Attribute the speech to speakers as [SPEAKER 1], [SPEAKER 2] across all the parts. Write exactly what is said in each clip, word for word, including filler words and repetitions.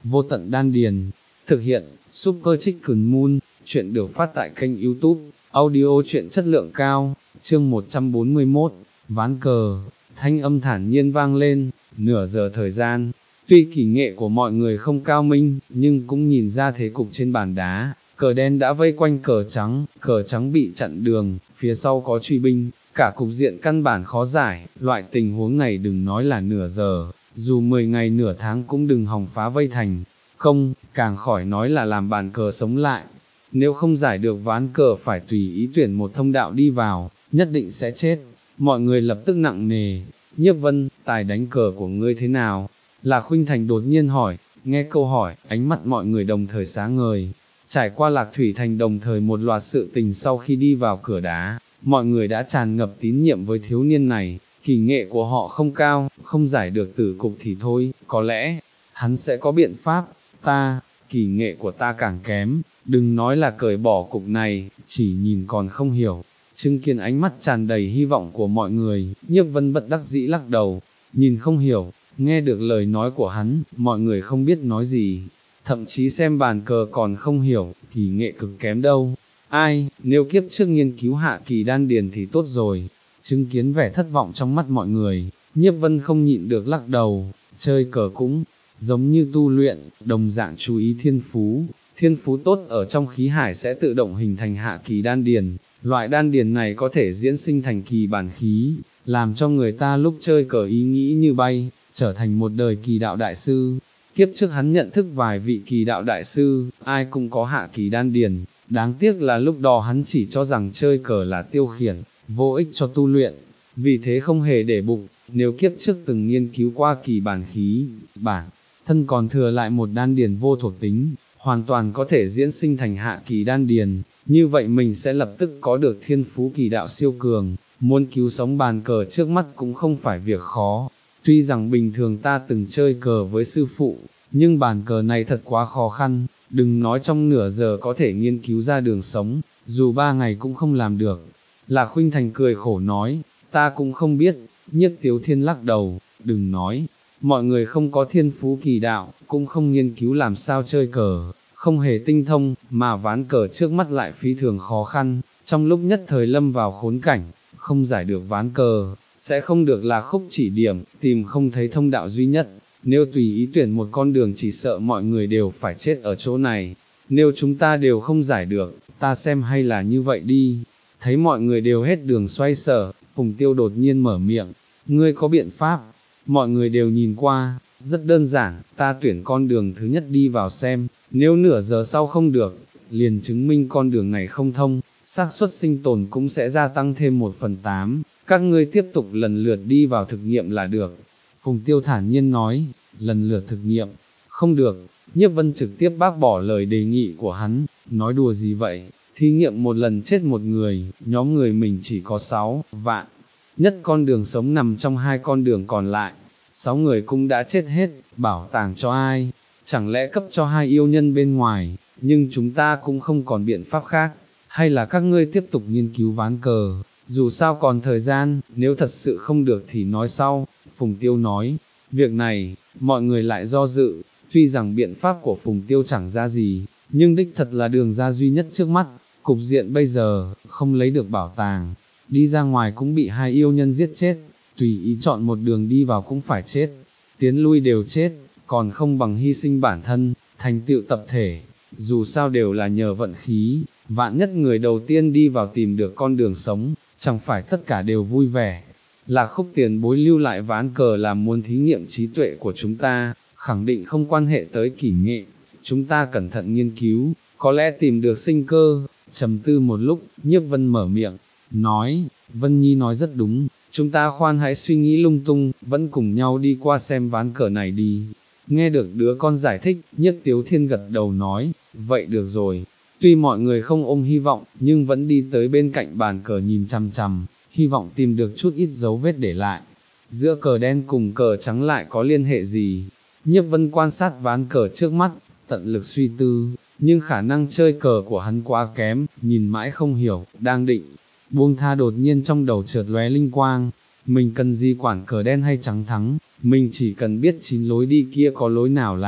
[SPEAKER 1] vô tận đan điền. Thực hiện, Super Chicken Moon, chuyện được phát tại kênh YouTube, audio truyện chất lượng cao, chương một trăm bốn mươi mốt, ván cờ, thanh âm thản nhiên vang lên, nửa giờ thời gian. Tuy kỹ nghệ của mọi người không cao minh, nhưng cũng nhìn ra thế cục trên bàn đá, cờ đen đã vây quanh cờ trắng, cờ trắng bị chặn đường, phía sau có truy binh, cả cục diện căn bản khó giải, loại tình huống này đừng nói là nửa giờ, dù mười ngày nửa tháng cũng đừng hòng phá vây thành không, càng khỏi nói là làm bàn cờ sống lại. Nếu không giải được ván cờ phải tùy ý tuyển một thông đạo đi vào, nhất định sẽ chết. Mọi người lập tức nặng nề. Nhiếp Vân, tài đánh cờ của ngươi thế nào? Lạc Khuynh Thành đột nhiên hỏi. Nghe câu hỏi, ánh mắt mọi người đồng thời sáng ngời. Trải qua Lạc Thủy Thành đồng thời một loạt sự tình sau khi đi vào cửa đá, mọi người đã tràn ngập tín nhiệm với thiếu niên này. Kỳ nghệ của họ không cao, không giải được tử cục thì thôi, có lẽ hắn sẽ có biện pháp. Ta, kỳ nghệ của ta càng kém, đừng nói là cởi bỏ cục này, chỉ nhìn còn không hiểu. Chứng kiến ánh mắt tràn đầy hy vọng của mọi người, Nhiếp Vân bất đắc dĩ lắc đầu, nhìn không hiểu. Nghe được lời nói của hắn, mọi người không biết nói gì, thậm chí xem bàn cờ còn không hiểu, kỳ nghệ cực kém đâu. Ai, nếu kiếp trước nghiên cứu hạ kỳ đan điền thì tốt rồi. Chứng kiến vẻ thất vọng trong mắt mọi người, Nhiếp Vân không nhịn được lắc đầu, chơi cờ cũng giống như tu luyện, đồng dạng chú ý thiên phú. Thiên phú tốt ở trong khí hải sẽ tự động hình thành hạ kỳ đan điền, loại đan điền này có thể diễn sinh thành kỳ bản khí, làm cho người ta lúc chơi cờ ý nghĩ như bay, trở thành một đời kỳ đạo đại sư. Kiếp trước hắn nhận thức vài vị kỳ đạo đại sư, ai cũng có hạ kỳ đan điền, đáng tiếc là lúc đó hắn chỉ cho rằng chơi cờ là tiêu khiển, vô ích cho tu luyện, vì thế không hề để bụng. Nếu kiếp trước từng nghiên cứu qua kỳ bản khí, bản thân còn thừa lại một đan điền vô thuộc tính, hoàn toàn có thể diễn sinh thành hạ kỳ đan điền, như vậy mình sẽ lập tức có được thiên phú kỳ đạo siêu cường, muốn cứu sống bàn cờ trước mắt cũng không phải việc khó. Tuy rằng bình thường ta từng chơi cờ với sư phụ, nhưng bàn cờ này thật quá khó khăn, đừng nói trong nửa giờ có thể nghiên cứu ra đường sống, dù ba ngày cũng không làm được. Lạc Khuynh Thành cười khổ nói, ta cũng không biết. Nhiếp Tiếu Thiên lắc đầu, đừng nói, mọi người không có thiên phú kỳ đạo, cũng không nghiên cứu làm sao chơi cờ, không hề tinh thông, mà ván cờ trước mắt lại phi thường khó khăn, trong lúc nhất thời lâm vào khốn cảnh, không giải được ván cờ, sẽ không được là khúc chỉ điểm, tìm không thấy thông đạo duy nhất, nếu tùy ý tuyển một con đường chỉ sợ mọi người đều phải chết ở chỗ này, nếu chúng ta đều không giải được, ta xem hay là như vậy đi. Thấy mọi người đều hết đường xoay sở, Phùng Tiêu đột nhiên mở miệng, ngươi có biện pháp? Mọi người đều nhìn qua, rất đơn giản, ta tuyển con đường thứ nhất đi vào xem, nếu nửa giờ sau không được, liền chứng minh con đường này không thông, xác suất sinh tồn cũng sẽ gia tăng thêm một phần tám, các ngươi tiếp tục lần lượt đi vào thực nghiệm là được. Phùng Tiêu thản nhiên nói, lần lượt thực nghiệm, không được. Nhiếp Vân trực tiếp bác bỏ lời đề nghị của hắn, nói đùa gì vậy, thí nghiệm một lần chết một người, nhóm người mình chỉ có sáu vạn, nhất con đường sống nằm trong hai con đường còn lại, sáu người cũng đã chết hết, bảo tàng cho ai, chẳng lẽ cấp cho hai yêu nhân bên ngoài, nhưng chúng ta cũng không còn biện pháp khác, hay là các ngươi tiếp tục nghiên cứu ván cờ, dù sao còn thời gian, nếu thật sự không được thì nói sau. Phùng Tiêu nói, việc này, mọi người lại do dự, tuy rằng biện pháp của Phùng Tiêu chẳng ra gì, nhưng đích thật là đường ra duy nhất trước mắt, cục diện bây giờ, không lấy được bảo tàng, đi ra ngoài cũng bị hai yêu nhân giết chết, tùy ý chọn một đường đi vào cũng phải chết, tiến lui đều chết, còn không bằng hy sinh bản thân, thành tựu tập thể, dù sao đều là nhờ vận khí, vạn nhất người đầu tiên đi vào tìm được con đường sống, chẳng phải tất cả đều vui vẻ. Là Khúc tiền bối lưu lại ván cờ là muốn thí nghiệm trí tuệ của chúng ta, khẳng định không quan hệ tới kỹ nghệ, chúng ta cẩn thận nghiên cứu, có lẽ tìm được sinh cơ. Trầm tư một lúc, Nhiếp Vân mở miệng, nói, Vân Nhi nói rất đúng, chúng ta khoan hãy suy nghĩ lung tung, vẫn cùng nhau đi qua xem ván cờ này đi. Nghe được đứa con giải thích, Nhiếp Tiếu Thiên gật đầu nói, vậy được rồi. Tuy mọi người không ôm hy vọng, nhưng vẫn đi tới bên cạnh bàn cờ nhìn chằm chằm, hy vọng tìm được chút ít dấu vết để lại. Giữa cờ đen cùng cờ trắng lại có liên hệ gì? Nhiếp Vân quan sát ván cờ trước mắt, tận lực suy tư, nhưng khả năng chơi cờ của hắn quá kém, nhìn mãi không hiểu, đang định buông tha đột nhiên trong đầu chợt lóe linh quang, mình cần gì quản cờ đen hay trắng thắng, mình chỉ cần biết chín lối đi kia có lối nào là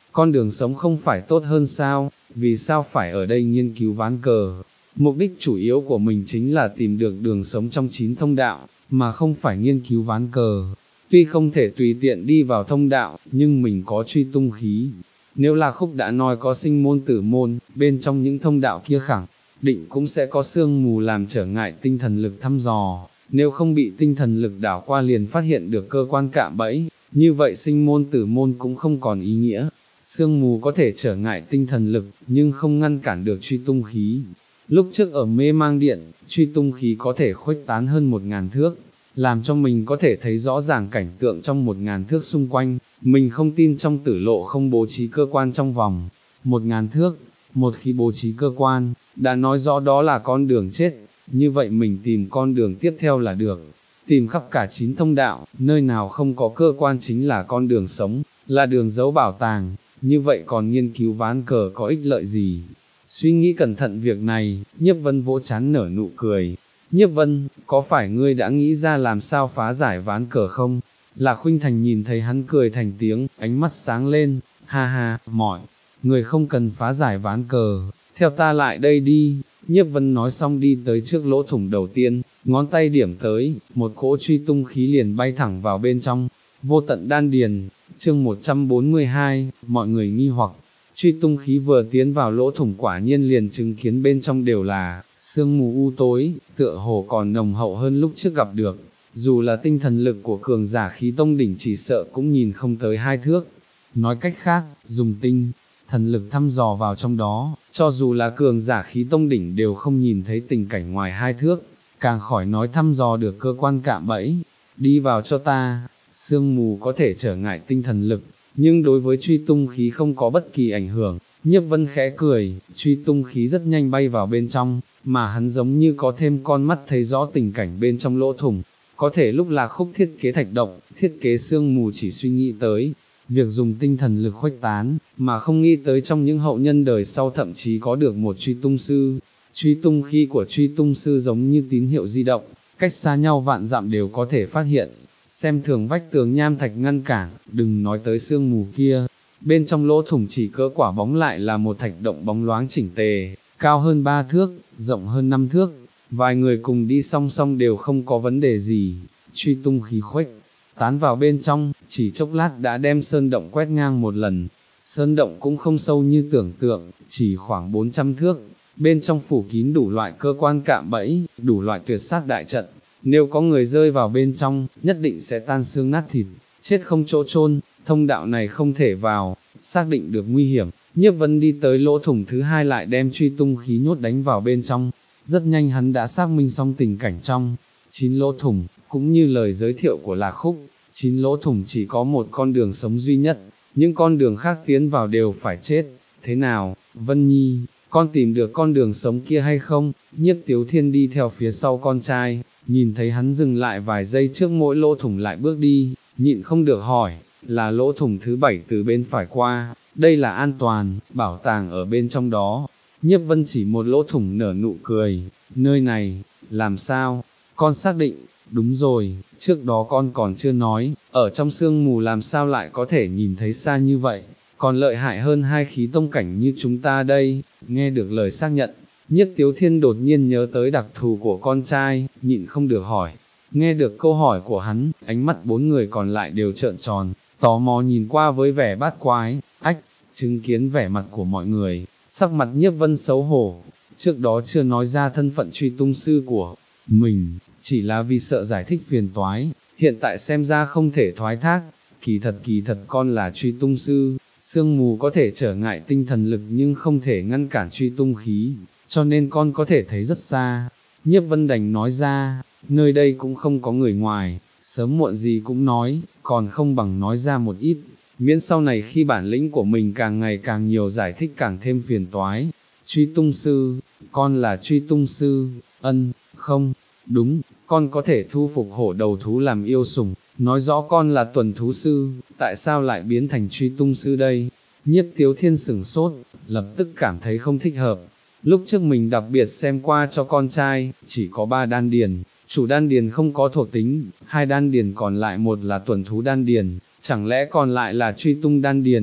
[SPEAKER 1] con đường sống không phải tốt hơn sao, vì sao phải ở đây nghiên cứu ván cờ. Mục đích chủ yếu của mình chính là tìm được đường sống trong chín thông đạo, mà không phải nghiên cứu ván cờ. Tuy không thể tùy tiện đi vào thông đạo, nhưng mình có truy tung khí. Nếu là Khúc đã nói có sinh môn tử môn, bên trong những thông đạo kia khẳng định cũng sẽ có sương mù làm trở ngại tinh thần lực thăm dò. Nếu không bị tinh thần lực đảo qua liền phát hiện được cơ quan cạm bẫy, như vậy sinh môn tử môn cũng không còn ý nghĩa. Sương mù có thể trở ngại tinh thần lực, nhưng không ngăn cản được truy tung khí. Lúc trước ở mê mang điện, truy tung khí có thể khuếch tán hơn một ngàn thước, làm cho mình có thể thấy rõ ràng cảnh tượng trong một ngàn thước xung quanh. Mình không tin trong tử lộ không bố trí cơ quan trong vòng một ngàn thước. Một khi bố trí cơ quan, đã nói rõ đó là con đường chết, như vậy mình tìm con đường tiếp theo là được. Tìm khắp cả chín thông đạo, nơi nào không có cơ quan chính là con đường sống, là đường giấu bảo tàng, như vậy còn nghiên cứu ván cờ có ích lợi gì? Suy nghĩ cẩn thận việc này, Nhiếp Vân vỗ trán nở nụ cười. Nhiếp Vân, có phải ngươi đã nghĩ ra làm sao phá giải ván cờ không? Lạc Khuynh Thành nhìn thấy hắn cười thành tiếng, ánh mắt sáng lên, ha ha, mọi người không cần phá giải ván cờ, theo ta lại đây đi. Nhiếp Vân nói xong đi tới trước lỗ thủng đầu tiên, ngón tay điểm tới, một cỗ truy tung khí liền bay thẳng vào bên trong. Vô tận đan điền, chương một trăm bốn mươi hai, mọi người nghi hoặc, truy tung khí vừa tiến vào lỗ thủng quả nhiên liền chứng kiến bên trong đều là sương mù u tối, tựa hồ còn nồng hậu hơn lúc trước gặp được. Dù là tinh thần lực của cường giả khí tông đỉnh chỉ sợ cũng nhìn không tới hai thước. Nói cách khác, dùng tinh thần lực thăm dò vào trong đó, cho dù là cường giả khí tông đỉnh đều không nhìn thấy tình cảnh ngoài hai thước, càng khỏi nói thăm dò được cơ quan cạm bẫy. Đi vào cho ta. Sương mù có thể trở ngại tinh thần lực, nhưng đối với truy tung khí không có bất kỳ ảnh hưởng. Nhiếp Vân khẽ cười, truy tung khí rất nhanh bay vào bên trong, mà hắn giống như có thêm con mắt thấy rõ tình cảnh bên trong lỗ thủng. Có thể lúc Lạc Khúc thiết kế thạch động, thiết kế sương mù chỉ suy nghĩ tới việc dùng tinh thần lực khuếch tán, mà không nghĩ tới trong những hậu nhân đời sau thậm chí có được một truy tung sư. Truy tung khí của truy tung sư giống như tín hiệu di động, cách xa nhau vạn dặm đều có thể phát hiện. Xem thường vách tường nham thạch ngăn cản, đừng nói tới sương mù kia. Bên trong lỗ thủng chỉ cỡ quả bóng lại là một thạch động bóng loáng chỉnh tề, cao hơn ba thước, rộng hơn năm thước. Vài người cùng đi song song đều không có vấn đề gì. Truy tung khí khuếch tán vào bên trong, chỉ chốc lát đã đem sơn động quét ngang một lần. Sơn động cũng không sâu như tưởng tượng, chỉ khoảng bốn trăm thước. Bên trong phủ kín đủ loại cơ quan cạm bẫy, đủ loại tuyệt sát đại trận. Nếu có người rơi vào bên trong, nhất định sẽ tan xương nát thịt, chết không chỗ chôn. Thông đạo này không thể vào, xác định được nguy hiểm. Nhiếp Vân đi tới lỗ thủng thứ hai lại đem truy tung khí nhốt đánh vào bên trong. Rất nhanh hắn đã xác minh xong tình cảnh trong chín lỗ thủng, cũng như lời giới thiệu của Lạc Khúc. Chín lỗ thủng chỉ có một con đường sống duy nhất, những con đường khác tiến vào đều phải chết. Thế nào, Vân Nhi, con tìm được con đường sống kia hay không? Nhiếp Tiếu Thiên đi theo phía sau con trai, nhìn thấy hắn dừng lại vài giây trước mỗi lỗ thủng lại bước đi, nhịn không được hỏi, là lỗ thủng thứ bảy từ bên phải qua, đây là an toàn, bảo tàng ở bên trong đó. Nhiếp Vân chỉ một lỗ thủng nở nụ cười, nơi này, làm sao, con xác định, đúng rồi, trước đó con còn chưa nói, ở trong sương mù làm sao lại có thể nhìn thấy xa như vậy, còn lợi hại hơn hai khí tông cảnh như chúng ta đây. Nghe được lời xác nhận, Nhiếp Tiếu Thiên đột nhiên nhớ tới đặc thù của con trai, nhịn không được hỏi. Nghe được câu hỏi của hắn, ánh mắt bốn người còn lại đều trợn tròn, tò mò nhìn qua với vẻ bát quái. Ách, chứng kiến vẻ mặt của mọi người, sắc mặt Nhiếp Vân xấu hổ. Trước đó chưa nói ra thân phận truy tung sư của mình, chỉ là vì sợ giải thích phiền toái, hiện tại xem ra không thể thoái thác. Kỳ thật kỳ thật con là truy tung sư, sương mù có thể trở ngại tinh thần lực nhưng không thể ngăn cản truy tung khí, cho nên con có thể thấy rất xa. Nhiếp Vân đành nói ra, nơi đây cũng không có người ngoài, sớm muộn gì cũng nói, còn không bằng nói ra một ít, miễn sau này khi bản lĩnh của mình càng ngày càng nhiều giải thích càng thêm phiền toái. Truy tung sư, con là truy tung sư, ân, không, đúng, con có thể thu phục hổ đầu thú làm yêu sủng, nói rõ con là tuần thú sư, tại sao lại biến thành truy tung sư đây? Nhiếp Tiếu Thiên sửng sốt, lập tức cảm thấy không thích hợp. Lúc trước mình đặc biệt xem qua cho con trai, chỉ có ba đan điền, chủ đan điền không có thuộc tính, hai đan điền còn lại một là tuần thú đan điền, chẳng lẽ còn lại là truy tung đan điền?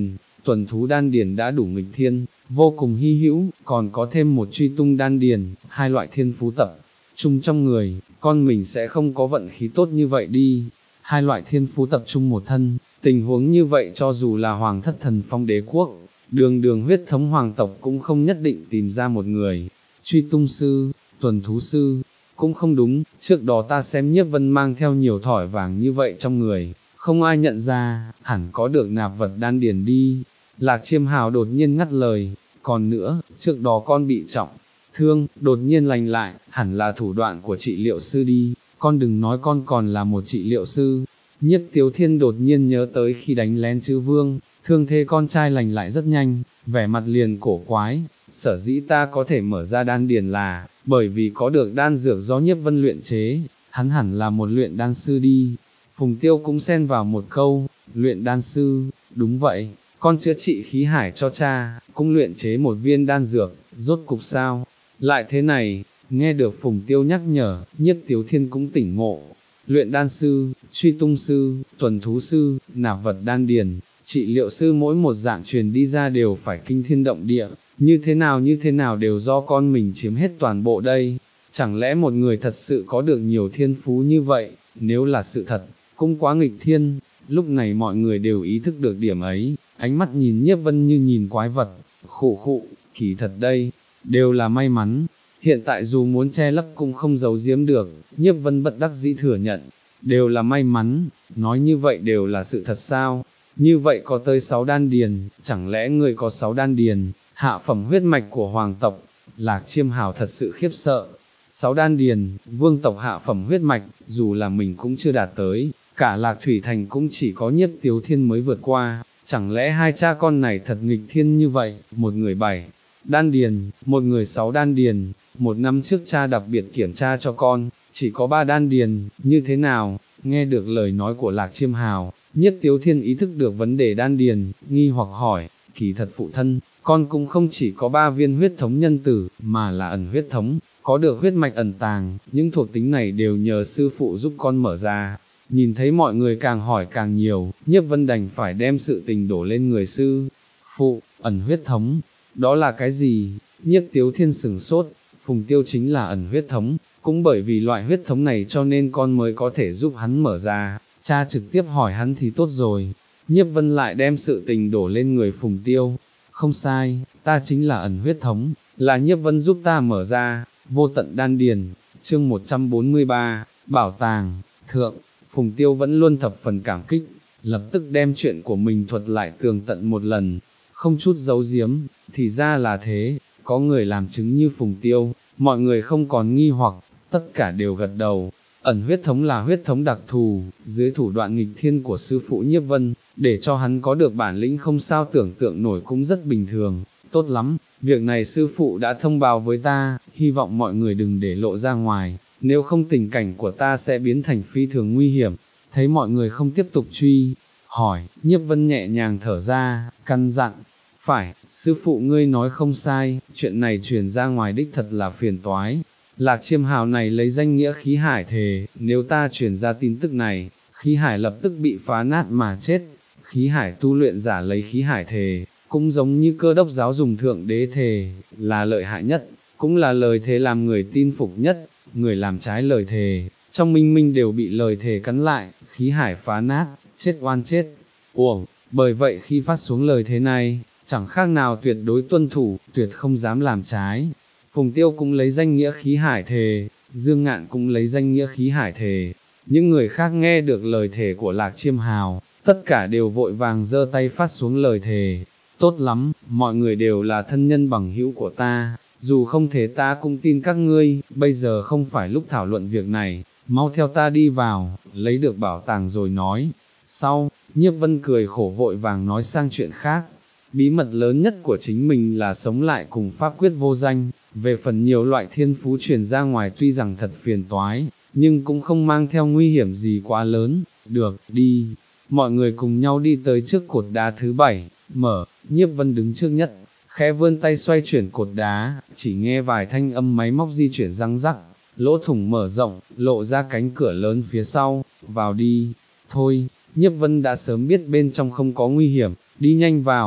[SPEAKER 1] tuần thú đan điền đã đủ nghịch thiên, vô cùng hy hữu, còn có thêm một truy tung đan điền, hai loại thiên phú tập trung trong người, con mình sẽ không có vận khí tốt như vậy đi. Hai loại thiên phú tập trung một thân, tình huống như vậy cho dù là hoàng thất thần phong đế quốc, đường đường huyết thống hoàng tộc cũng không nhất định tìm ra một người. Truy tung sư, tuần thú sư, cũng không đúng, trước đó ta xem Nhiếp Vân mang theo nhiều thỏi vàng như vậy trong người, không ai nhận ra, hẳn có được nạp vật đan điền đi. Lạc Chiêm Hào đột nhiên ngắt lời, còn nữa, trước đó con bị trọng thương, đột nhiên lành lại, hẳn là thủ đoạn của trị liệu sư đi, con đừng nói con còn là một trị liệu sư. Nhiếp Tiếu Thiên đột nhiên nhớ tới khi đánh lén chư vương, thương thế con trai lành lại rất nhanh, vẻ mặt liền cổ quái, sở dĩ ta có thể mở ra đan điền là, bởi vì có được đan dược do Nhiếp Vân luyện chế, hắn hẳn là một luyện đan sư đi. Phùng Tiêu cũng xen vào một câu, luyện đan sư, đúng vậy, con chữa trị khí hải cho cha, cũng luyện chế một viên đan dược, rốt cục sao, lại thế này. Nghe được Phùng Tiêu nhắc nhở, Nhiếp Tiếu Thiên cũng tỉnh ngộ, luyện đan sư, truy tung sư, tuần thú sư, nạp vật đan điền, trị liệu sư mỗi một dạng truyền đi ra đều phải kinh thiên động địa, như thế nào như thế nào đều do con mình chiếm hết toàn bộ đây. Chẳng lẽ một người thật sự có được nhiều thiên phú như vậy, nếu là sự thật, cũng quá nghịch thiên. Lúc này mọi người đều ý thức được điểm ấy, ánh mắt nhìn Nhiếp Vân như nhìn quái vật, khụ khụ, kỳ thật đây, đều là may mắn. Hiện tại dù muốn che lấp cũng không giấu giếm được, Nhiếp Vân bất đắc dĩ thừa nhận, đều là may mắn, nói như vậy đều là sự thật sao? Như vậy có tới sáu đan điền, chẳng lẽ người có sáu đan điền, hạ phẩm huyết mạch của hoàng tộc? Lạc Chiêm Hào thật sự khiếp sợ. Sáu đan điền, vương tộc hạ phẩm huyết mạch, dù là mình cũng chưa đạt tới, cả Lạc Thủy Thành cũng chỉ có Nhiếp Tiếu Thiên mới vượt qua, chẳng lẽ hai cha con này thật nghịch thiên như vậy, một người bảy đan điền, một người sáu đan điền. Một năm trước cha đặc biệt kiểm tra cho con, chỉ có ba đan điền, như thế nào? Nghe được lời nói của Lạc Chiêm Hào, Nhiếp Tiếu Thiên ý thức được vấn đề đan điền, nghi hoặc hỏi, kỳ thật phụ thân, con cũng không chỉ có ba viên huyết thống nhân tử, mà là ẩn huyết thống, có được huyết mạch ẩn tàng, những thuộc tính này đều nhờ sư phụ giúp con mở ra. Nhìn thấy mọi người càng hỏi càng nhiều, Nhiếp Vân đành phải đem sự tình đổ lên người sư phụ. Ẩn huyết thống, đó là cái gì? Nhiếp Tiếu Thiên sửng sốt. Phùng Tiêu chính là ẩn huyết thống, cũng bởi vì loại huyết thống này cho nên con mới có thể giúp hắn mở ra, cha trực tiếp hỏi hắn thì tốt rồi. Nhiếp Vân lại đem sự tình đổ lên người Phùng Tiêu, không sai, ta chính là ẩn huyết thống, là Nhiếp Vân giúp ta mở ra. Vô tận đan điền, chương một trăm bốn mươi ba, bảo tàng, thượng. Phùng Tiêu vẫn luôn thập phần cảm kích, lập tức đem chuyện của mình thuật lại tường tận một lần, không chút giấu giếm, thì ra là thế. Có người làm chứng như Phùng Tiêu, mọi người không còn nghi hoặc, tất cả đều gật đầu. Ẩn huyết thống là huyết thống đặc thù, dưới thủ đoạn nghịch thiên của sư phụ Nhiếp Vân, để cho hắn có được bản lĩnh không sao tưởng tượng nổi cũng rất bình thường. Tốt lắm, việc này sư phụ đã thông báo với ta, hy vọng mọi người đừng để lộ ra ngoài, nếu không tình cảnh của ta sẽ biến thành phi thường nguy hiểm. Thấy mọi người không tiếp tục truy hỏi, Nhiếp Vân nhẹ nhàng thở ra, căn dặn, phải, sư phụ ngươi nói không sai, chuyện này truyền ra ngoài đích thật là phiền toái. Lạc Chiêm Hào này lấy danh nghĩa khí hải thề, nếu ta truyền ra tin tức này, khí hải lập tức bị phá nát mà chết. Khí hải tu luyện giả lấy khí hải thề, cũng giống như Cơ Đốc giáo dùng thượng đế thề, là lợi hại nhất, cũng là lời thề làm người tin phục nhất. Người làm trái lời thề, trong minh minh đều bị lời thề cắn lại, khí hải phá nát, chết oan chết. Uổng, bởi vậy khi phát xuống lời thế này, chẳng khác nào tuyệt đối tuân thủ, tuyệt không dám làm trái. Phùng Tiêu cũng lấy danh nghĩa khí hải thề, Dương Ngạn cũng lấy danh nghĩa khí hải thề. Những người khác nghe được lời thề của Lạc Chiêm Hào, tất cả đều vội vàng giơ tay phát xuống lời thề. Tốt lắm, mọi người đều là thân nhân bằng hữu của ta, dù không thể ta cũng tin các ngươi, bây giờ không phải lúc thảo luận việc này, mau theo ta đi vào, lấy được bảo tàng rồi nói. Sau, Nhiếp Vân cười khổ vội vàng nói sang chuyện khác. Bí mật lớn nhất của chính mình là sống lại cùng pháp quyết vô danh, về phần nhiều loại thiên phú truyền ra ngoài tuy rằng thật phiền toái, nhưng cũng không mang theo nguy hiểm gì quá lớn. Được, đi. Mọi người cùng nhau đi tới trước cột đá thứ bảy, mở, Nhiếp Vân đứng trước nhất, khẽ vươn tay xoay chuyển cột đá, chỉ nghe vài thanh âm máy móc di chuyển răng rắc, lỗ thủng mở rộng, lộ ra cánh cửa lớn phía sau, vào đi. Thôi, Nhiếp Vân đã sớm biết bên trong không có nguy hiểm, đi nhanh vào.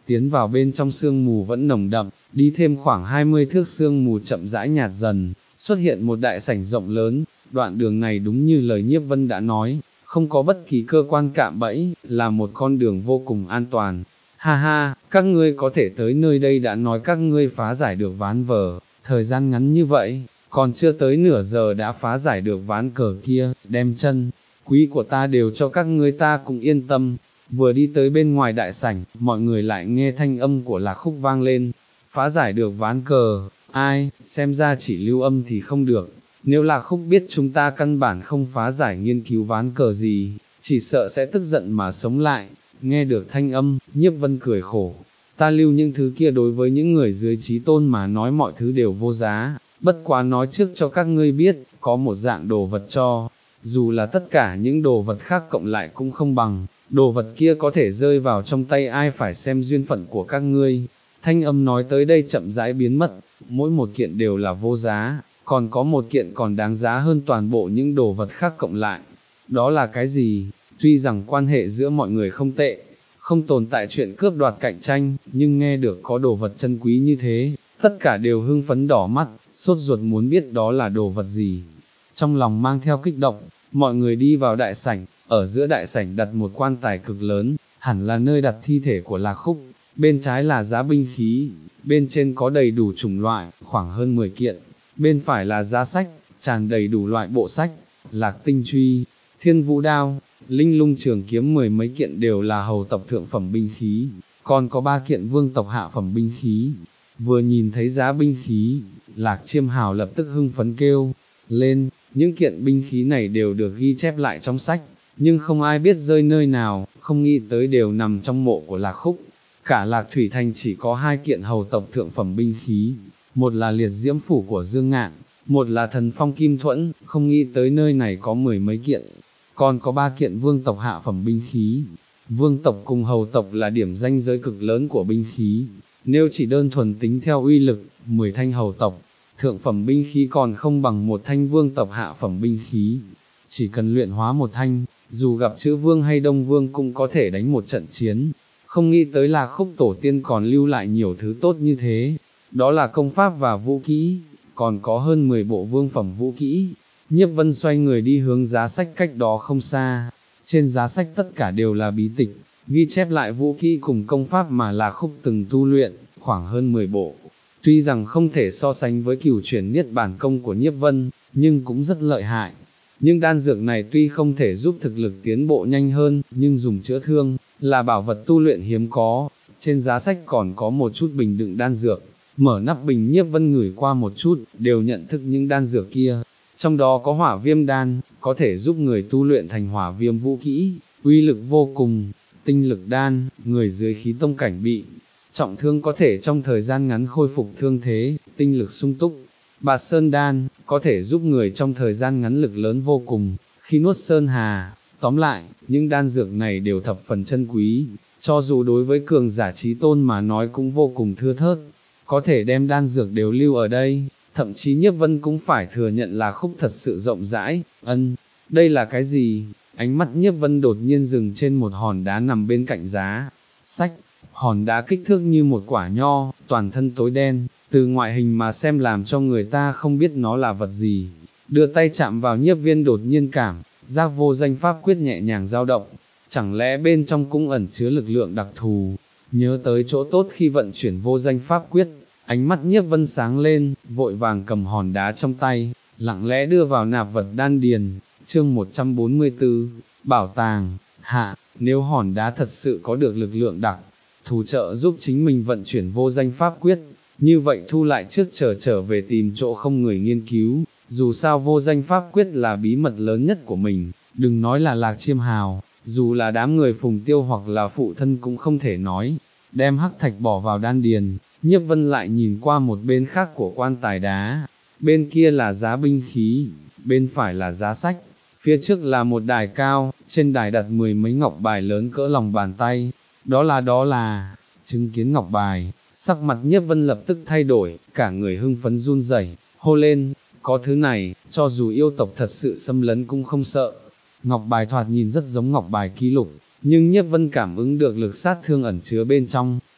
[SPEAKER 1] tiến vào bên trong sương mù vẫn nồng đậm, đi thêm khoảng hai mươi thước sương mù chậm rãi nhạt dần, xuất hiện một đại sảnh rộng lớn, đoạn đường này đúng như lời Nhiếp Vân đã nói, không có bất kỳ cơ quan cạm bẫy, là một con đường vô cùng an toàn. Ha ha, các ngươi có thể tới nơi đây đã nói các ngươi phá giải được ván vở, thời gian ngắn như vậy, còn chưa tới nửa giờ đã phá giải được ván cờ kia, đem chân quý của ta đều cho các ngươi ta cũng yên tâm. Vừa đi tới bên ngoài đại sảnh, mọi người lại nghe thanh âm của Lạc Khúc vang lên, phá giải được ván cờ, ai, xem ra chỉ lưu âm thì không được, nếu Lạc Khúc biết chúng ta căn bản không phá giải nghiên cứu ván cờ gì, chỉ sợ sẽ tức giận mà sống lại. Nghe được thanh âm, Nhiếp Vân cười khổ, ta lưu những thứ kia đối với những người dưới trí tôn mà nói mọi thứ đều vô giá, bất quá nói trước cho các ngươi biết, có một dạng đồ vật cho, dù là tất cả những đồ vật khác cộng lại cũng không bằng, đồ vật kia có thể rơi vào trong tay ai phải xem duyên phận của các ngươi. Thanh âm nói tới đây chậm rãi biến mất, mỗi một kiện đều là vô giá, còn có một kiện còn đáng giá hơn toàn bộ những đồ vật khác cộng lại. Đó là cái gì? Tuy rằng quan hệ giữa mọi người không tệ, không tồn tại chuyện cướp đoạt cạnh tranh, nhưng nghe được có đồ vật chân quý như thế, tất cả đều hưng phấn đỏ mắt, sốt ruột muốn biết đó là đồ vật gì. Trong lòng mang theo kích động, mọi người đi vào đại sảnh, ở giữa đại sảnh đặt một quan tài cực lớn, hẳn là nơi đặt thi thể của Lạc Khúc, bên trái là giá binh khí, bên trên có đầy đủ chủng loại, khoảng hơn mười kiện, bên phải là giá sách, tràn đầy đủ loại bộ sách, Lạc Tinh Truy, Thiên Vũ Đao, Linh Lung Trường Kiếm mười mấy kiện đều là hầu tộc thượng phẩm binh khí, còn có ba kiện vương tộc hạ phẩm binh khí. Vừa nhìn thấy giá binh khí, Lạc Chiêm Hào lập tức hưng phấn kêu lên, những kiện binh khí này đều được ghi chép lại trong sách, nhưng không ai biết rơi nơi nào, không nghĩ tới đều nằm trong mộ của Lạc Khúc. Cả Lạc Thủy Thành chỉ có hai kiện hầu tộc thượng phẩm binh khí, một là liệt diễm phủ của Dương Ngạn, một là thần phong kim thuẫn, không nghĩ tới nơi này có mười mấy kiện, còn có ba kiện vương tộc hạ phẩm binh khí. Vương tộc cùng hầu tộc là điểm ranh giới cực lớn của binh khí, nếu chỉ đơn thuần tính theo uy lực, mười thanh hầu tộc, thượng phẩm binh khí còn không bằng một thanh vương tộc hạ phẩm binh khí. Chỉ cần luyện hóa một thanh, dù gặp chữ vương hay đông vương cũng có thể đánh một trận chiến. Không nghĩ tới là Khúc tổ tiên còn lưu lại nhiều thứ tốt như thế, đó là công pháp và vũ kỹ, còn có hơn mười bộ vương phẩm vũ kỹ. Nhiếp Vân xoay người đi hướng giá sách cách đó không xa, trên giá sách tất cả đều là bí tịch, ghi chép lại vũ kỹ cùng công pháp mà Lạc Khúc từng tu luyện, khoảng hơn mười bộ. Tuy rằng không thể so sánh với cửu chuyển niết bản công của Nhiếp Vân, nhưng cũng rất lợi hại. Nhưng đan dược này tuy không thể giúp thực lực tiến bộ nhanh hơn, nhưng dùng chữa thương, là bảo vật tu luyện hiếm có. Trên giá sách còn có một chút bình đựng đan dược, mở nắp bình Nhiếp Vân ngửi qua một chút, đều nhận thức những đan dược kia. Trong đó có hỏa viêm đan, có thể giúp người tu luyện thành hỏa viêm vũ kỹ, uy lực vô cùng. Tinh lực đan, người dưới khí tông cảnh bị trọng thương có thể trong thời gian ngắn khôi phục thương thế, tinh lực sung túc. Bạt sơn đan, có thể giúp người trong thời gian ngắn lực lớn vô cùng, khi nuốt sơn hà. Tóm lại, những đan dược này đều thập phần chân quý, cho dù đối với cường giả trí tôn mà nói cũng vô cùng thưa thớt. Có thể đem đan dược đều lưu ở đây, thậm chí Nhiếp Vân cũng phải thừa nhận là Khúc thật sự rộng rãi. Ân, đây là cái gì? Ánh mắt Nhiếp Vân đột nhiên dừng trên một hòn đá nằm bên cạnh giá sách. Hòn đá kích thước như một quả nho, toàn thân tối đen, từ ngoại hình mà xem làm cho người ta không biết nó là vật gì. Đưa tay chạm vào Nhiếp Viên đột nhiên cảm giác vô danh pháp quyết nhẹ nhàng dao động, chẳng lẽ bên trong cũng ẩn chứa lực lượng đặc thù. Nhớ tới chỗ tốt khi vận chuyển vô danh pháp quyết, ánh mắt Nhiếp Vân sáng lên, vội vàng cầm hòn đá trong tay, lặng lẽ đưa vào nạp vật đan điền. Chương một trăm bốn mươi tư, Bảo tàng. Hạ, nếu hòn đá thật sự có được lực lượng đặc thù trợ giúp chính mình vận chuyển vô danh pháp quyết, như vậy thu lại trước trở trở về tìm chỗ không người nghiên cứu. Dù sao vô danh pháp quyết là bí mật lớn nhất của mình, đừng nói là Lạc Chiêm Hào, dù là đám người Phùng Tiêu hoặc là phụ thân cũng không thể nói. Đem hắc thạch bỏ vào đan điền, Nhiếp Vân lại nhìn qua một bên khác của quan tài đá, bên kia là giá binh khí, bên phải là giá sách, phía trước là một đài cao, trên đài đặt mười mấy ngọc bài lớn cỡ lòng bàn tay. Đó là đó là, chứng kiến ngọc bài, sắc mặt Nhiếp Vân lập tức thay đổi, cả người hưng phấn run rẩy, hô lên, có thứ này, cho dù yêu tộc thật sự xâm lấn cũng không sợ. Ngọc bài thoạt nhìn rất giống ngọc bài ký lục, nhưng Nhiếp Vân cảm ứng được lực sát thương ẩn chứa bên trong,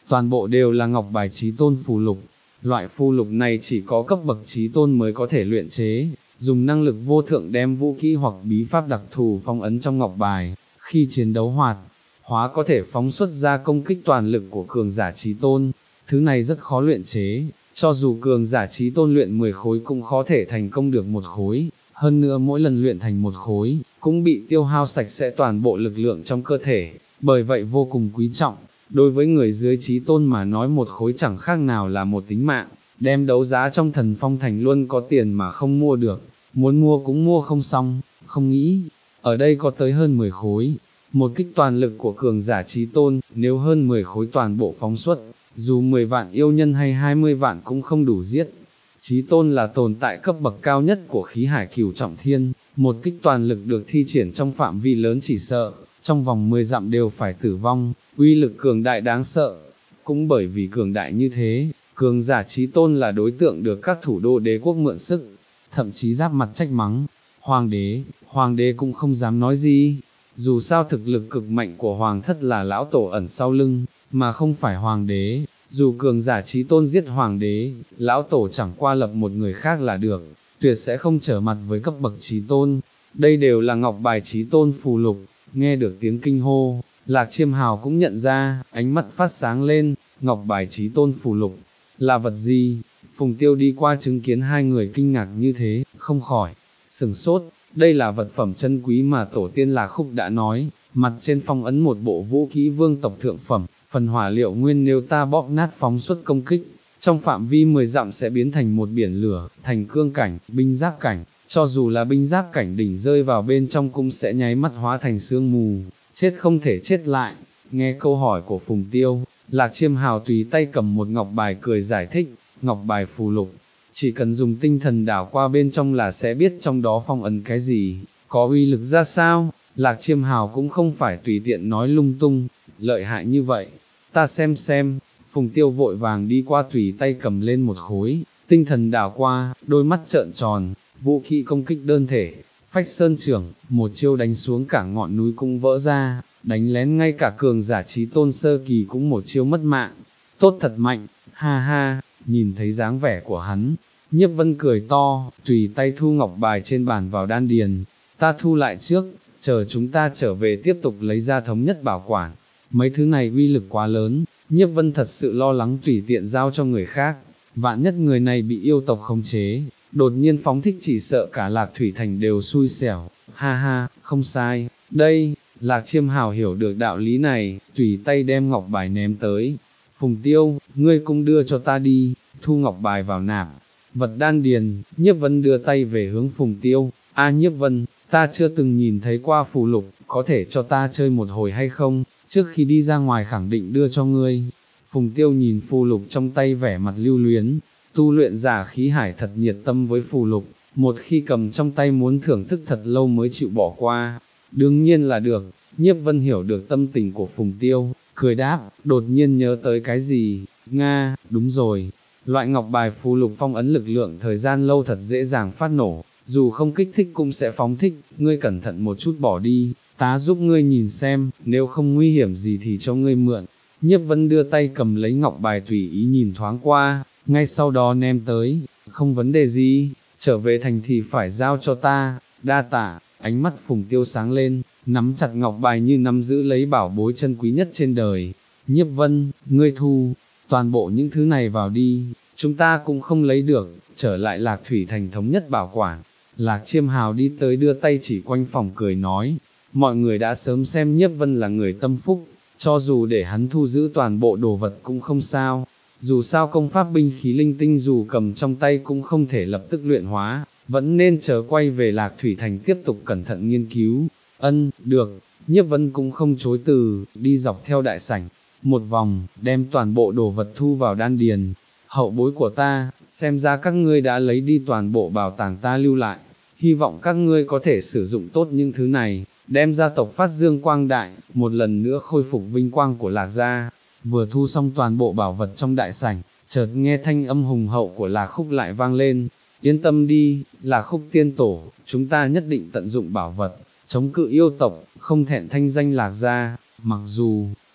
[SPEAKER 1] toàn bộ đều là ngọc bài chí tôn phù lục. Loại phù lục này chỉ có cấp bậc chí tôn mới có thể luyện chế, dùng năng lực vô thượng đem vũ kỹ hoặc bí pháp đặc thù phong ấn trong ngọc bài, khi chiến đấu hoạt, hóa có thể phóng xuất ra công kích toàn lực của cường giả chí tôn. Thứ này rất khó luyện chế, cho dù cường giả chí tôn luyện mười khối cũng khó thể thành công được một khối, hơn nữa mỗi lần luyện thành một khối, cũng bị tiêu hao sạch sẽ toàn bộ lực lượng trong cơ thể, bởi vậy vô cùng quý trọng. Đối với người dưới chí tôn mà nói một khối chẳng khác nào là một tính mạng, đem đấu giá trong Thần Phong Thành luôn có tiền mà không mua được, muốn mua cũng mua không xong, không nghĩ, ở đây có tới hơn mười khối, một kích toàn lực của cường giả chí tôn, nếu hơn mười khối toàn bộ phóng xuất, dù mười vạn yêu nhân hay hai mươi vạn cũng không đủ giết. Chí tôn là tồn tại cấp bậc cao nhất của khí hải cửu trọng thiên, một kích toàn lực được thi triển trong phạm vi lớn chỉ sợ, trong vòng mười dặm đều phải tử vong, uy lực cường đại đáng sợ. Cũng bởi vì cường đại như thế, cường giả chí tôn là đối tượng được các thủ đô đế quốc mượn sức, thậm chí giáp mặt trách mắng. Hoàng đế, hoàng đế cũng không dám nói gì, dù sao thực lực cực mạnh của hoàng thất là lão tổ ẩn sau lưng, mà không phải hoàng đế. Dù cường giả chí tôn giết hoàng đế, lão tổ chẳng qua lập một người khác là được, tuyệt sẽ không trở mặt với cấp bậc chí tôn. Đây đều là ngọc bài chí tôn phù lục. Nghe được tiếng kinh hô, Lạc Chiêm Hào cũng nhận ra, ánh mắt phát sáng lên, ngọc bài chí tôn phù lục, là vật gì? Phùng Tiêu đi qua chứng kiến hai người kinh ngạc như thế, không khỏi sửng sốt. Đây là vật phẩm chân quý mà tổ tiên Lạc Khúc đã nói, mặt trên phong ấn một bộ vũ khí vương tộc thượng phẩm, phần hỏa liệu nguyên nếu ta bóp nát phóng xuất công kích, trong phạm vi mười dặm sẽ biến thành một biển lửa, thành cương cảnh, binh giáp cảnh, cho dù là binh giáp cảnh đỉnh rơi vào bên trong cũng sẽ nháy mắt hóa thành sương mù, chết không thể chết lại. Nghe câu hỏi của Phùng Tiêu, Lạc Chiêm Hào tùy tay cầm một ngọc bài cười giải thích, ngọc bài phù lục, chỉ cần dùng tinh thần đảo qua bên trong là sẽ biết trong đó phong ấn cái gì, có uy lực ra sao. Lạc Chiêm Hào cũng không phải tùy tiện nói lung tung, lợi hại như vậy, ta xem xem. Phùng Tiêu vội vàng đi qua tùy tay cầm lên một khối, tinh thần đảo qua, đôi mắt trợn tròn, vũ khí công kích đơn thể, phách sơn trưởng, một chiêu đánh xuống cả ngọn núi cũng vỡ ra, đánh lén ngay cả cường giả chí tôn sơ kỳ cũng một chiêu mất mạng. Tốt thật mạnh, ha ha. Nhìn thấy dáng vẻ của hắn, Nhiếp Vân cười to, tùy tay thu ngọc bài trên bàn vào đan điền, ta thu lại trước, chờ chúng ta trở về tiếp tục lấy ra thống nhất bảo quản. Mấy thứ này uy lực quá lớn, Nhiếp Vân thật sự lo lắng tùy tiện giao cho người khác, vạn nhất người này bị yêu tộc khống chế, đột nhiên phóng thích chỉ sợ cả Lạc Thủy Thành đều xui xẻo. Ha ha, không sai, đây. Lạc Chiêm Hào hiểu được đạo lý này, tùy tay đem ngọc bài ném tới. Phùng Tiêu, ngươi cũng đưa cho ta đi, thu ngọc bài vào nạp vật đan điền. Nhiếp Vân đưa tay về hướng Phùng Tiêu, a Nhiếp Vân, ta chưa từng nhìn thấy qua phù lục, có thể cho ta chơi một hồi hay không, trước khi đi ra ngoài khẳng định đưa cho ngươi. Phùng Tiêu nhìn phù lục trong tay vẻ mặt lưu luyến, tu luyện giả khí hải thật nhiệt tâm với phù lục, một khi cầm trong tay muốn thưởng thức thật lâu mới chịu bỏ qua. Đương nhiên là được. Nhiếp Vân hiểu được tâm tình của Phùng Tiêu, cười đáp, đột nhiên nhớ tới cái gì, Nga, đúng rồi, loại ngọc bài phù lục phong ấn lực lượng thời gian lâu thật dễ dàng phát nổ, dù không kích thích cũng sẽ phóng thích, ngươi cẩn thận một chút bỏ đi, tá giúp ngươi nhìn xem, nếu không nguy hiểm gì thì cho ngươi mượn. Nhiếp Vân đưa tay cầm lấy ngọc bài tùy ý nhìn thoáng qua, ngay sau đó ném tới, không vấn đề gì, trở về thành thì phải giao cho ta, đa tạ. Ánh mắt Phùng Tiêu sáng lên, nắm chặt ngọc bài như nắm giữ lấy bảo bối chân quý nhất trên đời. Nhiếp Vân, ngươi thu toàn bộ những thứ này vào đi, chúng ta cũng không lấy được, trở lại Lạc Thủy Thành thống nhất bảo quản. Lạc Chiêm Hào đi tới đưa tay chỉ quanh phòng cười nói, mọi người đã sớm xem Nhiếp Vân là người tâm phúc, cho dù để hắn thu giữ toàn bộ đồ vật cũng không sao, dù sao công pháp binh khí linh tinh dù cầm trong tay cũng không thể lập tức luyện hóa, vẫn nên chờ quay về Lạc Thủy Thành tiếp tục cẩn thận nghiên cứu. Ân, được. Nhiếp Vân cũng không chối từ, đi dọc theo đại sảnh, một vòng, đem toàn bộ đồ vật thu vào đan điền. Hậu bối của ta, xem ra các ngươi đã lấy đi toàn bộ bảo tàng ta lưu lại, hy vọng các ngươi có thể sử dụng tốt những thứ này, đem gia tộc phát dương quang đại, một lần nữa khôi phục vinh quang của Lạc gia. Vừa thu xong toàn bộ bảo vật trong đại sảnh, chợt nghe thanh âm hùng hậu của Lạc Khúc lại vang lên, yên tâm đi, Lạc Khúc tiên tổ, chúng ta nhất định tận dụng bảo vật, chống cự yêu tộc, không thẹn thanh danh Lạc gia. Mặc dù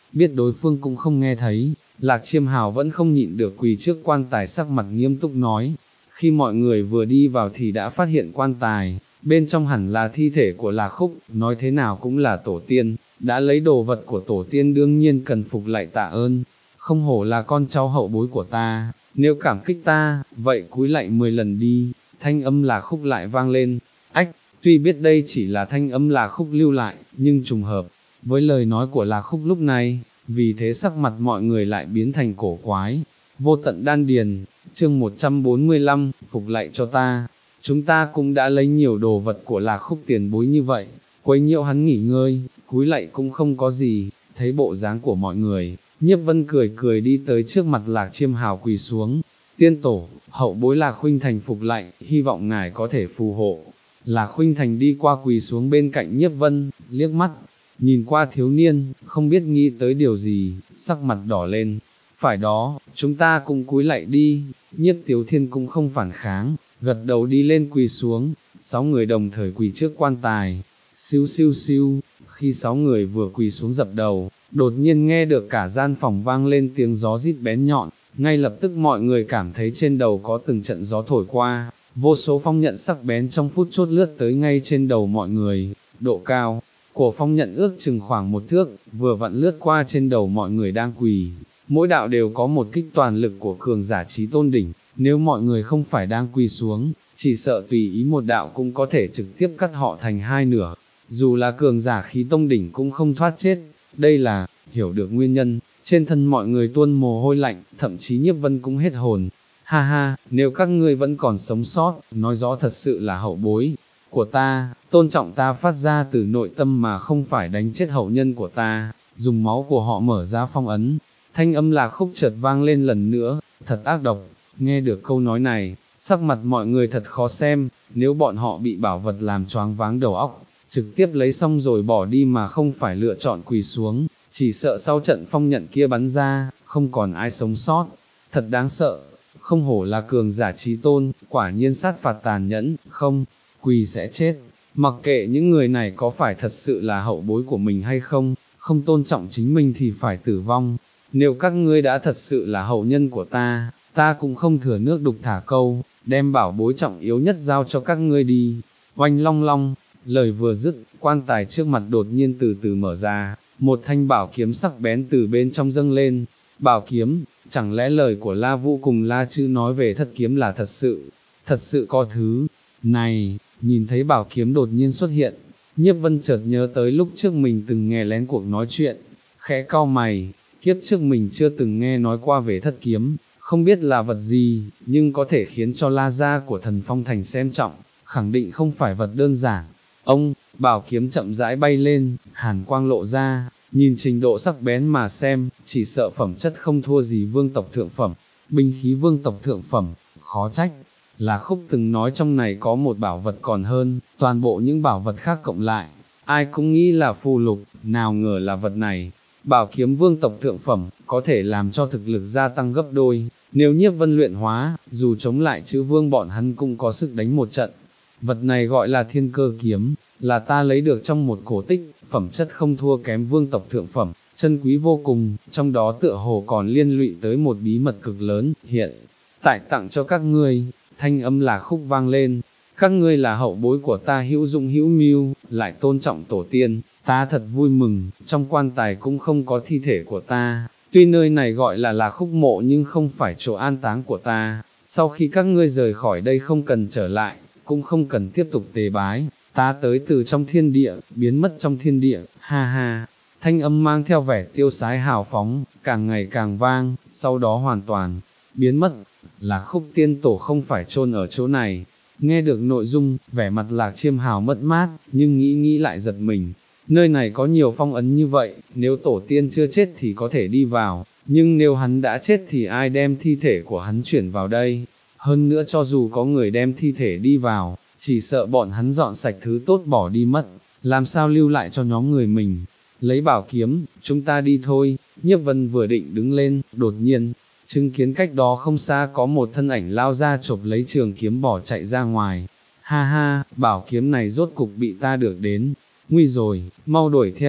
[SPEAKER 1] biết đối phương cũng không nghe thấy, Lạc Chiêm Hào vẫn không nhịn được quỳ trước quan tài sắc mặt nghiêm túc nói. Khi mọi người vừa đi vào thì đã phát hiện quan tài, bên trong hẳn là thi thể của Lạc Khúc, nói thế nào cũng là tổ tiên, đã lấy đồ vật của tổ tiên đương nhiên cần phục lại tạ ơn, không hổ là con cháu hậu bối của ta, nếu cảm kích ta, vậy cúi lạy mười lần đi, thanh âm Lạc Khúc lại vang lên, ách, tuy biết đây chỉ là thanh âm Lạc Khúc lưu lại, nhưng trùng hợp, với lời nói của Lạc Khúc lúc này, vì thế sắc mặt mọi người lại biến thành cổ quái. Vô tận đan điền, chương một trăm bốn mươi lăm, phục lạy cho ta, chúng ta cũng đã lấy nhiều đồ vật của Lạc Khúc tiền bối như vậy, quấy nhiễu hắn nghỉ ngơi, cúi lạy cũng không có gì, thấy bộ dáng của mọi người, Nhiếp Vân cười cười đi tới trước mặt Lạc Chiêm Hào quỳ xuống, tiên tổ, hậu bối Lạc Khuynh Thành phục lạy, hy vọng ngài có thể phù hộ. Lạc Khuynh Thành đi qua quỳ xuống bên cạnh Nhiếp Vân, liếc mắt, nhìn qua thiếu niên, không biết nghĩ tới điều gì, sắc mặt đỏ lên. Phải đó, chúng ta cùng cúi lạy đi, Nhiếp Tiếu Thiên cũng không phản kháng, gật đầu đi lên quỳ xuống, sáu người đồng thời quỳ trước quan tài, siêu siêu siêu, khi sáu người vừa quỳ xuống dập đầu, đột nhiên nghe được cả gian phòng vang lên tiếng gió rít bén nhọn, ngay lập tức mọi người cảm thấy trên đầu có từng trận gió thổi qua, vô số phong nhận sắc bén trong phút chốt lướt tới ngay trên đầu mọi người, độ cao của phong nhận ước chừng khoảng một thước, vừa vặn lướt qua trên đầu mọi người đang quỳ. Mỗi đạo đều có một kích toàn lực của cường giả chí tôn đỉnh, nếu mọi người không phải đang quỳ xuống, chỉ sợ tùy ý một đạo cũng có thể trực tiếp cắt họ thành hai nửa, dù là cường giả khí tông đỉnh cũng không thoát chết, đây là, hiểu được nguyên nhân, trên thân mọi người tuôn mồ hôi lạnh, thậm chí Nhiếp Vân cũng hết hồn, ha ha, nếu các ngươi vẫn còn sống sót, nói rõ thật sự là hậu bối của ta, tôn trọng ta phát ra từ nội tâm mà không phải đánh chết hậu nhân của ta, dùng máu của họ mở ra phong ấn. Thanh âm Lạc Khúc chợt vang lên lần nữa, thật ác độc, nghe được câu nói này, sắc mặt mọi người thật khó xem, nếu bọn họ bị bảo vật làm choáng váng đầu óc, trực tiếp lấy xong rồi bỏ đi mà không phải lựa chọn quỳ xuống, chỉ sợ sau trận phong nhận kia bắn ra, không còn ai sống sót, thật đáng sợ, không hổ là cường giả chí tôn, quả nhiên sát phạt tàn nhẫn, không, quỳ sẽ chết, mặc kệ những người này có phải thật sự là hậu bối của mình hay không, không tôn trọng chính mình thì phải tử vong. Nếu các ngươi đã thật sự là hậu nhân của ta, ta cũng không thừa nước đục thả câu, đem bảo bối trọng yếu nhất giao cho các ngươi đi. Oanh long long, lời vừa dứt, quan tài trước mặt đột nhiên từ từ mở ra, một thanh bảo kiếm sắc bén từ bên trong dâng lên. Bảo kiếm, chẳng lẽ lời của La Vũ cùng La Trư nói về thất kiếm là thật sự, thật sự có thứ này, nhìn thấy bảo kiếm đột nhiên xuất hiện, Nhiếp Vân chợt nhớ tới lúc trước mình từng nghe lén cuộc nói chuyện, khẽ cau mày. Kiếp trước mình chưa từng nghe nói qua về thất kiếm, không biết là vật gì, nhưng có thể khiến cho La gia của Thần Phong Thành xem trọng, khẳng định không phải vật đơn giản. Ông, bảo kiếm chậm rãi bay lên, hàn quang lộ ra, nhìn trình độ sắc bén mà xem, chỉ sợ phẩm chất không thua gì vương tộc thượng phẩm, binh khí vương tộc thượng phẩm, khó trách. Là Khúc từng nói trong này có một bảo vật còn hơn, toàn bộ những bảo vật khác cộng lại, ai cũng nghĩ là phù lục, nào ngờ là vật này. Bảo kiếm vương tộc thượng phẩm, có thể làm cho thực lực gia tăng gấp đôi, nếu Nhiếp Vân luyện hóa, dù chống lại chữ vương bọn hắn cũng có sức đánh một trận. Vật này gọi là thiên cơ kiếm, là ta lấy được trong một cổ tích, phẩm chất không thua kém vương tộc thượng phẩm, chân quý vô cùng, trong đó tựa hồ còn liên lụy tới một bí mật cực lớn, hiện tại tặng cho các ngươi. Thanh âm Lạc Khúc vang lên, các ngươi là hậu bối của ta hữu dụng hữu mưu, lại tôn trọng tổ tiên, ta thật vui mừng, trong quan tài cũng không có thi thể của ta, tuy nơi này gọi là Lạc Khúc mộ nhưng không phải chỗ an táng của ta, sau khi các ngươi rời khỏi đây không cần trở lại, cũng không cần tiếp tục tế bái, ta tới từ trong thiên địa, biến mất trong thiên địa, ha ha. Thanh âm mang theo vẻ tiêu sái hào phóng, càng ngày càng vang, sau đó hoàn toàn biến mất. Lạc Khúc tiên tổ không phải chôn ở chỗ này. Nghe được nội dung, vẻ mặt Lạc Chiêm Hào mất mát, nhưng nghĩ nghĩ lại giật mình. Nơi này có nhiều phong ấn như vậy, nếu tổ tiên chưa chết thì có thể đi vào, nhưng nếu hắn đã chết thì ai đem thi thể của hắn chuyển vào đây? Hơn nữa cho dù có người đem thi thể đi vào, chỉ sợ bọn hắn dọn sạch thứ tốt bỏ đi mất, làm sao lưu lại cho nhóm người mình? Lấy bảo kiếm, chúng ta đi thôi. Nhiếp Vân vừa định đứng lên, đột nhiên, chứng kiến cách đó không xa có một thân ảnh lao ra chộp lấy trường kiếm bỏ chạy ra ngoài. Ha ha, bảo kiếm này rốt cục bị ta được đến. Nguy rồi, mau đuổi theo.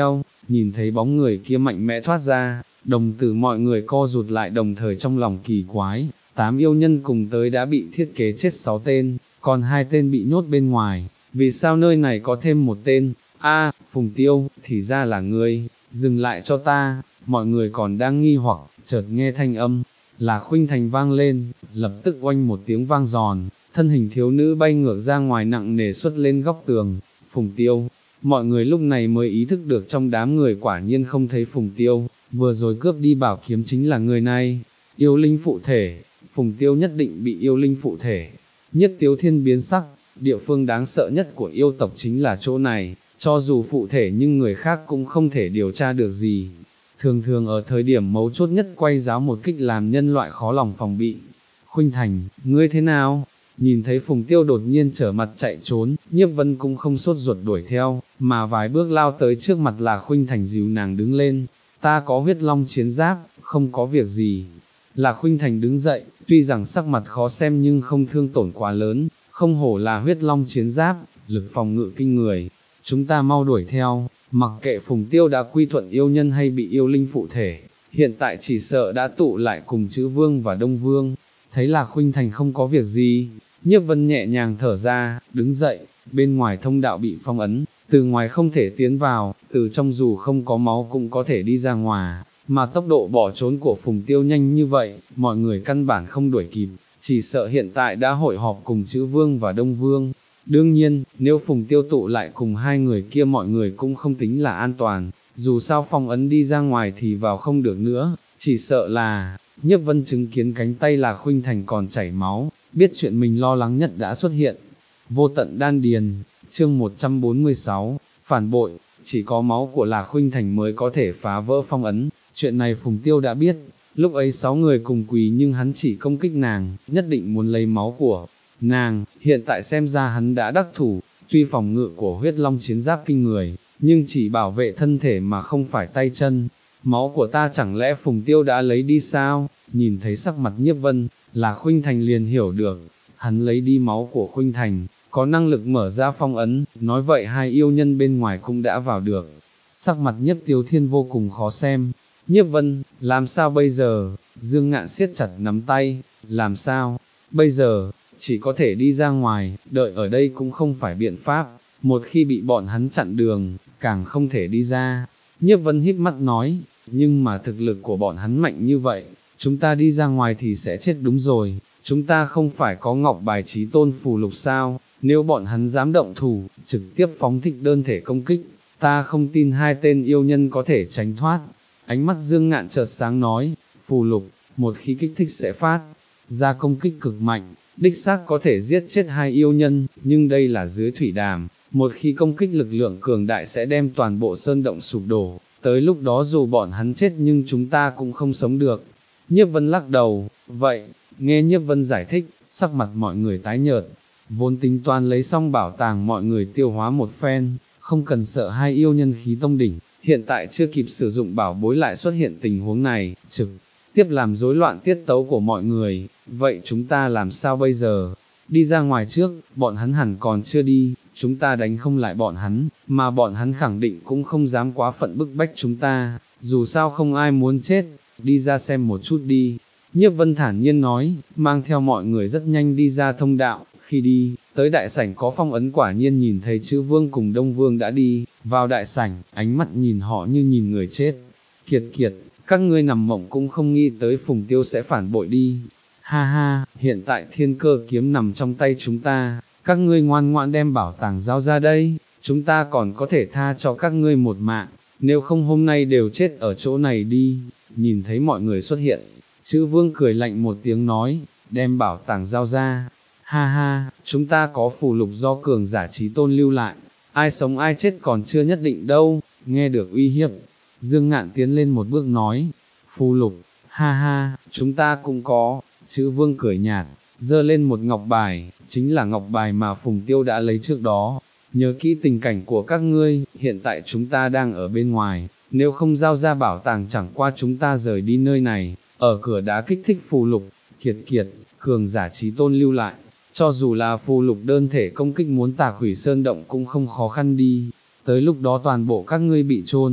[SPEAKER 1] nhìn thấy bóng người kia mạnh mẽ thoát ra, đồng tử mọi người co rụt lại đồng thời trong lòng kỳ quái, tám yêu nhân cùng tới đã bị thiết kế chết sáu tên, còn hai tên bị nhốt bên ngoài, vì sao nơi này có thêm một tên, a Phùng Tiêu, thì ra là ngươi, dừng lại cho ta, mọi người còn đang nghi hoặc, chợt nghe thanh âm, là Khuynh Thành vang lên, lập tức oanh một tiếng vang giòn, thân hình thiếu nữ bay ngược ra ngoài nặng nề xuất lên góc tường, Phùng Tiêu. Mọi người lúc này mới ý thức được trong đám người quả nhiên không thấy Phùng Tiêu, vừa rồi cướp đi bảo kiếm chính là người này, yêu linh phụ thể, Phùng Tiêu nhất định bị yêu linh phụ thể. Nhất Tiếu Thiên biến sắc, địa phương đáng sợ nhất của yêu tộc chính là chỗ này, cho dù phụ thể nhưng người khác cũng không thể điều tra được gì. Thường thường ở thời điểm mấu chốt nhất quay giáo một kích làm nhân loại khó lòng phòng bị. Khuynh Thành, ngươi thế nào? Nhìn thấy Phùng Tiêu đột nhiên trở mặt chạy trốn, Nhiếp Vân cũng không sốt ruột đuổi theo, mà vài bước lao tới trước mặt là Khuynh Thành dìu nàng đứng lên. Ta có huyết long chiến giáp, không có việc gì. Là Khuynh Thành đứng dậy, tuy rằng sắc mặt khó xem nhưng không thương tổn quá lớn, không hổ là huyết long chiến giáp, lực phòng ngự kinh người. Chúng ta mau đuổi theo, mặc kệ Phùng Tiêu đã quy thuận yêu nhân hay bị yêu linh phụ thể, hiện tại chỉ sợ đã tụ lại cùng Chữ Vương và Đông Vương. Thấy là Khuynh Thành không có việc gì, Nhiếp Vân nhẹ nhàng thở ra, đứng dậy, bên ngoài thông đạo bị phong ấn, từ ngoài không thể tiến vào, từ trong dù không có máu cũng có thể đi ra ngoài, mà tốc độ bỏ trốn của Phùng Tiêu nhanh như vậy, mọi người căn bản không đuổi kịp, chỉ sợ hiện tại đã hội họp cùng Chữ Vương và Đông Vương. Đương nhiên, nếu Phùng Tiêu tụ lại cùng hai người kia mọi người cũng không tính là an toàn, dù sao phong ấn đi ra ngoài thì vào không được nữa, chỉ sợ là, Nhiếp Vân chứng kiến cánh tay là Khuynh Thành còn chảy máu, biết chuyện mình lo lắng nhất đã xuất hiện. Vô tận đan điền, chương một trăm bốn mươi sáu, phản bội, chỉ có máu của là Khuynh Thành mới có thể phá vỡ phong ấn, chuyện này Phùng Tiêu đã biết, lúc ấy sáu người cùng quỳ nhưng hắn chỉ công kích nàng, nhất định muốn lấy máu của nàng, hiện tại xem ra hắn đã đắc thủ, tuy phòng ngự của huyết long chiến giáp kinh người, nhưng chỉ bảo vệ thân thể mà không phải tay chân. Máu của ta chẳng lẽ Phùng Tiêu đã lấy đi sao? Nhìn thấy sắc mặt Nhiếp Vân, là Khuynh Thành liền hiểu được, hắn lấy đi máu của Khuynh Thành, có năng lực mở ra phong ấn, nói vậy hai yêu nhân bên ngoài cũng đã vào được. Sắc mặt Nhiếp Tiếu Thiên vô cùng khó xem. Nhiếp Vân, làm sao bây giờ? Dương Ngạn siết chặt nắm tay, làm sao? Bây giờ, chỉ có thể đi ra ngoài, đợi ở đây cũng không phải biện pháp, một khi bị bọn hắn chặn đường, càng không thể đi ra. Nhiếp Vân híp mắt nói, nhưng mà thực lực của bọn hắn mạnh như vậy, chúng ta đi ra ngoài thì sẽ chết đúng rồi, chúng ta không phải có ngọc bài trí tôn phù lục sao, nếu bọn hắn dám động thủ, trực tiếp phóng thích đơn thể công kích, ta không tin hai tên yêu nhân có thể tránh thoát. Ánh mắt Dương Ngạn chợt sáng nói, phù lục, một khi kích thích sẽ phát ra công kích cực mạnh, đích xác có thể giết chết hai yêu nhân, nhưng đây là dưới thủy đàm, một khi công kích lực lượng cường đại sẽ đem toàn bộ sơn động sụp đổ, tới lúc đó dù bọn hắn chết nhưng chúng ta cũng không sống được. Nhiếp Vân lắc đầu, vậy, nghe Nhiếp Vân giải thích, sắc mặt mọi người tái nhợt, vốn tính toán lấy xong bảo tàng mọi người tiêu hóa một phen, không cần sợ hai yêu nhân khí tông đỉnh, hiện tại chưa kịp sử dụng bảo bối lại xuất hiện tình huống này, trực tiếp làm rối loạn tiết tấu của mọi người, vậy chúng ta làm sao bây giờ? Đi ra ngoài trước, bọn hắn hẳn còn chưa đi, chúng ta đánh không lại bọn hắn, mà bọn hắn khẳng định cũng không dám quá phận bức bách chúng ta, dù sao không ai muốn chết, đi ra xem một chút đi. Nhiếp Vân thản nhiên nói, mang theo mọi người rất nhanh đi ra thông đạo, khi đi, tới đại sảnh có phong ấn quả nhiên nhìn thấy Chữ Vương cùng Đông Vương đã đi, vào đại sảnh, ánh mắt nhìn họ như nhìn người chết. Kiệt kiệt, các ngươi nằm mộng cũng không nghĩ tới Phùng Tiêu sẽ phản bội đi. Ha ha, hiện tại thiên cơ kiếm nằm trong tay chúng ta, các ngươi ngoan ngoãn đem bảo tàng giao ra đây, chúng ta còn có thể tha cho các ngươi một mạng, nếu không hôm nay đều chết ở chỗ này đi. Nhìn thấy mọi người xuất hiện, Chữ Vương cười lạnh một tiếng nói, đem bảo tàng giao ra. Ha ha, chúng ta có phù lục do cường giả trí tôn lưu lại, ai sống ai chết còn chưa nhất định đâu. Nghe được uy hiếp, Dương Ngạn tiến lên một bước nói, phù lục, ha ha, chúng ta cũng có. Chữ Vương cười nhạt, giơ lên một ngọc bài, chính là ngọc bài mà Phùng Tiêu đã lấy trước đó. Nhớ kỹ tình cảnh của các ngươi, hiện tại chúng ta đang ở bên ngoài, nếu không giao ra bảo tàng chẳng qua chúng ta rời đi nơi này, ở cửa đá kích thích phù lục. Kiệt kiệt, cường giả trí tôn lưu lại, cho dù là phù lục đơn thể công kích muốn tạc hủy sơn động cũng không khó khăn đi, tới lúc đó toàn bộ các ngươi bị chôn.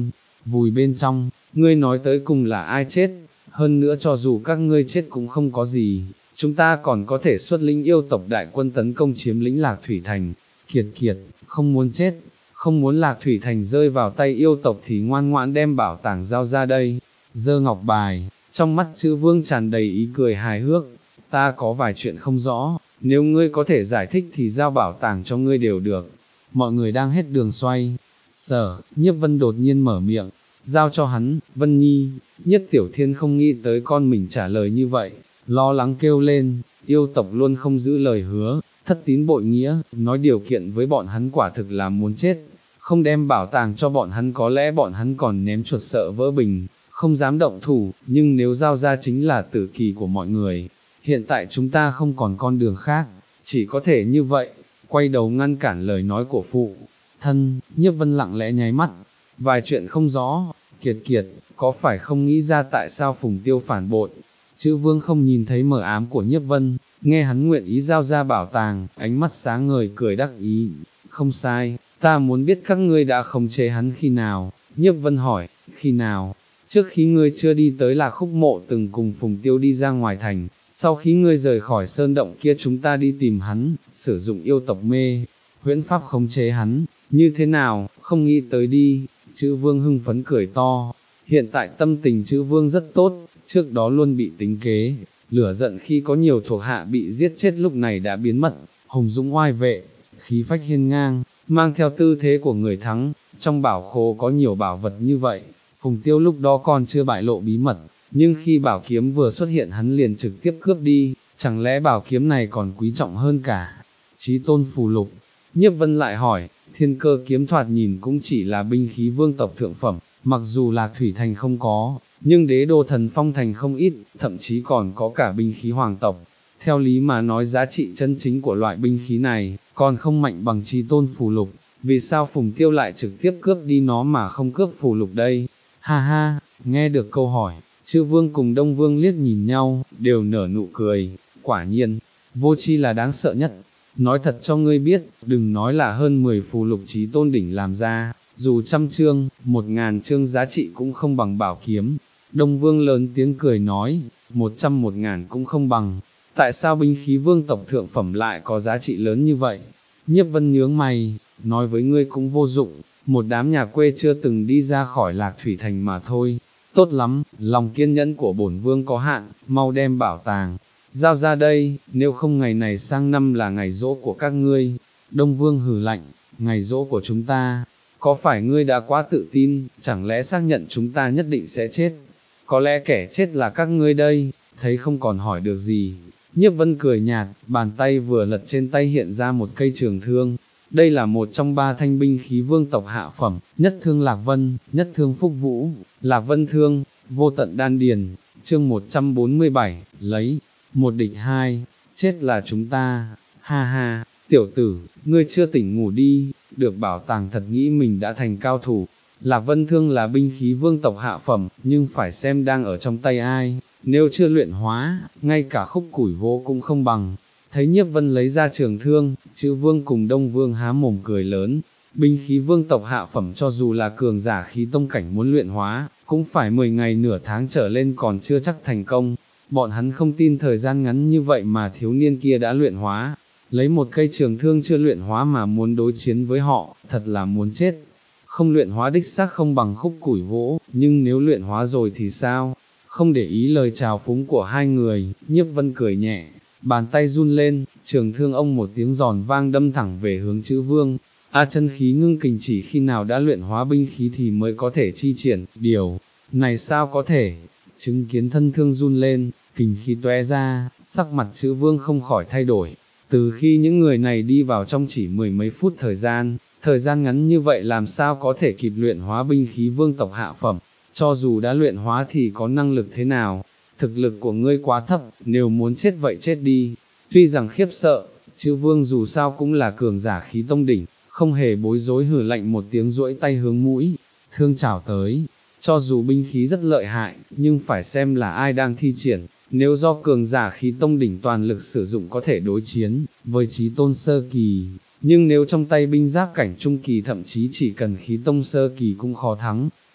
[SPEAKER 1] vùi bên trong, ngươi nói tới cùng là ai chết, hơn nữa cho dù các ngươi chết cũng không có gì, chúng ta còn có thể xuất lĩnh yêu tộc đại quân tấn công chiếm lĩnh Lạc Thủy Thành. Kiệt kiệt, không muốn chết, không muốn Lạc Thủy Thành rơi vào tay yêu tộc thì ngoan ngoãn đem bảo tàng giao ra đây. Giơ ngọc bài, trong mắt chữ vương tràn đầy ý cười hài hước, ta có vài chuyện không rõ, nếu ngươi có thể giải thích thì giao bảo tàng cho ngươi đều được. Mọi người đang hết đường xoay, sở, Nhiếp Vân đột nhiên mở miệng, giao cho hắn, Vân Nhi. Nhiếp Tiểu Thiên không nghĩ tới con mình trả lời như vậy, lo lắng kêu lên, yêu tộc luôn không giữ lời hứa, thất tín bội nghĩa, nói điều kiện với bọn hắn quả thực là muốn chết, không đem bảo tàng cho bọn hắn có lẽ bọn hắn còn ném chuột sợ vỡ bình, không dám động thủ, nhưng nếu giao ra chính là tử kỳ của mọi người. Hiện tại chúng ta không còn con đường khác, chỉ có thể như vậy, quay đầu ngăn cản lời nói của phụ thân. Nhiếp Vân lặng lẽ nháy mắt, vài chuyện không rõ, kiệt kiệt, có phải không nghĩ ra tại sao Phùng Tiêu phản bội? Chữ Vương không nhìn thấy mờ ám của Nhiếp Vân, nghe hắn nguyện ý giao ra bảo tàng, ánh mắt sáng ngời cười đắc ý, không sai, ta muốn biết các ngươi đã khống chế hắn khi nào. Nhiếp Vân hỏi, khi nào? Trước khi ngươi chưa đi tới Lạc Khúc Mộ từng cùng Phùng Tiêu đi ra ngoài thành, sau khi ngươi rời khỏi sơn động kia chúng ta đi tìm hắn, sử dụng yêu tộc mê huyễn pháp khống chế hắn, như thế nào, không nghĩ tới đi. Chữ Vương hưng phấn cười to, hiện tại tâm tình chữ Vương rất tốt, trước đó luôn bị tính kế, lửa giận khi có nhiều thuộc hạ bị giết chết lúc này đã biến mất, hùng dũng oai vệ, khí phách hiên ngang, mang theo tư thế của người thắng. Trong bảo khố có nhiều bảo vật như vậy, Phùng Tiêu lúc đó còn chưa bại lộ bí mật, nhưng khi bảo kiếm vừa xuất hiện hắn liền trực tiếp cướp đi, chẳng lẽ bảo kiếm này còn quý trọng hơn cả Chí Tôn phù lục? Nhiếp Vân lại hỏi, Thiên Cơ kiếm thoạt nhìn cũng chỉ là binh khí vương tộc thượng phẩm, mặc dù Lạc Thủy Thành không có, nhưng đế đô Thần Phong Thành không ít, thậm chí còn có cả binh khí hoàng tộc. Theo lý mà nói giá trị chân chính của loại binh khí này, còn không mạnh bằng Chí Tôn phù lục, vì sao Phùng Tiêu lại trực tiếp cướp đi nó mà không cướp phù lục đây? Ha ha, nghe được câu hỏi, Chư Vương cùng Đông Vương liếc nhìn nhau, đều nở nụ cười, quả nhiên, vô tri là đáng sợ nhất. Nói thật cho ngươi biết, đừng nói là hơn mười phù lục Chí Tôn đỉnh làm ra, dù trăm chương, một ngàn chương giá trị cũng không bằng bảo kiếm. Đông Vương lớn tiếng cười nói, một trăm một ngàn cũng không bằng, tại sao binh khí vương tộc thượng phẩm lại có giá trị lớn như vậy? Nhiếp Vân nhướng mày, nói với ngươi cũng vô dụng, một đám nhà quê chưa từng đi ra khỏi Lạc Thủy Thành mà thôi. Tốt lắm, lòng kiên nhẫn của bổn vương có hạn, mau đem bảo tàng giao ra đây, nếu không ngày này sang năm là ngày giỗ của các ngươi. Đông Vương hừ lạnh, ngày giỗ của chúng ta, có phải ngươi đã quá tự tin, chẳng lẽ xác nhận chúng ta nhất định sẽ chết? Có lẽ kẻ chết là các ngươi đây. Thấy không còn hỏi được gì, Nhiếp Vân cười nhạt, bàn tay vừa lật trên tay hiện ra một cây trường thương. Đây là một trong ba thanh binh khí vương tộc hạ phẩm, nhất thương Lạc Vân, nhất thương Phúc Vũ, Lạc Vân thương, vô tận đan điền. Chương một trăm bốn mươi bảy, lấy, một địch hai, chết là chúng ta. Ha ha, tiểu tử, ngươi chưa tỉnh ngủ đi, được bảo tàng thật nghĩ mình đã thành cao thủ. Lạc Vân thương là binh khí vương tộc hạ phẩm, nhưng phải xem đang ở trong tay ai, nếu chưa luyện hóa, ngay cả khúc củi gỗ cũng không bằng. Thấy Nhiếp Vân lấy ra trường thương, Chữ Vương cùng Đông Vương há mồm cười lớn, binh khí vương tộc hạ phẩm cho dù là cường giả khí tông cảnh muốn luyện hóa, cũng phải mười ngày nửa tháng trở lên còn chưa chắc thành công. Bọn hắn không tin thời gian ngắn như vậy mà thiếu niên kia đã luyện hóa, lấy một cây trường thương chưa luyện hóa mà muốn đối chiến với họ, thật là muốn chết. Không luyện hóa đích xác không bằng khúc củi gỗ, nhưng nếu luyện hóa rồi thì sao? Không để ý lời chào phúng của hai người, Nhiếp Vân cười nhẹ, bàn tay run lên, trường thương ông một tiếng giòn vang đâm thẳng về hướng Chữ Vương. A chân khí ngưng kình chỉ khi nào đã luyện hóa binh khí thì mới có thể chi triển, điều này sao có thể? Chứng kiến thân thương run lên, kình khí tóe ra, sắc mặt Chữ Vương không khỏi thay đổi. Từ khi những người này đi vào trong chỉ mười mấy phút thời gian, thời gian ngắn như vậy làm sao có thể kịp luyện hóa binh khí vương tộc hạ phẩm, cho dù đã luyện hóa thì có năng lực thế nào? Thực lực của ngươi quá thấp, nếu muốn chết vậy chết đi. Tuy rằng khiếp sợ, Chữ Vương dù sao cũng là cường giả khí tông đỉnh, không hề bối rối hừ lạnh một tiếng duỗi tay hướng mũi, thương chảo tới. Cho dù binh khí rất lợi hại, nhưng phải xem là ai đang thi triển, nếu do cường giả khí tông đỉnh toàn lực sử dụng có thể đối chiến với Chí Tôn sơ kỳ, nhưng nếu trong tay binh giáp cảnh trung kỳ thậm chí chỉ cần khí tông sơ kỳ cũng khó thắng.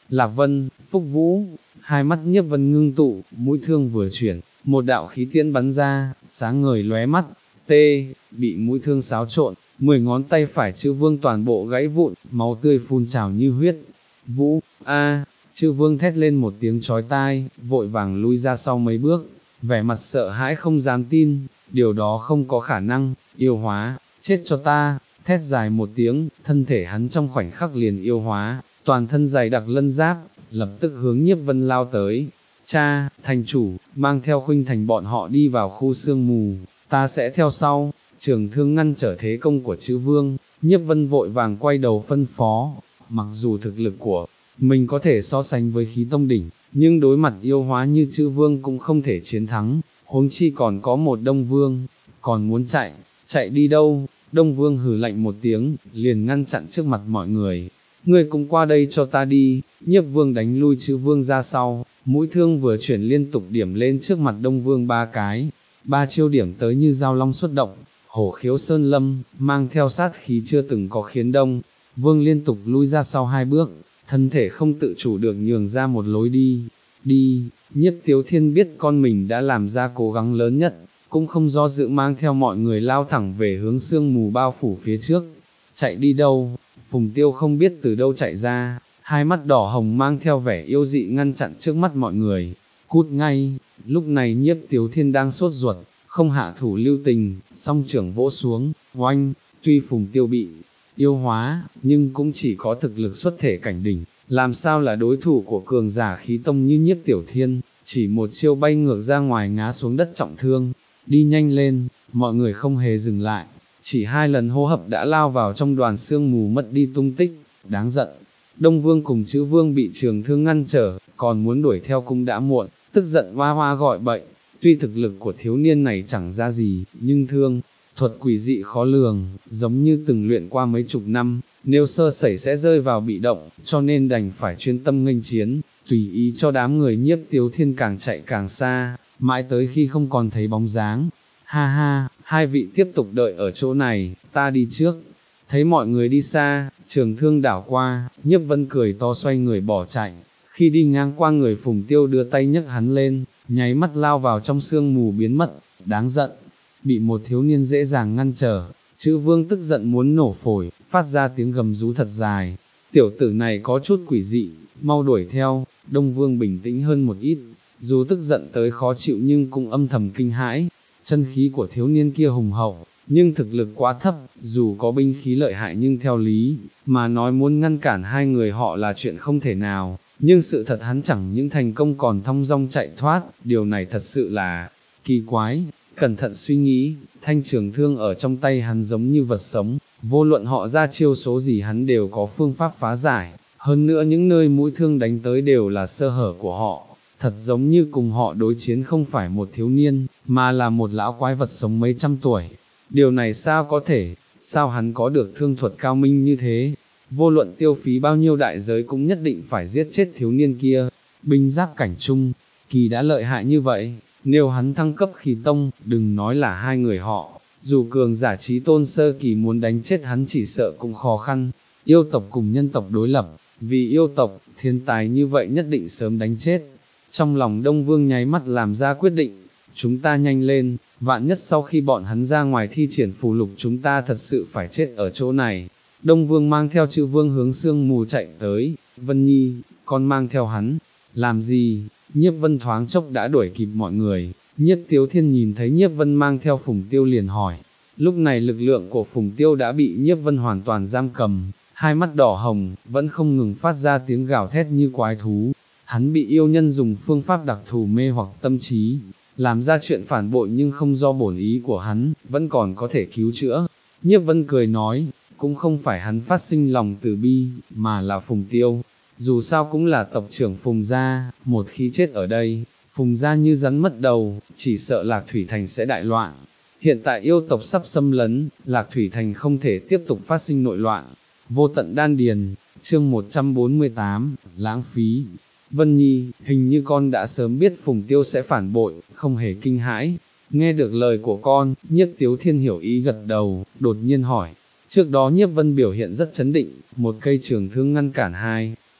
[SPEAKER 1] Lạc Vân, Phúc Vũ, hai mắt Nhiếp Vân ngưng tụ, mũi thương vừa chuyển, một đạo khí tiễn bắn ra, sáng ngời lóe mắt, tê, bị mũi thương xáo trộn, mười ngón tay phải chữ vương toàn bộ gãy vụn, máu tươi phun trào như huyết. Vũ, a, chữ vương thét lên một tiếng chói tai, vội vàng lui ra sau mấy bước, vẻ mặt sợ hãi không dám tin, điều đó không có khả năng, yêu hóa, chết cho ta, thét dài một tiếng, thân thể hắn trong khoảnh khắc liền yêu hóa, toàn thân dày đặc lân giáp, lập tức hướng Nhiếp Vân lao tới. Cha, thành chủ, mang theo Khuynh Thành bọn họ đi vào khu sương mù, ta sẽ theo sau. Trường thương ngăn trở thế công của chữ vương, Nhiếp Vân vội vàng quay đầu phân phó, mặc dù thực lực của mình có thể so sánh với khí tông đỉnh, nhưng đối mặt yêu hóa như chữ vương cũng không thể chiến thắng, huống chi còn có một Đông Vương, còn muốn chạy, chạy đi đâu? Đông Vương hừ lạnh một tiếng, liền ngăn chặn trước mặt mọi người. Ngươi cũng qua đây cho ta đi. Nhiếp Vương đánh lui chữ vương ra sau, mũi thương vừa chuyển liên tục điểm lên trước mặt Đông Vương ba cái, ba chiêu điểm tới như dao long xuất động, hổ khiếu sơn lâm, mang theo sát khí chưa từng có khiến Đông Vương liên tục lui ra sau hai bước, thân thể không tự chủ được nhường ra một lối đi. Đi, Nhiếp Tiếu Thiên biết con mình đã làm ra cố gắng lớn nhất, cũng không do dự mang theo mọi người lao thẳng về hướng sương mù bao phủ phía trước. Chạy đi đâu? Phùng Tiêu không biết từ đâu chạy ra, hai mắt đỏ hồng mang theo vẻ yêu dị ngăn chặn trước mắt mọi người. Cút ngay! Lúc này Nhiếp Tiếu Thiên đang sốt ruột, không hạ thủ lưu tình, song trưởng vỗ xuống, oanh, tuy Phùng Tiêu bị yêu hóa, nhưng cũng chỉ có thực lực xuất thể cảnh đỉnh, làm sao là đối thủ của cường giả khí tông như Nhiếp Tiểu Thiên, chỉ một chiêu bay ngược ra ngoài ngã xuống đất trọng thương. Đi nhanh lên, mọi người không hề dừng lại, chỉ hai lần hô hấp đã lao vào trong đoàn sương mù mất đi tung tích, đáng giận. Đông Vương cùng chữ Vương bị trường thương ngăn trở, còn muốn đuổi theo cũng đã muộn, tức giận hoa hoa gọi bậy. Tuy thực lực của thiếu niên này chẳng ra gì, nhưng thương thuật quỷ dị khó lường, giống như từng luyện qua mấy chục năm, nếu sơ sẩy sẽ rơi vào bị động, cho nên đành phải chuyên tâm nghênh chiến, tùy ý cho đám người Nhiếp Tiếu Thiên càng chạy càng xa, mãi tới khi không còn thấy bóng dáng. Ha ha, hai vị tiếp tục đợi ở chỗ này, ta đi trước. Thấy mọi người đi xa, trường thương đảo qua, Nhiếp Vân cười to xoay người bỏ chạy, khi đi ngang qua người Phùng Tiêu đưa tay nhấc hắn lên, nháy mắt lao vào trong sương mù biến mất, đáng giận. Bị một thiếu niên dễ dàng ngăn trở, chữ Vương tức giận muốn nổ phổi, phát ra tiếng gầm rú thật dài. Tiểu tử này có chút quỷ dị, mau đuổi theo. Đông Vương bình tĩnh hơn một ít, dù tức giận tới khó chịu nhưng cũng âm thầm kinh hãi. Chân khí của thiếu niên kia hùng hậu, nhưng thực lực quá thấp, dù có binh khí lợi hại nhưng theo lý mà nói muốn ngăn cản hai người họ là chuyện không thể nào. Nhưng sự thật hắn chẳng những thành công còn thong dong chạy thoát, điều này thật sự là kỳ quái. Cẩn thận suy nghĩ, thanh trường thương ở trong tay hắn giống như vật sống, vô luận họ ra chiêu số gì hắn đều có phương pháp phá giải, hơn nữa những nơi mũi thương đánh tới đều là sơ hở của họ, thật giống như cùng họ đối chiến không phải một thiếu niên, mà là một lão quái vật sống mấy trăm tuổi. Điều này sao có thể, sao hắn có được thương thuật cao minh như thế? Vô luận tiêu phí bao nhiêu đại giới cũng nhất định phải giết chết thiếu niên kia. Binh giáp cảnh trung kỳ đã lợi hại như vậy, nếu hắn thăng cấp khí tông, đừng nói là hai người họ, dù cường giả trí tôn sơ kỳ muốn đánh chết hắn chỉ sợ cũng khó khăn. Yêu tộc cùng nhân tộc đối lập, vì yêu tộc, thiên tài như vậy nhất định sớm đánh chết. Trong lòng Đông Vương nháy mắt làm ra quyết định, chúng ta nhanh lên, vạn nhất sau khi bọn hắn ra ngoài thi triển phù lục chúng ta thật sự phải chết ở chỗ này. Đông Vương mang theo chữ Vương hướng sương mù chạy tới. Vân Nhi, con mang theo hắn, làm gì? Nhiếp Vân thoáng chốc đã đuổi kịp mọi người. Nhiếp Tiếu Thiên nhìn thấy Nhiếp Vân mang theo Phùng Tiêu liền hỏi. Lúc này lực lượng của Phùng Tiêu đã bị Nhiếp Vân hoàn toàn giam cầm, hai mắt đỏ hồng, vẫn không ngừng phát ra tiếng gào thét như quái thú. Hắn bị yêu nhân dùng phương pháp đặc thù mê hoặc tâm trí, làm ra chuyện phản bội nhưng không do bổn ý của hắn, vẫn còn có thể cứu chữa. Nhiếp Vân cười nói, cũng không phải hắn phát sinh lòng từ bi, mà là Phùng Tiêu. Dù sao cũng là tộc trưởng Phùng gia, một khi chết ở đây, Phùng gia như rắn mất đầu, chỉ sợ Lạc Thủy Thành sẽ đại loạn. Hiện tại yêu tộc sắp xâm lấn, Lạc Thủy Thành không thể tiếp tục phát sinh nội loạn. Vô tận đan điền, chương một trăm bốn mươi tám, lãng phí. Vân Nhi, hình như con đã sớm biết Phùng Tiêu sẽ phản bội, không hề kinh hãi. Nghe được lời của con, Nhiếp Tiếu Thiên hiểu ý gật đầu, đột nhiên hỏi. Trước đó Nhiếp Vân biểu hiện rất chấn định, một cây trường thương ngăn cản hai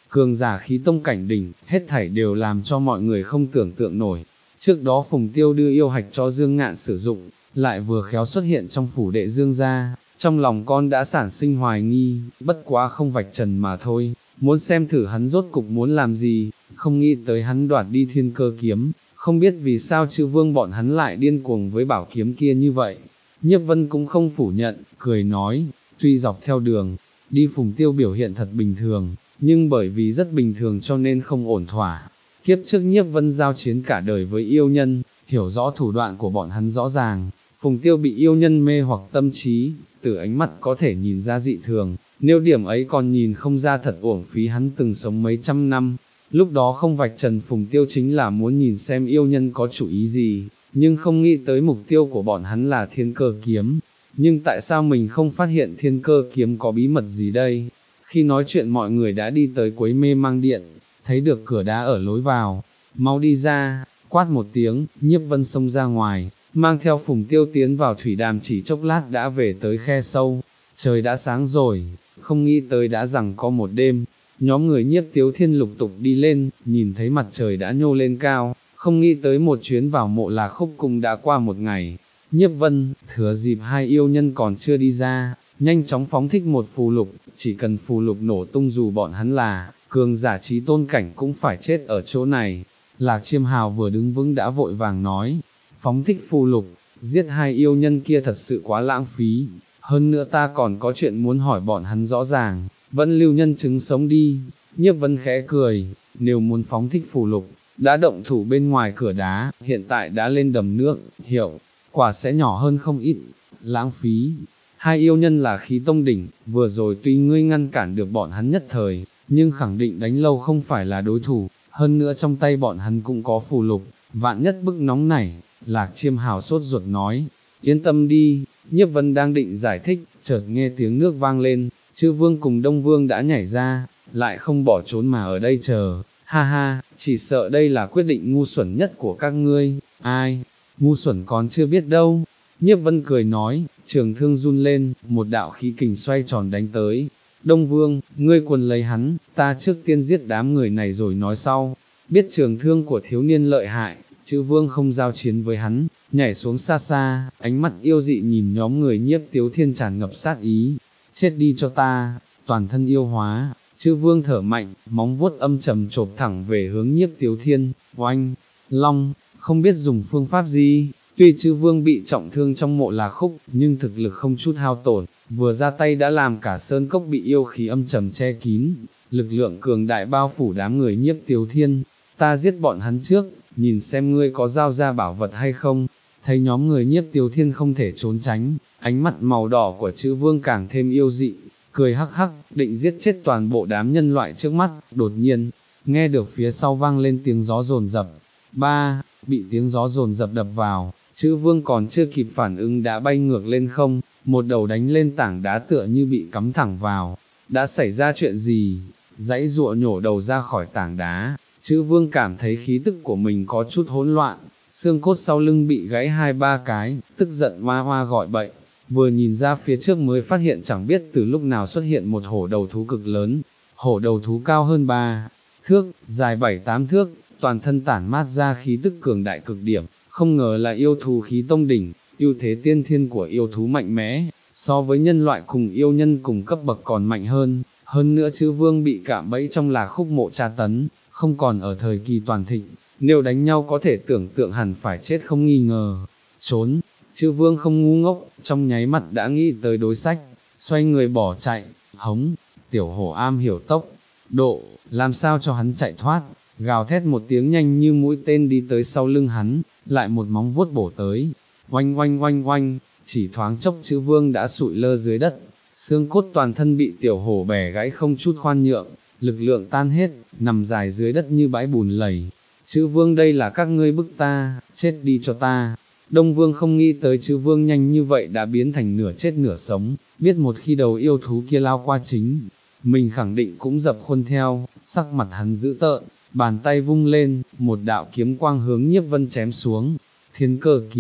[SPEAKER 1] cường giả khí tông cảnh đỉnh, hết thảy đều làm cho mọi người không tưởng tượng nổi. Trước đó Phùng Tiêu đưa yêu hạch cho Dương Ngạn sử dụng, lại vừa khéo xuất hiện trong phủ đệ Dương gia, trong lòng con đã sản sinh hoài nghi, bất quá không vạch trần mà thôi, muốn xem thử hắn rốt cục muốn làm gì, không nghĩ tới hắn đoạt đi thiên cơ kiếm, không biết vì sao Chữ Vương bọn hắn lại điên cuồng với bảo kiếm kia như vậy. Nhiếp Vân cũng không phủ nhận, cười nói, tuy dọc theo đường, đi Phùng Tiêu biểu hiện thật bình thường, nhưng bởi vì rất bình thường cho nên không ổn thỏa. Kiếp trước Nhiếp Vân giao chiến cả đời với yêu nhân, hiểu rõ thủ đoạn của bọn hắn rõ ràng, Phùng Tiêu bị yêu nhân mê hoặc tâm trí, từ ánh mắt có thể nhìn ra dị thường, nếu điểm ấy còn nhìn không ra thật uổng phí hắn từng sống mấy trăm năm. Lúc đó không vạch trần Phùng Tiêu chính là muốn nhìn xem yêu nhân có chủ ý gì, nhưng không nghĩ tới mục tiêu của bọn hắn là thiên cơ kiếm. Nhưng tại sao mình không phát hiện thiên cơ kiếm có bí mật gì đây? Khi nói chuyện mọi người đã đi tới cuối mê mang điện, thấy được cửa đá ở lối vào, mau đi ra, quát một tiếng, Nhiếp Vân xông ra ngoài, mang theo Phùng Tiêu tiến vào thủy đàm, chỉ chốc lát đã về tới khe sâu. Trời đã sáng rồi, không nghĩ tới đã rằng có một đêm. Nhóm người Nhiếp Tiếu Thiên lục tục đi lên, nhìn thấy mặt trời đã nhô lên cao, không nghĩ tới một chuyến vào mộ Lạc Khúc Cung đã qua một ngày. Nhiếp Vân, thừa dịp hai yêu nhân còn chưa đi ra, nhanh chóng phóng thích một phù lục, chỉ cần phù lục nổ tung dù bọn hắn là cường giả trí tôn cảnh cũng phải chết ở chỗ này. Lạc Chiêm Hào vừa đứng vững đã vội vàng nói, phóng thích phù lục, giết hai yêu nhân kia thật sự quá lãng phí, hơn nữa ta còn có chuyện muốn hỏi bọn hắn rõ ràng, vẫn lưu nhân chứng sống đi. Nhiếp Vân khẽ cười, nếu muốn phóng thích phù lục, đã động thủ bên ngoài cửa đá, hiện tại đã lên đầm nước, hiệu quả sẽ nhỏ hơn không ít, lãng phí. Hai yêu nhân là khí tông đỉnh, vừa rồi tuy ngươi ngăn cản được bọn hắn nhất thời, nhưng khẳng định đánh lâu không phải là đối thủ, hơn nữa trong tay bọn hắn cũng có phù lục, vạn nhất bức nóng này. Lạc Chiêm Hào sốt ruột nói, yên tâm đi. Nhiếp Vân đang định giải thích, chợt nghe tiếng nước vang lên, Chữ Vương cùng Đông Vương đã nhảy ra, lại không bỏ trốn mà ở đây chờ, ha ha, chỉ sợ đây là quyết định ngu xuẩn nhất của các ngươi. Ai, ngu xuẩn còn chưa biết đâu. Nhiếp Vân cười nói, trường thương run lên, một đạo khí kình xoay tròn đánh tới. Đông Vương, ngươi quần lấy hắn, ta trước tiên giết đám người này rồi nói sau. Biết trường thương của thiếu niên lợi hại, Chữ Vương không giao chiến với hắn, nhảy xuống xa xa, ánh mắt yêu dị nhìn nhóm người Nhiếp Tiếu Thiên tràn ngập sát ý. Chết đi cho ta, toàn thân yêu hóa. Chữ Vương thở mạnh, móng vuốt âm trầm chộp thẳng về hướng Nhiếp Tiếu Thiên. Oanh, long, không biết dùng phương pháp gì. Tuy Chữ Vương bị trọng thương trong mộ Lạc Khúc, nhưng thực lực không chút hao tổn, vừa ra tay đã làm cả sơn cốc bị yêu khí âm trầm che kín, lực lượng cường đại bao phủ đám người Nhiếp Tiếu Thiên. Ta giết bọn hắn trước, nhìn xem ngươi có giao ra bảo vật hay không. Thấy nhóm người Nhiếp Tiếu Thiên không thể trốn tránh, ánh mắt màu đỏ của Chữ Vương càng thêm yêu dị, cười hắc hắc, định giết chết toàn bộ đám nhân loại trước mắt. Đột nhiên, nghe được phía sau vang lên tiếng gió dồn dập. Ba, bị tiếng gió dồn dập đập vào, Chữ Vương còn chưa kịp phản ứng đã bay ngược lên không, một đầu đánh lên tảng đá tựa như bị cắm thẳng vào. Đã xảy ra chuyện gì? Dãy giụa nhổ đầu ra khỏi tảng đá, Chữ Vương cảm thấy khí tức của mình có chút hỗn loạn, xương cốt sau lưng bị gãy hai ba cái, tức giận hoa hoa gọi bậy. Vừa nhìn ra phía trước mới phát hiện chẳng biết từ lúc nào xuất hiện một hổ đầu thú cực lớn, hổ đầu thú cao hơn ba thước, dài bảy tám thước, toàn thân tản mát ra khí tức cường đại cực điểm, không ngờ là yêu thú khí tông đỉnh, ưu thế tiên thiên của yêu thú mạnh mẽ, so với nhân loại cùng yêu nhân cùng cấp bậc còn mạnh hơn, hơn nữa Chữ Vương bị cạm bẫy trong Lạc Khúc mộ tra tấn, không còn ở thời kỳ toàn thịnh, nếu đánh nhau có thể tưởng tượng hẳn phải chết không nghi ngờ. Trốn, Chữ Vương không ngu ngốc, trong nháy mắt đã nghĩ tới đối sách, xoay người bỏ chạy. Hống, tiểu hổ am hiểu tốc độ, làm sao cho hắn chạy thoát, gào thét một tiếng nhanh như mũi tên đi tới sau lưng hắn, lại một móng vuốt bổ tới. Oanh oanh oanh oanh, chỉ thoáng chốc Chữ Vương đã sụi lơ dưới đất, xương cốt toàn thân bị tiểu hổ bẻ gãy không chút khoan nhượng, lực lượng tan hết, nằm dài dưới đất như bãi bùn lầy. Chữ Vương, đây là các ngươi bức ta, chết đi cho ta. Đông Vương không nghĩ tới Chữ Vương nhanh như vậy đã biến thành nửa chết nửa sống, biết một khi đầu yêu thú kia lao qua chính, mình khẳng định cũng dập khuôn theo, sắc mặt hắn dữ tợn, bàn tay vung lên, một đạo kiếm quang hướng Nhiếp Vân chém xuống. Thiên cơ kiếm,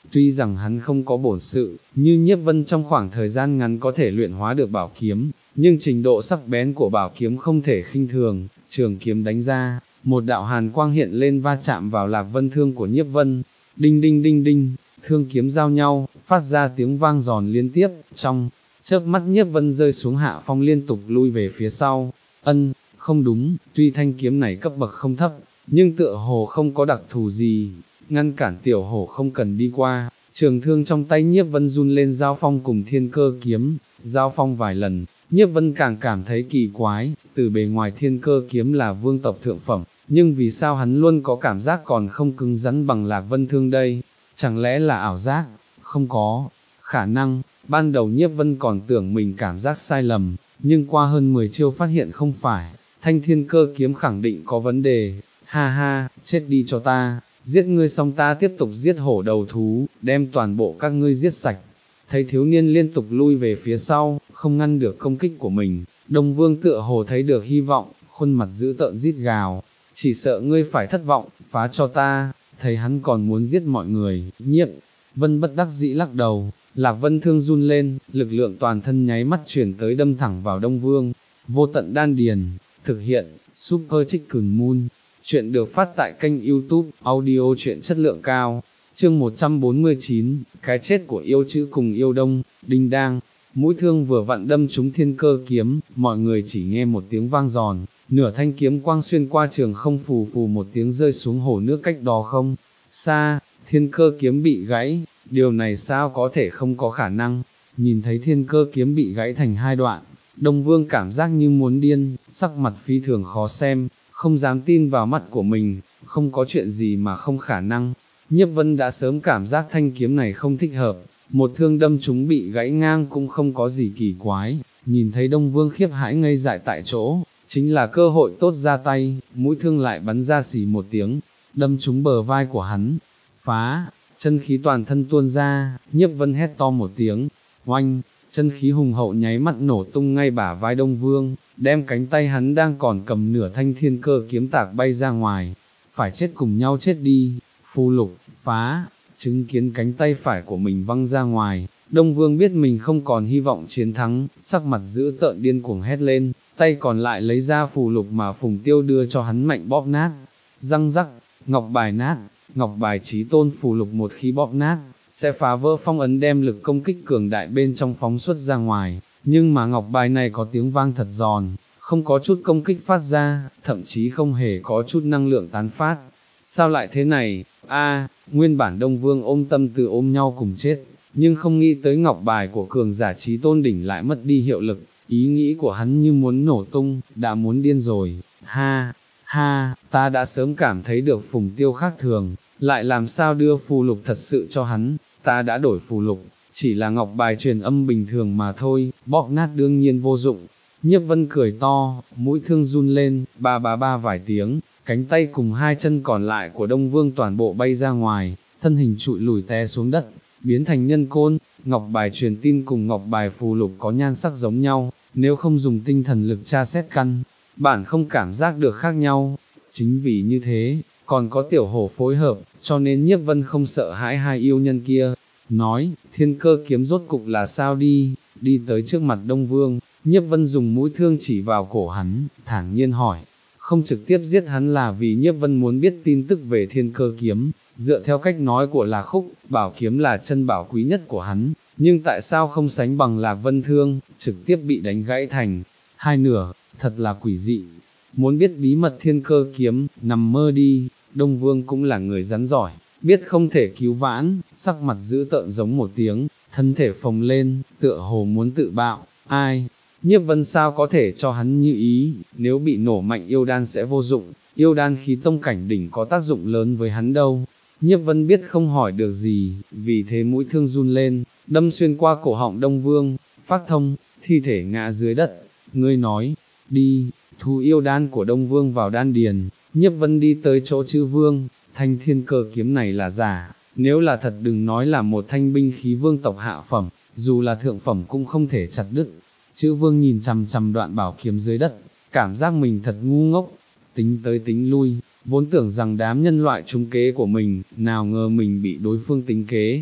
[SPEAKER 1] tuy rằng hắn không có bổn sự, như Nhiếp Vân trong khoảng thời gian ngắn có thể luyện hóa được bảo kiếm, nhưng trình độ sắc bén của bảo kiếm không thể khinh thường, trường kiếm đánh ra, một đạo hàn quang hiện lên va chạm vào Lạc Vân thương của Nhiếp Vân, đinh đinh đinh đinh, thương kiếm giao nhau, phát ra tiếng vang giòn liên tiếp, trong chớp mắt Nhiếp Vân rơi xuống hạ phong liên tục lui về phía sau, ân, không đúng, tuy thanh kiếm này cấp bậc không thấp, nhưng tựa hồ không có đặc thù gì, ngăn cản tiểu hổ không cần đi qua, trường thương trong tay Nhiếp Vân run lên giao phong cùng thiên cơ kiếm, giao phong vài lần, Nhiếp Vân càng cảm thấy kỳ quái, từ bề ngoài thiên cơ kiếm là vương tộc thượng phẩm, nhưng vì sao hắn luôn có cảm giác còn không cứng rắn bằng Lạc Vân thương đây, chẳng lẽ là ảo giác, không có khả năng, ban đầu Nhiếp Vân còn tưởng mình cảm giác sai lầm, nhưng qua hơn mười chiêu phát hiện không phải, thanh thiên cơ kiếm khẳng định có vấn đề, ha ha, chết đi cho ta, giết ngươi xong ta tiếp tục giết hổ đầu thú, đem toàn bộ các ngươi giết sạch. Thấy thiếu niên liên tục lui về phía sau, không ngăn được công kích của mình, Đông Vương tựa hồ thấy được hy vọng, khuôn mặt dữ tợn rít gào, chỉ sợ ngươi phải thất vọng, phá cho ta, thấy hắn còn muốn giết mọi người, Nhiếp Vân bất đắc dĩ lắc đầu, Lạc Vân thương run lên, lực lượng toàn thân nháy mắt chuyển tới đâm thẳng vào Đông Vương, vô tận đan điền, thực hiện, Super Chicken Moon, chuyện được phát tại kênh YouTube, audio chuyện chất lượng cao, chương một trăm bốn mươi chín, cái chết của yêu chữ cùng yêu đông, đinh đang, mũi thương vừa vặn đâm trúng thiên cơ kiếm, mọi người chỉ nghe một tiếng vang giòn, nửa thanh kiếm quang xuyên qua trường không phù phù một tiếng rơi xuống hồ nước cách đó không xa, thiên cơ kiếm bị gãy, điều này sao có thể không có khả năng, nhìn thấy thiên cơ kiếm bị gãy thành hai đoạn, Đông Vương cảm giác như muốn điên, sắc mặt phi thường khó xem, không dám tin vào mắt của mình, không có chuyện gì mà không khả năng. Nhiếp Vân đã sớm cảm giác thanh kiếm này không thích hợp, một thương đâm chúng bị gãy ngang cũng không có gì kỳ quái, nhìn thấy Đông Vương khiếp hãi ngây dại tại chỗ, chính là cơ hội tốt ra tay, mũi thương lại bắn ra xì một tiếng, đâm trúng bờ vai của hắn, phá, chân khí toàn thân tuôn ra, Nhiếp Vân hét to một tiếng, oanh, chân khí hùng hậu nháy mắt nổ tung ngay bả vai Đông Vương, đem cánh tay hắn đang còn cầm nửa thanh thiên cơ kiếm tạc bay ra ngoài, phải chết cùng nhau chết đi, phù lục, phá, chứng kiến cánh tay phải của mình văng ra ngoài, Đông Vương biết mình không còn hy vọng chiến thắng, sắc mặt dữ tợn điên cuồng hét lên, tay còn lại lấy ra phù lục mà Phùng Tiêu đưa cho hắn mạnh bóp nát, răng rắc, ngọc bài nát, ngọc bài chí tôn phù lục một khi bóp nát, sẽ phá vỡ phong ấn đem lực công kích cường đại bên trong phóng xuất ra ngoài, nhưng mà ngọc bài này có tiếng vang thật giòn, không có chút công kích phát ra, thậm chí không hề có chút năng lượng tán phát. Sao lại thế này, a nguyên bản Đông Vương ôm tâm tư ôm nhau cùng chết, nhưng không nghĩ tới ngọc bài của cường giả chí tôn đỉnh lại mất đi hiệu lực, ý nghĩ của hắn như muốn nổ tung, đã muốn điên rồi, ha, ha, ta đã sớm cảm thấy được Phùng Tiêu khác thường, lại làm sao đưa phù lục thật sự cho hắn, ta đã đổi phù lục, chỉ là ngọc bài truyền âm bình thường mà thôi, bóp nát đương nhiên vô dụng. Nhiếp Vân cười to, mũi thương run lên, ba ba ba vài tiếng, cánh tay cùng hai chân còn lại của Đông Vương toàn bộ bay ra ngoài, thân hình trụi lùi té xuống đất, biến thành nhân côn, ngọc bài truyền tin cùng ngọc bài phù lục có nhan sắc giống nhau, nếu không dùng tinh thần lực tra xét căn, bản không cảm giác được khác nhau, chính vì như thế, còn có tiểu hổ phối hợp, cho nên Nhiếp Vân không sợ hãi hai yêu nhân kia, nói, thiên cơ kiếm rốt cục là sao đi, đi tới trước mặt Đông Vương, Nhiếp Vân dùng mũi thương chỉ vào cổ hắn, thản nhiên hỏi, không trực tiếp giết hắn là vì Nhiếp Vân muốn biết tin tức về thiên cơ kiếm, dựa theo cách nói của Lạc Khúc, bảo kiếm là chân bảo quý nhất của hắn, nhưng tại sao không sánh bằng Lạc Vân thương, trực tiếp bị đánh gãy thành hai nửa, thật là quỷ dị. Muốn biết bí mật thiên cơ kiếm, nằm mơ đi, Đông Vương cũng là người rắn giỏi, biết không thể cứu vãn, sắc mặt dữ tợn giống một tiếng, thân thể phồng lên, tựa hồ muốn tự bạo, ai? Nhiếp Vân sao có thể cho hắn như ý, nếu bị nổ mạnh yêu đan sẽ vô dụng, yêu đan khí tông cảnh đỉnh có tác dụng lớn với hắn đâu. Nhiếp Vân biết không hỏi được gì, vì thế mũi thương run lên, đâm xuyên qua cổ họng Đông Vương, phát thông, thi thể ngã dưới đất, ngươi nói, đi, thu yêu đan của Đông Vương vào đan điền, Nhiếp Vân đi tới chỗ chữ Vương, thanh thiên cơ kiếm này là giả, nếu là thật đừng nói là một thanh binh khí vương tộc hạ phẩm, dù là thượng phẩm cũng không thể chặt đứt. Chữ Vương nhìn chằm chằm đoạn bảo kiếm dưới đất, cảm giác mình thật ngu ngốc, tính tới tính lui, vốn tưởng rằng đám nhân loại trúng kế của mình, nào ngờ mình bị đối phương tính kế,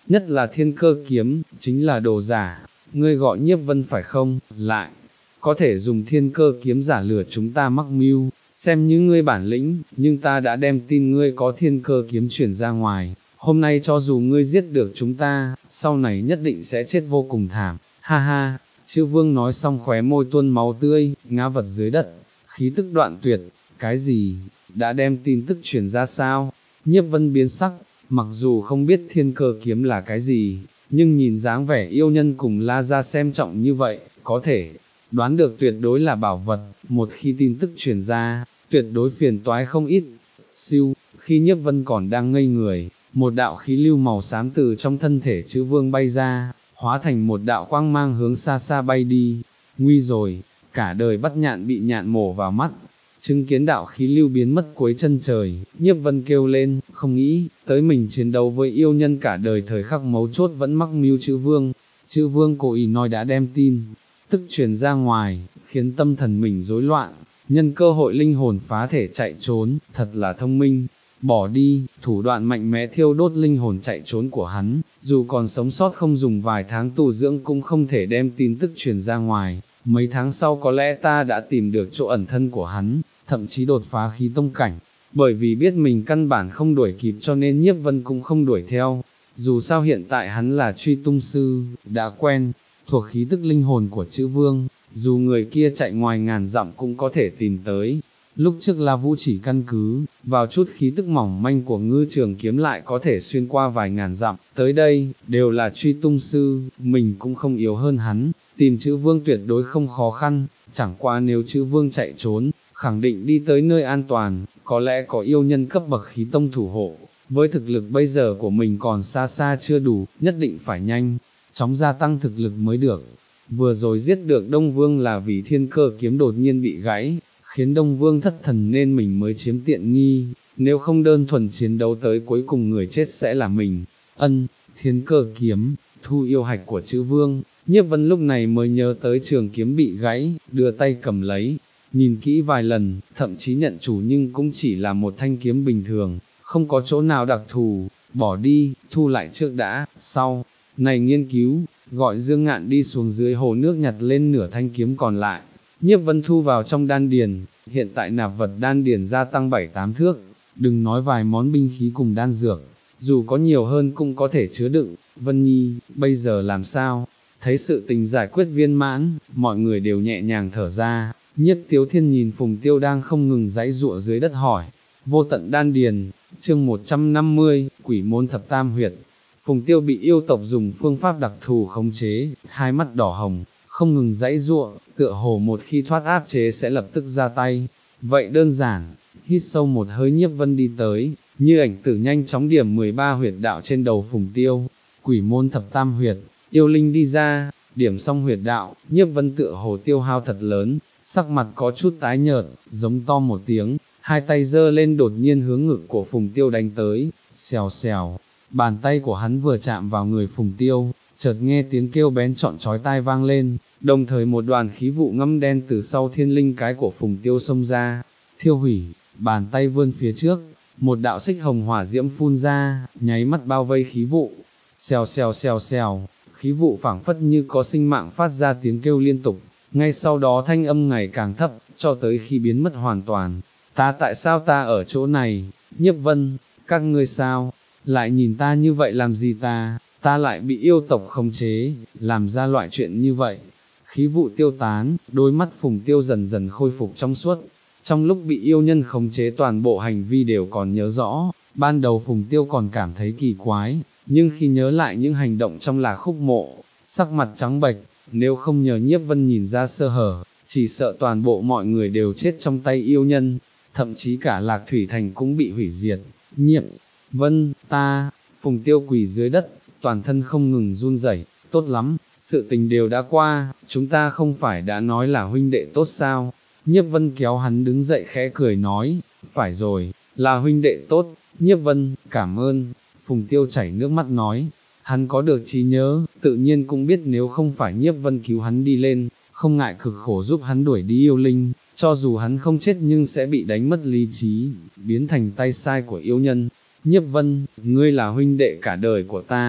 [SPEAKER 1] nhất là thiên cơ kiếm, chính là đồ giả, ngươi gọi Nhiếp Vân phải không, lại, có thể dùng thiên cơ kiếm giả lừa chúng ta mắc mưu, xem như ngươi bản lĩnh, nhưng ta đã đem tin ngươi có thiên cơ kiếm chuyển ra ngoài, hôm nay cho dù ngươi giết được chúng ta, sau này nhất định sẽ chết vô cùng thảm, ha ha, chư vương nói xong khóe môi tuôn máu tươi, ngã vật dưới đất, khí tức đoạn tuyệt, cái gì, đã đem tin tức truyền ra sao, Nhiếp Vân biến sắc, mặc dù không biết thiên cơ kiếm là cái gì, nhưng nhìn dáng vẻ yêu nhân cùng La Gia xem trọng như vậy, có thể đoán được tuyệt đối là bảo vật, một khi tin tức truyền ra, tuyệt đối phiền toái không ít. Siêu, khi Nhiếp Vân còn đang ngây người, một đạo khí lưu màu xám từ trong thân thể chữ vương bay ra, hóa thành một đạo quang mang hướng xa xa bay đi. Nguy rồi, cả đời bắt nhạn bị nhạn mổ vào mắt. Chứng kiến đạo khí lưu biến mất cuối chân trời, Nhiếp Vân kêu lên, không nghĩ, tới mình chiến đấu với yêu nhân cả đời thời khắc mấu chốt vẫn mắc mưu chữ vương. Chữ vương cố ý nói đã đem tin tức truyền ra ngoài, khiến tâm thần mình rối loạn, nhân cơ hội linh hồn phá thể chạy trốn, thật là thông minh, bỏ đi, thủ đoạn mạnh mẽ thiêu đốt linh hồn chạy trốn của hắn, dù còn sống sót không dùng vài tháng tu dưỡng cũng không thể đem tin tức truyền ra ngoài, mấy tháng sau có lẽ ta đã tìm được chỗ ẩn thân của hắn, thậm chí đột phá khí tông cảnh, bởi vì biết mình căn bản không đuổi kịp cho nên Nhiếp Vân cũng không đuổi theo, dù sao hiện tại hắn là truy tung sư, đã quen, thuộc khí tức linh hồn của chữ vương, dù người kia chạy ngoài ngàn dặm cũng có thể tìm tới. Lúc trước La Vũ chỉ căn cứ, vào chút khí tức mỏng manh của ngư trường kiếm lại có thể xuyên qua vài ngàn dặm, tới đây, đều là truy tung sư, mình cũng không yếu hơn hắn, tìm chữ vương tuyệt đối không khó khăn, chẳng qua nếu chữ vương chạy trốn, khẳng định đi tới nơi an toàn, có lẽ có yêu nhân cấp bậc khí tông thủ hộ, với thực lực bây giờ của mình còn xa xa chưa đủ, nhất định phải nhanh, chóng gia tăng thực lực mới được. Vừa rồi giết được Đông Vương là vì thiên cơ kiếm đột nhiên bị gãy, khiến Đông Vương thất thần nên mình mới chiếm tiện nghi, nếu không đơn thuần chiến đấu tới cuối cùng người chết sẽ là mình. Ân, thiên cơ kiếm, thu yêu hạch của chữ vương, Nhiếp Vân lúc này mới nhớ tới trường kiếm bị gãy, đưa tay cầm lấy, nhìn kỹ vài lần, thậm chí nhận chủ nhưng cũng chỉ là một thanh kiếm bình thường, không có chỗ nào đặc thù, bỏ đi, thu lại trước đã, sau, này nghiên cứu, gọi Dương Ngạn đi xuống dưới hồ nước nhặt lên nửa thanh kiếm còn lại. Nhiếp Vân thu vào trong đan điền, hiện tại nạp vật đan điền gia tăng bảy tám thước, đừng nói vài món binh khí cùng đan dược, dù có nhiều hơn cũng có thể chứa đựng. Vân Nhi, bây giờ làm sao? Thấy sự tình giải quyết viên mãn, mọi người đều nhẹ nhàng thở ra. Nhiếp Tiếu Thiên nhìn Phùng Tiêu đang không ngừng giãy giụa dưới đất hỏi. Vô tận đan điền, chương một trăm năm mươi, Quỷ môn thập tam huyệt. Phùng Tiêu bị yêu tộc dùng phương pháp đặc thù khống chế, hai mắt đỏ hồng, không ngừng giãy giụa, tựa hồ một khi thoát áp chế sẽ lập tức ra tay. Vậy đơn giản, hít sâu một hơi. Nhiếp Vân đi tới, như ảnh tử nhanh chóng điểm mười ba huyệt đạo trên đầu Phùng Tiêu. Quỷ môn thập tam huyệt, yêu linh đi ra, điểm xong huyệt đạo, Nhiếp Vân tựa hồ tiêu hao thật lớn, sắc mặt có chút tái nhợt, giống to một tiếng, hai tay giơ lên đột nhiên hướng ngực của Phùng Tiêu đánh tới, xèo xèo. Bàn tay của hắn vừa chạm vào người Phùng Tiêu, chợt nghe tiếng kêu bén trọn chói tai vang lên, đồng thời một đoàn khí vụ ngăm đen từ sau thiên linh cái của Phùng Tiêu xông ra, thiêu hủy, bàn tay vươn phía trước, một đạo xích hồng hỏa diễm phun ra, nháy mắt bao vây khí vụ, xèo xèo xèo xèo, khí vụ phảng phất như có sinh mạng phát ra tiếng kêu liên tục, ngay sau đó thanh âm ngày càng thấp, cho tới khi biến mất hoàn toàn. Ta tại sao ta ở chỗ này? Nhiếp Vân, các ngươi sao? Lại nhìn ta như vậy làm gì ta, ta lại bị yêu tộc khống chế, làm ra loại chuyện như vậy. Khí vụ tiêu tán, đôi mắt Phùng Tiêu dần dần khôi phục trong suốt, trong lúc bị yêu nhân khống chế toàn bộ hành vi đều còn nhớ rõ, ban đầu Phùng Tiêu còn cảm thấy kỳ quái, nhưng khi nhớ lại những hành động trong Lạc Khúc Mộ, sắc mặt trắng bệch, nếu không nhờ Nhiếp Vân nhìn ra sơ hở, chỉ sợ toàn bộ mọi người đều chết trong tay yêu nhân, thậm chí cả Lạc Thủy Thành cũng bị hủy diệt. Nhiếp Vân, ta, Phùng Tiêu quỳ dưới đất, toàn thân không ngừng run rẩy. Tốt lắm, sự tình đều đã qua, chúng ta không phải đã nói là huynh đệ tốt sao? Nhiếp Vân kéo hắn đứng dậy khẽ cười nói, phải rồi, là huynh đệ tốt. Nhiếp Vân, cảm ơn. Phùng Tiêu chảy nước mắt nói, hắn có được trí nhớ, tự nhiên cũng biết nếu không phải Nhiếp Vân cứu hắn đi lên, không ngại cực khổ giúp hắn đuổi đi yêu linh, cho dù hắn không chết nhưng sẽ bị đánh mất lý trí, biến thành tay sai của yêu nhân. Nhiếp Vân, ngươi là huynh đệ cả đời của ta.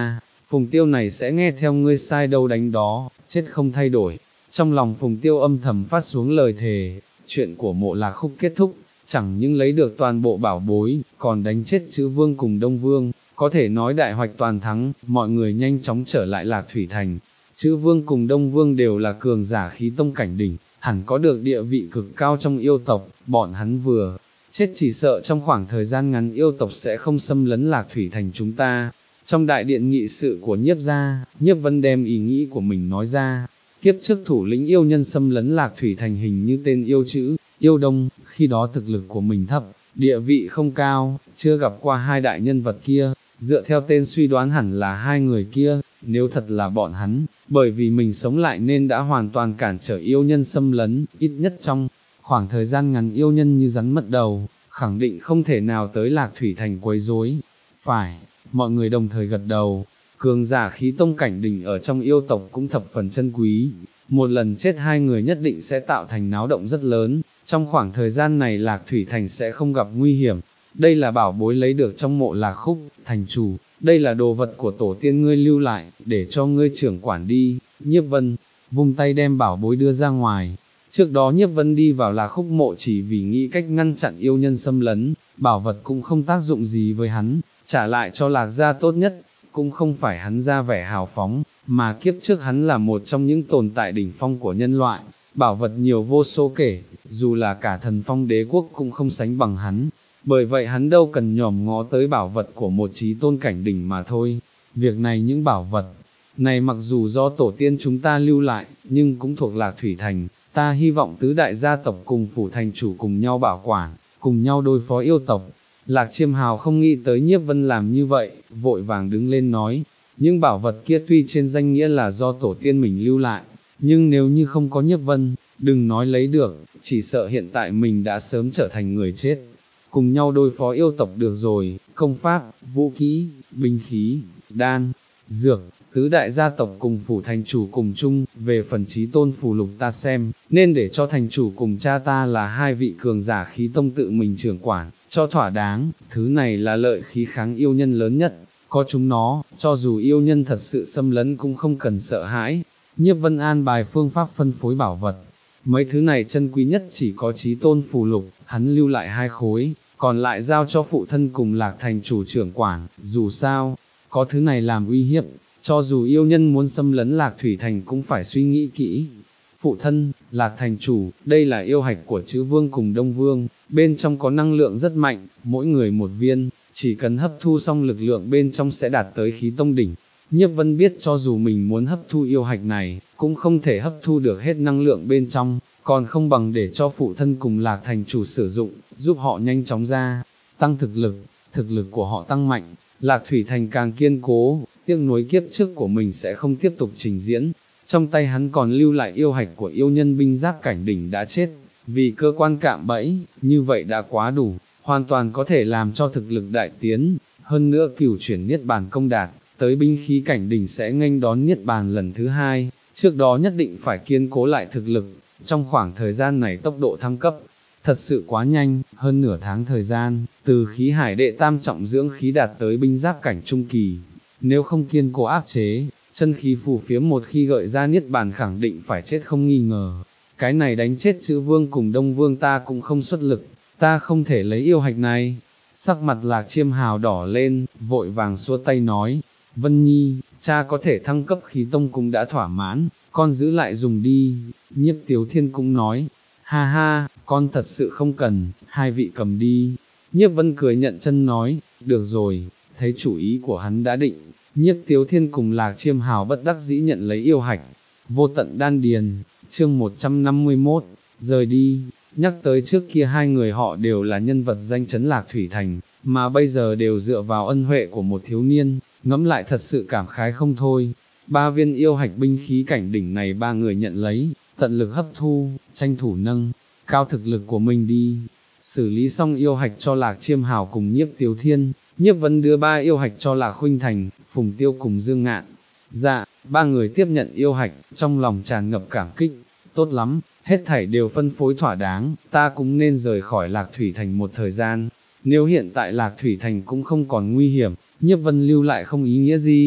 [SPEAKER 1] Phùng Tiêu này sẽ nghe theo ngươi sai đâu đánh đó, chết không thay đổi. Trong lòng Phùng Tiêu âm thầm phát xuống lời thề, chuyện của Mộ Lạc Khúc kết thúc, chẳng những lấy được toàn bộ bảo bối, còn đánh chết Chữ Vương cùng Đông Vương, có thể nói đại hoạch toàn thắng, mọi người nhanh chóng trở lại Lạc Thủy Thành. Chữ Vương cùng Đông Vương đều là cường giả khí tông cảnh đỉnh, hẳn có được địa vị cực cao trong yêu tộc, bọn hắn vừa chết chỉ sợ trong khoảng thời gian ngắn yêu tộc sẽ không xâm lấn Lạc Thủy Thành chúng ta. Trong đại điện nghị sự của Nhiếp gia, Nhiếp Vân đem ý nghĩ của mình nói ra, kiếp trước thủ lĩnh yêu nhân xâm lấn Lạc Thủy Thành hình như tên yêu chữ, yêu đông, khi đó thực lực của mình thấp, địa vị không cao, chưa gặp qua hai đại nhân vật kia, dựa theo tên suy đoán hẳn là hai người kia, nếu thật là bọn hắn, bởi vì mình sống lại nên đã hoàn toàn cản trở yêu nhân xâm lấn, ít nhất trong khoảng thời gian ngắn yêu nhân như rắn mất đầu, khẳng định không thể nào tới Lạc Thủy Thành quấy rối. Phải, mọi người đồng thời gật đầu, cường giả khí tông cảnh đỉnh ở trong yêu tộc cũng thập phần chân quý, một lần chết hai người nhất định sẽ tạo thành náo động rất lớn, trong khoảng thời gian này Lạc Thủy Thành sẽ không gặp nguy hiểm. Đây là bảo bối lấy được trong Mộ Lạc Khúc, thành chủ, đây là đồ vật của tổ tiên ngươi lưu lại, để cho ngươi trưởng quản đi. Nhiếp Vân vung tay đem bảo bối đưa ra ngoài. Trước đó Nhiếp Vân đi vào Lạc Khúc mộ chỉ vì nghĩ cách ngăn chặn yêu nhân xâm lấn, bảo vật cũng không tác dụng gì với hắn, trả lại cho Lạc gia tốt nhất, cũng không phải hắn ra vẻ hào phóng, mà kiếp trước hắn là một trong những tồn tại đỉnh phong của nhân loại, bảo vật nhiều vô số kể, dù là cả thần phong đế quốc cũng không sánh bằng hắn. Bởi vậy hắn đâu cần nhòm ngó tới bảo vật của một chí tôn cảnh đỉnh mà thôi. Việc này những bảo vật này mặc dù do tổ tiên chúng ta lưu lại, nhưng cũng thuộc Lạc Thủy Thành, ta hy vọng tứ đại gia tộc cùng phủ thành chủ cùng nhau bảo quản, cùng nhau đối phó yêu tộc. Lạc Chiêm Hào không nghĩ tới Nhiếp Vân làm như vậy, vội vàng đứng lên nói, những bảo vật kia tuy trên danh nghĩa là do tổ tiên mình lưu lại, nhưng nếu như không có Nhiếp Vân, đừng nói lấy được, chỉ sợ hiện tại mình đã sớm trở thành người chết. Cùng nhau đối phó yêu tộc được rồi, công pháp, vũ kỹ, binh khí, đan, dược, tứ đại gia tộc cùng phủ thành chủ cùng chung, về phần chí tôn phù lục ta xem, nên để cho thành chủ cùng cha ta là hai vị cường giả khí tông tự mình trưởng quản, cho thỏa đáng, thứ này là lợi khí kháng yêu nhân lớn nhất, có chúng nó, cho dù yêu nhân thật sự xâm lấn cũng không cần sợ hãi. Nhiếp Vân an bài phương pháp phân phối bảo vật. Mấy thứ này chân quý nhất chỉ có chí tôn phù lục, hắn lưu lại hai khối, còn lại giao cho phụ thân cùng Lạc thành chủ trưởng quản, dù sao, có thứ này làm uy hiếp, cho dù yêu nhân muốn xâm lấn Lạc Thủy Thành cũng phải suy nghĩ kỹ. Phụ thân, Lạc thành chủ, đây là yêu hạch của Chữ Vương cùng Đông Vương, bên trong có năng lượng rất mạnh, mỗi người một viên, chỉ cần hấp thu xong lực lượng bên trong sẽ đạt tới khí tông đỉnh. Nhiếp Vân biết cho dù mình muốn hấp thu yêu hạch này, cũng không thể hấp thu được hết năng lượng bên trong, còn không bằng để cho phụ thân cùng Lạc thành chủ sử dụng, giúp họ nhanh chóng ra, tăng thực lực, thực lực của họ tăng mạnh, Lạc Thủy Thành càng kiên cố, tiếc nuối kiếp trước của mình sẽ không tiếp tục trình diễn. Trong tay hắn còn lưu lại yêu hạch của yêu nhân binh giáp cảnh đỉnh đã chết, vì cơ quan cạm bẫy, như vậy đã quá đủ, hoàn toàn có thể làm cho thực lực đại tiến, hơn nữa cửu chuyển niết bàn công đạt, tới binh khí cảnh đỉnh sẽ nghênh đón niết bàn lần thứ hai, trước đó nhất định phải kiên cố lại thực lực, trong khoảng thời gian này tốc độ thăng cấp, thật sự quá nhanh, hơn nửa tháng thời gian, từ khí hải đệ tam trọng dưỡng khí đạt tới binh giáp cảnh trung kỳ, nếu không kiên cố áp chế, chân khí phù phiếm một khi gợi ra niết bàn khẳng định phải chết không nghi ngờ, cái này đánh chết Chữ Vương cùng Đông Vương ta cũng không xuất lực, ta không thể lấy yêu hạch này. Sắc mặt Lạc Chiêm Hào đỏ lên, vội vàng xua tay nói, Vân Nhi, cha có thể thăng cấp khí tông cũng đã thỏa mãn, con giữ lại dùng đi. Nhiếp Tiếu Thiên cũng nói, ha ha, con thật sự không cần, hai vị cầm đi. Nhiếp Vân cười nhận chân nói, được rồi, thấy chủ ý của hắn đã định. Nhiếp Tiếu Thiên cùng Lạc Chiêm Hào bất đắc dĩ nhận lấy yêu hạch. Vô tận đan điền, chương một trăm năm mươi mốt, rời đi. Nhắc tới trước kia hai người họ đều là nhân vật danh chấn Lạc Thủy Thành, mà bây giờ đều dựa vào ân huệ của một thiếu niên, ngẫm lại thật sự cảm khái không thôi. Ba viên yêu hạch binh khí cảnh đỉnh này ba người nhận lấy, tận lực hấp thu, tranh thủ nâng cao thực lực của mình đi. Xử lý xong yêu hạch cho Lạc Chiêm Hào cùng Nhiếp Tiếu Thiên, Nhiếp Vân đưa ba yêu hạch cho Lạc Khuynh Thành, Phùng Tiêu cùng Dương Ngạn. Dạ, ba người tiếp nhận yêu hạch, trong lòng tràn ngập cảm kích, tốt lắm, hết thảy đều phân phối thỏa đáng, ta cũng nên rời khỏi Lạc Thủy Thành một thời gian. Nếu hiện tại Lạc Thủy Thành cũng không còn nguy hiểm, Nhiếp Vân lưu lại không ý nghĩa gì,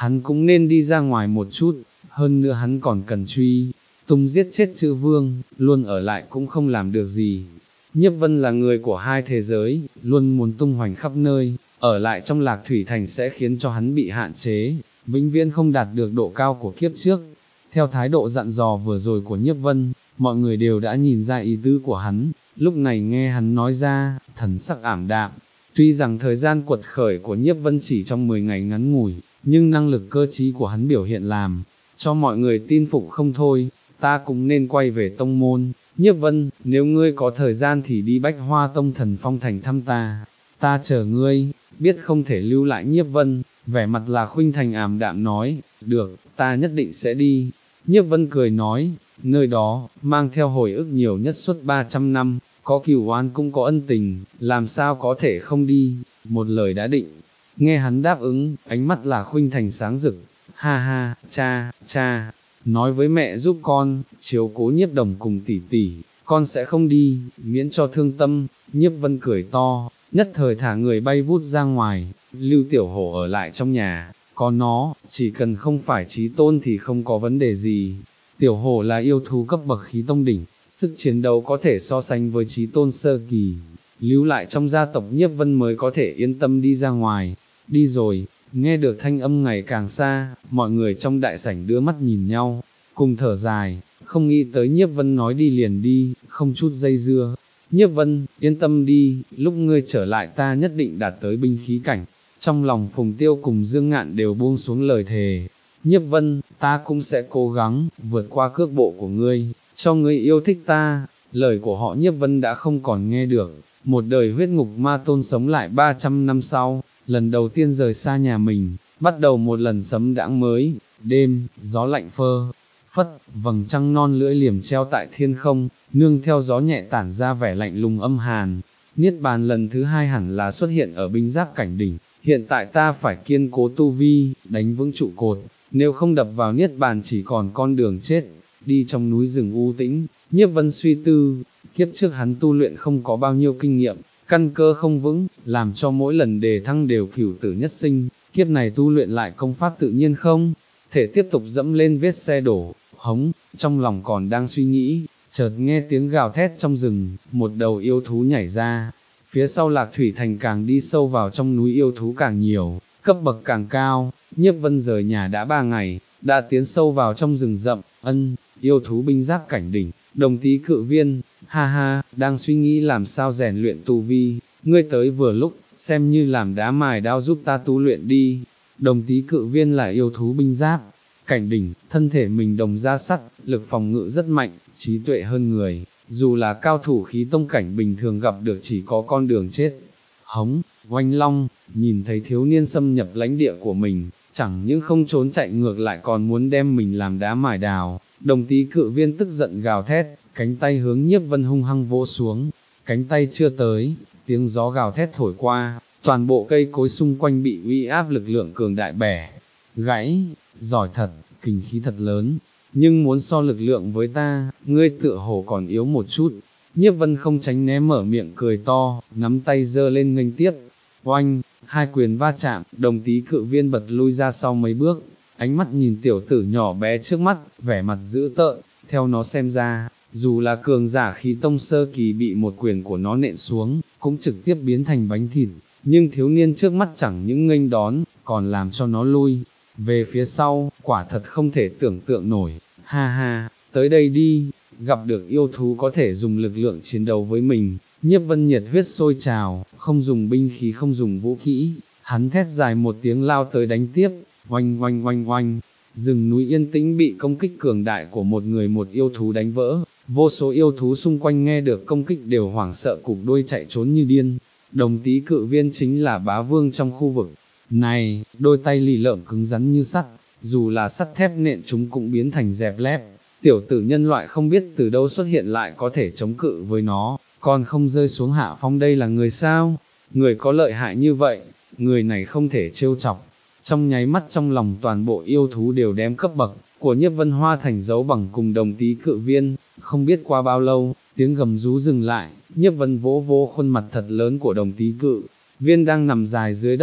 [SPEAKER 1] hắn cũng nên đi ra ngoài một chút, hơn nữa hắn còn cần truy, tung giết chết chữ vương, luôn ở lại cũng không làm được gì. Nhiếp Vân là người của hai thế giới, luôn muốn tung hoành khắp nơi, ở lại trong Lạc Thủy Thành sẽ khiến cho hắn bị hạn chế, vĩnh viễn không đạt được độ cao của kiếp trước. Theo thái độ dặn dò vừa rồi của Nhiếp Vân, mọi người đều đã nhìn ra ý tứ của hắn, lúc này nghe hắn nói ra, thần sắc ảm đạm. Tuy rằng thời gian quật khởi của Nhiếp Vân chỉ trong mười ngày ngắn ngủi, nhưng năng lực cơ trí của hắn biểu hiện làm, cho mọi người tin phục không thôi. Ta cũng nên quay về tông môn. Nhiếp Vân, nếu ngươi có thời gian thì đi Bách Hoa Tông Thần Phong Thành thăm ta, ta chờ ngươi. Biết không thể lưu lại Nhiếp Vân, vẻ mặt là Khuynh Thành ảm đạm nói, được, ta nhất định sẽ đi. Nhiếp Vân cười nói, nơi đó, mang theo hồi ức nhiều nhất suốt ba trăm năm, có cừu oán cũng có ân tình, làm sao có thể không đi, một lời đã định. Nghe hắn đáp ứng, ánh mắt là Khuynh Thành sáng rực, ha ha, cha, cha, nói với mẹ giúp con, chiếu cố Nhiếp Đồng cùng tỷ tỷ, con sẽ không đi, miễn cho thương tâm. Nhiếp Vân cười to, nhất thời thả người bay vút ra ngoài, lưu tiểu hổ ở lại trong nhà, có nó, chỉ cần không phải chí tôn thì không có vấn đề gì. Tiểu hổ là yêu thú cấp bậc khí tông đỉnh, sức chiến đấu có thể so sánh với chí tôn sơ kỳ, lưu lại trong gia tộc Nhiếp Vân mới có thể yên tâm đi ra ngoài. Đi rồi, nghe được thanh âm ngày càng xa, mọi người trong đại sảnh đưa mắt nhìn nhau, cùng thở dài, không nghĩ tới Nhiếp Vân nói đi liền đi, không chút dây dưa. Nhiếp Vân, yên tâm đi, lúc ngươi trở lại ta nhất định đạt tới binh khí cảnh. Trong lòng Phùng Tiêu cùng Dương Ngạn đều buông xuống lời thề. Nhiếp Vân, ta cũng sẽ cố gắng, vượt qua cước bộ của ngươi, cho ngươi yêu thích ta. Lời của họ Nhiếp Vân đã không còn nghe được. Một đời huyết ngục ma tôn sống lại ba trăm năm sau, lần đầu tiên rời xa nhà mình, bắt đầu một lần sấm đãng mới. Đêm, gió lạnh phơ phất, vầng trăng non lưỡi liềm treo tại thiên không, nương theo gió nhẹ tản ra vẻ lạnh lùng âm hàn. Niết bàn lần thứ hai hẳn là xuất hiện ở binh giáp cảnh đỉnh, hiện tại ta phải kiên cố tu vi, đánh vững trụ cột, nếu không đập vào niết bàn chỉ còn con đường chết. Đi trong núi rừng u tĩnh, Nhiếp Vân suy tư, kiếp trước hắn tu luyện không có bao nhiêu kinh nghiệm, căn cơ không vững, làm cho mỗi lần đề thăng đều cửu tử nhất sinh, kiếp này tu luyện lại công pháp tự nhiên không thể tiếp tục dẫm lên vết xe đổ. Hống, trong lòng còn đang suy nghĩ, chợt nghe tiếng gào thét trong rừng, một đầu yêu thú nhảy ra. Phía sau Lạc Thủy Thành càng đi sâu vào trong núi yêu thú càng nhiều, cấp bậc càng cao. Nhiếp Vân rời nhà đã ba ngày, đã tiến sâu vào trong rừng rậm. Ân, yêu thú binh giáp cảnh đỉnh, Đồng Tý Cự Viên, ha ha, đang suy nghĩ làm sao rèn luyện tu vi, ngươi tới vừa lúc, xem như làm đá mài đao giúp ta tu luyện đi. Đồng Tý Cự Viên là yêu thú binh giáp cảnh đỉnh, thân thể mình đồng da sắt, lực phòng ngự rất mạnh, trí tuệ hơn người, dù là cao thủ khí tông cảnh bình thường gặp được chỉ có con đường chết. Hống, oanh long, nhìn thấy thiếu niên xâm nhập lãnh địa của mình, chẳng những không trốn chạy ngược lại còn muốn đem mình làm đá mài đào. Đồng Tý Cự Viên tức giận gào thét, cánh tay hướng Nhiếp Vân hung hăng vỗ xuống, cánh tay chưa tới, tiếng gió gào thét thổi qua, toàn bộ cây cối xung quanh bị uy áp lực lượng cường đại bẻ gãy. Giỏi thật, kình khí thật lớn, nhưng muốn so lực lượng với ta, ngươi tựa hồ còn yếu một chút. Nhiếp Vân không tránh né mở miệng cười to, nắm tay giơ lên nghênh tiếp. Oanh, hai quyền va chạm, Đồng Tý Cự Viên bật lui ra sau mấy bước, ánh mắt nhìn tiểu tử nhỏ bé trước mắt, vẻ mặt dữ tợn. Theo nó xem ra, dù là cường giả khí tông sơ kỳ bị một quyền của nó nện xuống, cũng trực tiếp biến thành bánh thịt, nhưng thiếu niên trước mắt chẳng những nghênh đón, còn làm cho nó lui về phía sau, quả thật không thể tưởng tượng nổi. Ha ha, tới đây đi, gặp được yêu thú có thể dùng lực lượng chiến đấu với mình. Nhiếp Vân nhiệt huyết sôi trào, không dùng binh khí không dùng vũ khí, hắn thét dài một tiếng lao tới đánh tiếp. Oanh oanh oanh oanh, rừng núi yên tĩnh bị công kích cường đại của một người một yêu thú đánh vỡ, vô số yêu thú xung quanh nghe được công kích đều hoảng sợ cụp đuôi chạy trốn như điên. Đồng Tý Cự Viên chính là bá vương trong khu vực này, đôi tay lì lợm cứng rắn như sắt, dù là sắt thép nện chúng cũng biến thành dẹp lép. Tiểu tử nhân loại không biết từ đâu xuất hiện lại có thể chống cự với nó, còn không rơi xuống hạ phong. Đây là người sao? Người có lợi hại như vậy, người này không thể trêu chọc. Trong nháy mắt trong lòng toàn bộ yêu thú đều đem cấp bậc của Nhiếp Vân Hoa thành dấu bằng cùng Đồng Tý Cự Viên. Không biết qua bao lâu, tiếng gầm rú dừng lại, Nhiếp Vân vỗ vỗ khuôn mặt thật lớn của Đồng Tý Cự Viên đang nằm dài dưới đất,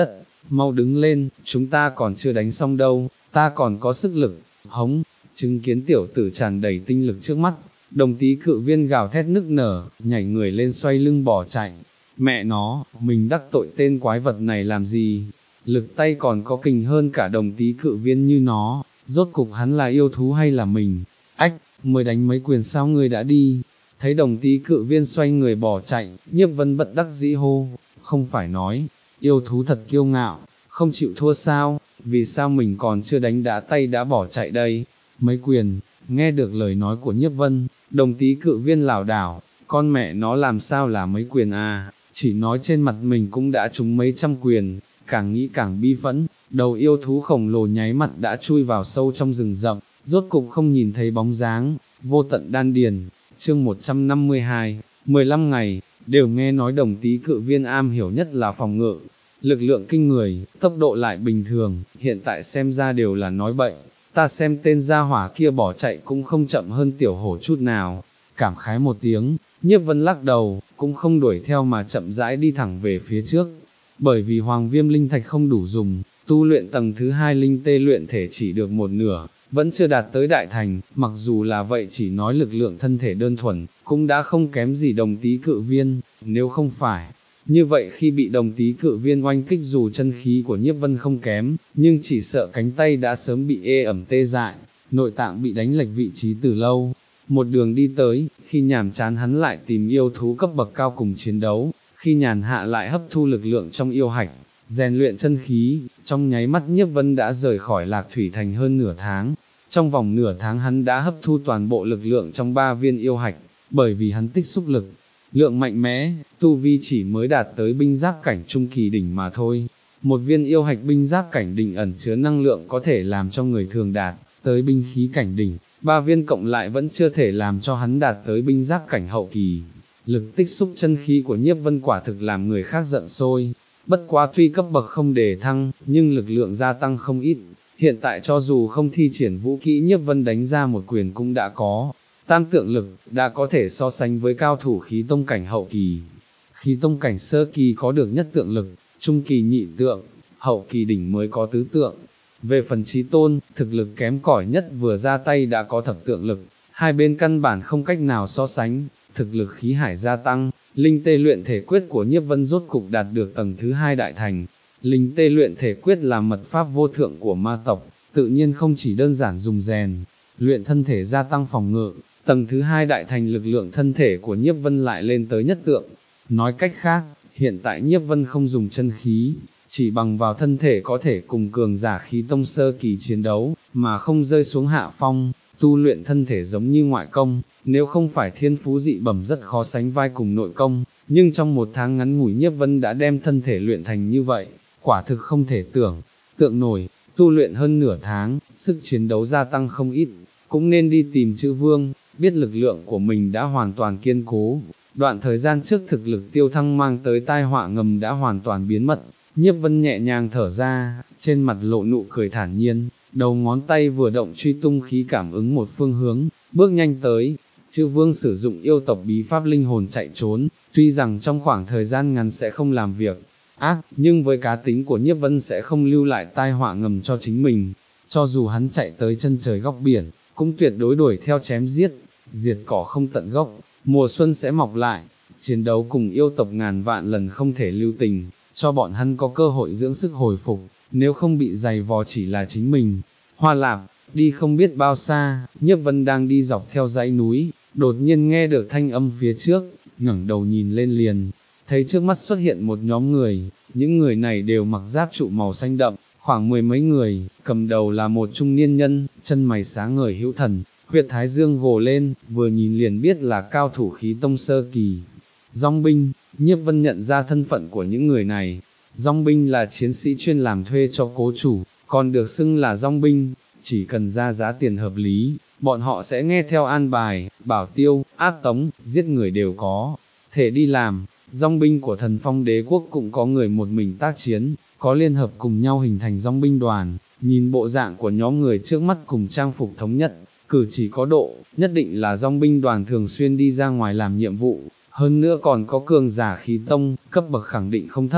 [SPEAKER 1] mau đứng lên, chúng ta còn chưa đánh xong đâu, ta còn có sức lực, hống, chứng kiến tiểu tử tràn đầy tinh lực trước mắt, đồng tí cự viên gào thét nức nở, nhảy người lên xoay lưng bỏ chạy, mẹ nó, mình đắc tội tên quái vật này làm gì, lực tay còn có kình hơn cả đồng tí cự viên như nó, rốt cục hắn là yêu thú hay là mình, ách, mới đánh mấy quyền sao ngươi đã đi, thấy đồng tí cự viên xoay người bỏ chạy, Nhiếp Vân bất đắc dĩ hô, không phải nói, yêu thú thật kiêu ngạo, không chịu thua sao, vì sao mình còn chưa đánh đã tay đã bỏ chạy đây, mấy quyền, nghe được lời nói của Nhiếp Vân, đồng tí cự viên lảo đảo, con mẹ nó làm sao là mấy quyền à, chỉ nói trên mặt mình cũng đã trúng mấy trăm quyền, càng nghĩ càng bi phẫn, đầu yêu thú khổng lồ nháy mặt đã chui vào sâu trong rừng rậm, rốt cục không nhìn thấy bóng dáng, vô tận đan điền, chương một trăm năm mươi hai, mười lăm ngày, đều nghe nói đồng tí cự viên am hiểu nhất là phòng ngự, lực lượng kinh người, tốc độ lại bình thường, hiện tại xem ra đều là nói bậy, ta xem tên gia hỏa kia bỏ chạy cũng không chậm hơn tiểu hổ chút nào, cảm khái một tiếng, Nhiếp Vân lắc đầu, cũng không đuổi theo mà chậm rãi đi thẳng về phía trước, bởi vì hoàng viêm linh thạch không đủ dùng, tu luyện tầng thứ hai linh tê luyện thể chỉ được một nửa, vẫn chưa đạt tới đại thành, mặc dù là vậy chỉ nói lực lượng thân thể đơn thuần, cũng đã không kém gì đồng tí cự viên, nếu không phải. Như vậy khi bị đồng tí cự viên oanh kích dù chân khí của Nhiếp Vân không kém, nhưng chỉ sợ cánh tay đã sớm bị ê ẩm tê dại, nội tạng bị đánh lệch vị trí từ lâu. Một đường đi tới, khi nhàm chán hắn lại tìm yêu thú cấp bậc cao cùng chiến đấu, khi nhàn hạ lại hấp thu lực lượng trong yêu hạch, rèn luyện chân khí, trong nháy mắt Nhiếp Vân đã rời khỏi Lạc Thủy Thành hơn nửa tháng. Trong vòng nửa tháng hắn đã hấp thu toàn bộ lực lượng trong ba viên yêu hạch, bởi vì hắn tích xúc lực, lượng mạnh mẽ, tu vi chỉ mới đạt tới binh giáp cảnh trung kỳ đỉnh mà thôi. Một viên yêu hạch binh giáp cảnh đỉnh ẩn chứa năng lượng có thể làm cho người thường đạt tới binh khí cảnh đỉnh, ba viên cộng lại vẫn chưa thể làm cho hắn đạt tới binh giáp cảnh hậu kỳ. Lực tích xúc chân khí của Nhiếp Vân quả thực làm người khác giận sôi, bất quá tuy cấp bậc không đề thăng, nhưng lực lượng gia tăng không ít. Hiện tại cho dù không thi triển vũ kỹ Nhiếp Vân đánh ra một quyền cũng đã có tam tượng lực, đã có thể so sánh với cao thủ khí tông cảnh hậu kỳ. Khí tông cảnh sơ kỳ có được nhất tượng lực, trung kỳ nhị tượng, hậu kỳ đỉnh mới có tứ tượng. Về phần chí tôn, thực lực kém cỏi nhất vừa ra tay đã có thập tượng lực, hai bên căn bản không cách nào so sánh, thực lực khí hải gia tăng, linh tê luyện thể quyết của Nhiếp Vân rốt cục đạt được tầng thứ hai đại thành. Linh tê luyện thể quyết là mật pháp vô thượng của ma tộc, tự nhiên không chỉ đơn giản dùng rèn, luyện thân thể gia tăng phòng ngự, tầng thứ hai đại thành lực lượng thân thể của Nhiếp Vân lại lên tới nhất tượng. Nói cách khác, hiện tại Nhiếp Vân không dùng chân khí, chỉ bằng vào thân thể có thể cùng cường giả khí tông sơ kỳ chiến đấu, mà không rơi xuống hạ phong, tu luyện thân thể giống như ngoại công, nếu không phải thiên phú dị bẩm rất khó sánh vai cùng nội công, nhưng trong một tháng ngắn ngủi Nhiếp Vân đã đem thân thể luyện thành như vậy, quả thực không thể tưởng, tượng nổi, tu luyện hơn nửa tháng, sức chiến đấu gia tăng không ít, cũng nên đi tìm chữ vương, biết lực lượng của mình đã hoàn toàn kiên cố, đoạn thời gian trước thực lực tiêu thăng mang tới tai họa ngầm đã hoàn toàn biến mất. Nhiếp Vân nhẹ nhàng thở ra, trên mặt lộ nụ cười thản nhiên, đầu ngón tay vừa động truy tung khí cảm ứng một phương hướng, bước nhanh tới. Chư vương sử dụng yêu tộc bí pháp linh hồn chạy trốn, tuy rằng trong khoảng thời gian ngắn sẽ không làm việc ác, nhưng với cá tính của Nhiếp Vân sẽ không lưu lại tai họa ngầm cho chính mình. Cho dù hắn chạy tới chân trời góc biển, cũng tuyệt đối đuổi theo chém giết, diệt cỏ không tận gốc, mùa xuân sẽ mọc lại. Chiến đấu cùng yêu tộc ngàn vạn lần không thể lưu tình, cho bọn hắn có cơ hội dưỡng sức hồi phục, nếu không bị dày vò chỉ là chính mình. Hoa Lạp, đi không biết bao xa, Nhiếp Vân đang đi dọc theo dãy núi, đột nhiên nghe được thanh âm phía trước, ngẩng đầu nhìn lên liền, thấy trước mắt xuất hiện một nhóm người, những người này đều mặc giáp trụ màu xanh đậm, khoảng mười mấy người, cầm đầu là một trung niên nhân, chân mày sáng ngời hữu thần, huyệt thái dương gồ lên, vừa nhìn liền biết là cao thủ khí tông sơ kỳ. Dòng binh, Nhiếp Vân nhận ra thân phận của những người này, dòng binh là chiến sĩ chuyên làm thuê cho cố chủ, còn được xưng là dòng binh, chỉ cần ra giá tiền hợp lý, bọn họ sẽ nghe theo an bài, bảo tiêu, áp tống, giết người đều có, thể đi làm. Dòng binh của Thần Phong Đế quốc cũng có người một mình tác chiến, có liên hợp cùng nhau hình thành dòng binh đoàn, nhìn bộ dạng của nhóm người trước mắt cùng trang phục thống nhất, cử chỉ có độ, nhất định là dòng binh đoàn thường xuyên đi ra ngoài làm nhiệm vụ, hơn nữa còn có cường giả khí tông, cấp bậc khẳng định không thấp.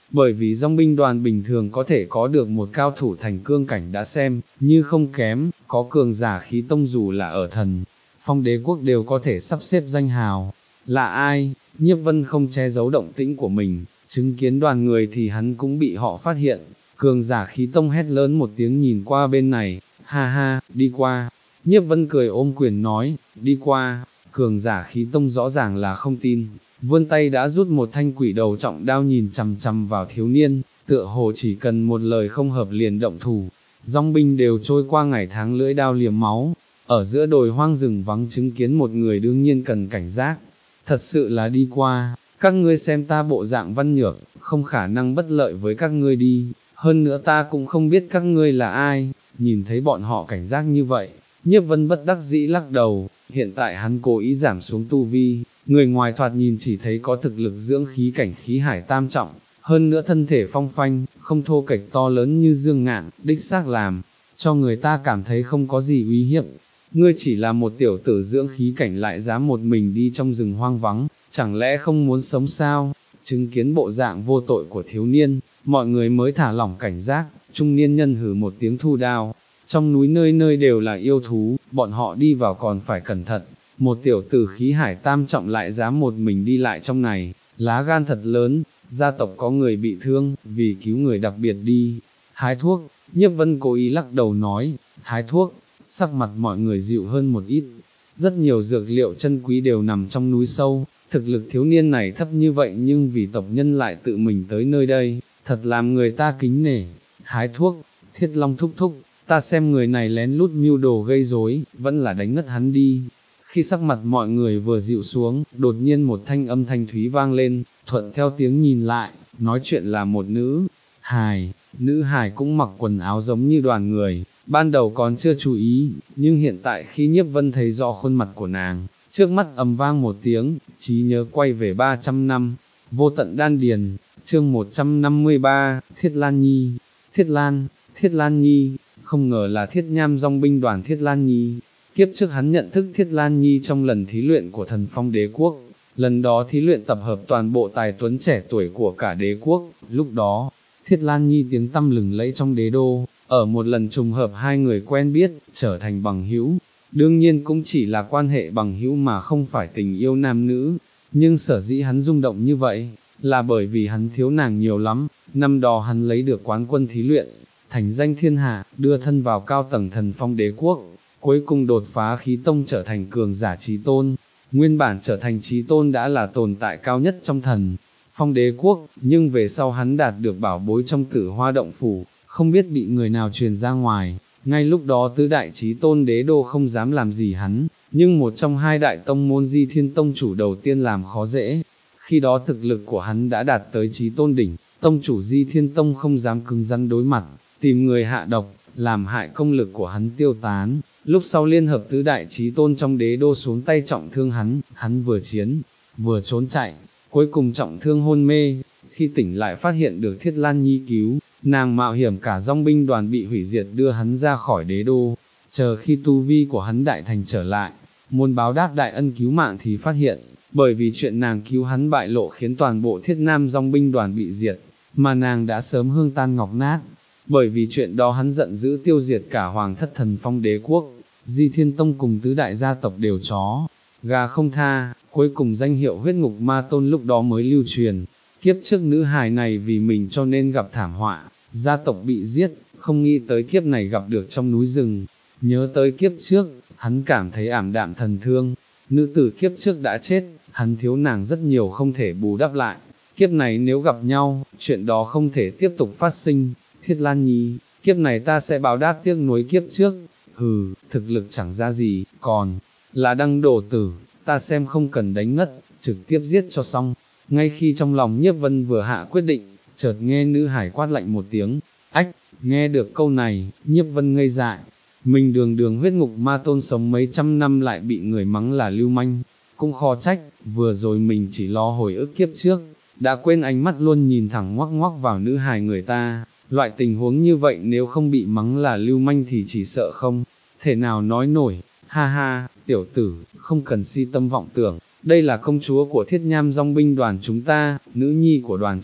[SPEAKER 1] bởi vì dòng binh đoàn bình thường có thể có được một cao thủ thành cương cảnh đã xem, như không kém, có cường giả khí tông dù là ở thần, phong đế quốc đều có thể sắp xếp danh hào. Là ai? Nhiếp Vân không che giấu động tĩnh của mình, chứng kiến đoàn người thì hắn cũng bị họ phát hiện, cường giả khí tông hét lớn một tiếng nhìn qua bên này, ha ha, đi qua. Nhiếp Vân cười ôm quyền nói, đi qua, cường giả khí tông rõ ràng là không tin, vươn tay đã rút một thanh quỷ đầu trọng đao nhìn chằm chằm vào thiếu niên, tựa hồ chỉ cần một lời không hợp liền động thủ. Dòng binh đều trôi qua ngày tháng lưỡi đao liếm máu, ở giữa đồi hoang rừng vắng chứng kiến một người đương nhiên cần cảnh giác, thật sự là đi qua, các ngươi xem ta bộ dạng văn nhược, không khả năng bất lợi với các ngươi đi, hơn nữa ta cũng không biết các ngươi là ai. Nhìn thấy bọn họ cảnh giác như vậy, Nhiếp Vân bất đắc dĩ lắc đầu, hiện tại hắn cố ý giảm xuống tu vi, người ngoài thoạt nhìn chỉ thấy có thực lực dưỡng khí cảnh khí hải tam trọng, hơn nữa thân thể phong phanh, không thô kệch to lớn như Dương Ngạn, đích xác làm cho người ta cảm thấy không có gì uy hiếp. Ngươi chỉ là một tiểu tử dưỡng khí cảnh lại dám một mình đi trong rừng hoang vắng, chẳng lẽ không muốn sống sao? Chứng kiến bộ dạng vô tội của thiếu niên, mọi người mới thả lỏng cảnh giác, trung niên nhân hừ một tiếng thu đao. Trong núi nơi nơi đều là yêu thú, bọn họ đi vào còn phải cẩn thận, một tiểu tử khí hải tam trọng lại dám một mình đi lại trong này, lá gan thật lớn, gia tộc có người bị thương, vì cứu người đặc biệt đi, hái thuốc. Nhiếp Vân cố ý lắc đầu nói, hái thuốc, sắc mặt mọi người dịu hơn một ít, rất nhiều dược liệu chân quý đều nằm trong núi sâu, thực lực thiếu niên này thấp như vậy nhưng vì tộc nhân lại tự mình tới nơi đây, thật làm người ta kính nể. Hái thuốc, Thiết Long thúc thúc, ta xem người này lén lút mưu đồ gây rối, vẫn là đánh ngất hắn đi. Khi sắc mặt mọi người vừa dịu xuống, đột nhiên một thanh âm thanh thúy vang lên, thuận theo tiếng nhìn lại, nói chuyện là một nữ hài, nữ hài cũng mặc quần áo giống như đoàn người, ban đầu còn chưa chú ý, nhưng hiện tại khi Nhiếp Vân thấy rõ khuôn mặt của nàng, trước mắt ầm vang một tiếng, trí nhớ quay về ba trăm năm, vô tận đan điền, chương một trăm năm mươi ba, Thiết Lan Nhi, Thiết Lan, Thiết Lan Nhi, không ngờ là Thiết Nham dòng binh đoàn Thiết Lan Nhi. Kiếp trước hắn nhận thức Thiết Lan Nhi trong lần thí luyện của thần phong đế quốc, lần đó thí luyện tập hợp toàn bộ tài tuấn trẻ tuổi của cả đế quốc, lúc đó, Thiết Lan Nhi tiếng tăm lừng lẫy trong đế đô, ở một lần trùng hợp hai người quen biết, trở thành bằng hữu, đương nhiên cũng chỉ là quan hệ bằng hữu mà không phải tình yêu nam nữ, nhưng sở dĩ hắn rung động như vậy, là bởi vì hắn thiếu nàng nhiều lắm, năm đó hắn lấy được quán quân thí luyện, thành danh thiên hạ, đưa thân vào cao tầng thần phong đế quốc, cuối cùng đột phá khí tông trở thành cường giả chí tôn, nguyên bản trở thành chí tôn đã là tồn tại cao nhất trong thần phong đế quốc, nhưng về sau hắn đạt được bảo bối trong Tử Hoa động phủ, không biết bị người nào truyền ra ngoài, ngay lúc đó tứ đại chí tôn đế đô không dám làm gì hắn, nhưng một trong hai đại tông môn Di Thiên Tông chủ đầu tiên làm khó dễ, khi đó thực lực của hắn đã đạt tới chí tôn đỉnh, tông chủ Di Thiên Tông không dám cứng rắn đối mặt, tìm người hạ độc, làm hại công lực của hắn tiêu tán, lúc sau liên hợp tứ đại chí tôn trong đế đô xuống tay trọng thương hắn, hắn vừa chiến, vừa trốn chạy, cuối cùng trọng thương hôn mê, khi tỉnh lại phát hiện được Thiết Lan Nhi cứu, nàng mạo hiểm cả dòng binh đoàn bị hủy diệt đưa hắn ra khỏi đế đô, chờ khi tu vi của hắn đại thành trở lại, muốn báo đáp đại ân cứu mạng thì phát hiện, bởi vì chuyện nàng cứu hắn bại lộ khiến toàn bộ Thiết Nam dòng binh đoàn bị diệt, mà nàng đã sớm hương tan ngọc nát. Bởi vì chuyện đó hắn giận dữ tiêu diệt cả hoàng thất thần phong đế quốc, Di Thiên Tông cùng tứ đại gia tộc đều chó, gà không tha, cuối cùng danh hiệu huyết ngục ma tôn lúc đó mới lưu truyền. Kiếp trước nữ hài này vì mình cho nên gặp thảm họa, gia tộc bị giết, không nghĩ tới kiếp này gặp được trong núi rừng. Nhớ tới kiếp trước, hắn cảm thấy ảm đạm thần thương, nữ tử kiếp trước đã chết, hắn thiếu nàng rất nhiều không thể bù đắp lại. Kiếp này nếu gặp nhau, chuyện đó không thể tiếp tục phát sinh. Thiết Lan Nhi, kiếp này ta sẽ báo đáp tiếc nuối kiếp trước, hừ, thực lực chẳng ra gì, còn là đăng đổ tử, ta xem không cần đánh ngất, trực tiếp giết cho xong. Ngay khi trong lòng Nhiếp Vân vừa hạ quyết định, chợt nghe nữ hải quát lạnh một tiếng, ách, nghe được câu này, Nhiếp Vân ngây dại, mình đường đường huyết ngục ma tôn sống mấy trăm năm lại bị người mắng là lưu manh, cũng khó trách, vừa rồi mình chỉ lo hồi ức kiếp trước, đã quên ánh mắt luôn nhìn thẳng ngoắc ngoắc vào nữ hài người ta. Loại tình huống như vậy nếu không bị mắng là lưu manh thì chỉ sợ không thể nào nói nổi, ha ha, tiểu tử, không cần si tâm vọng tưởng, đây là công chúa của Thiết Nham dòng binh đoàn chúng ta, nữ nhi của đoàn trưởng,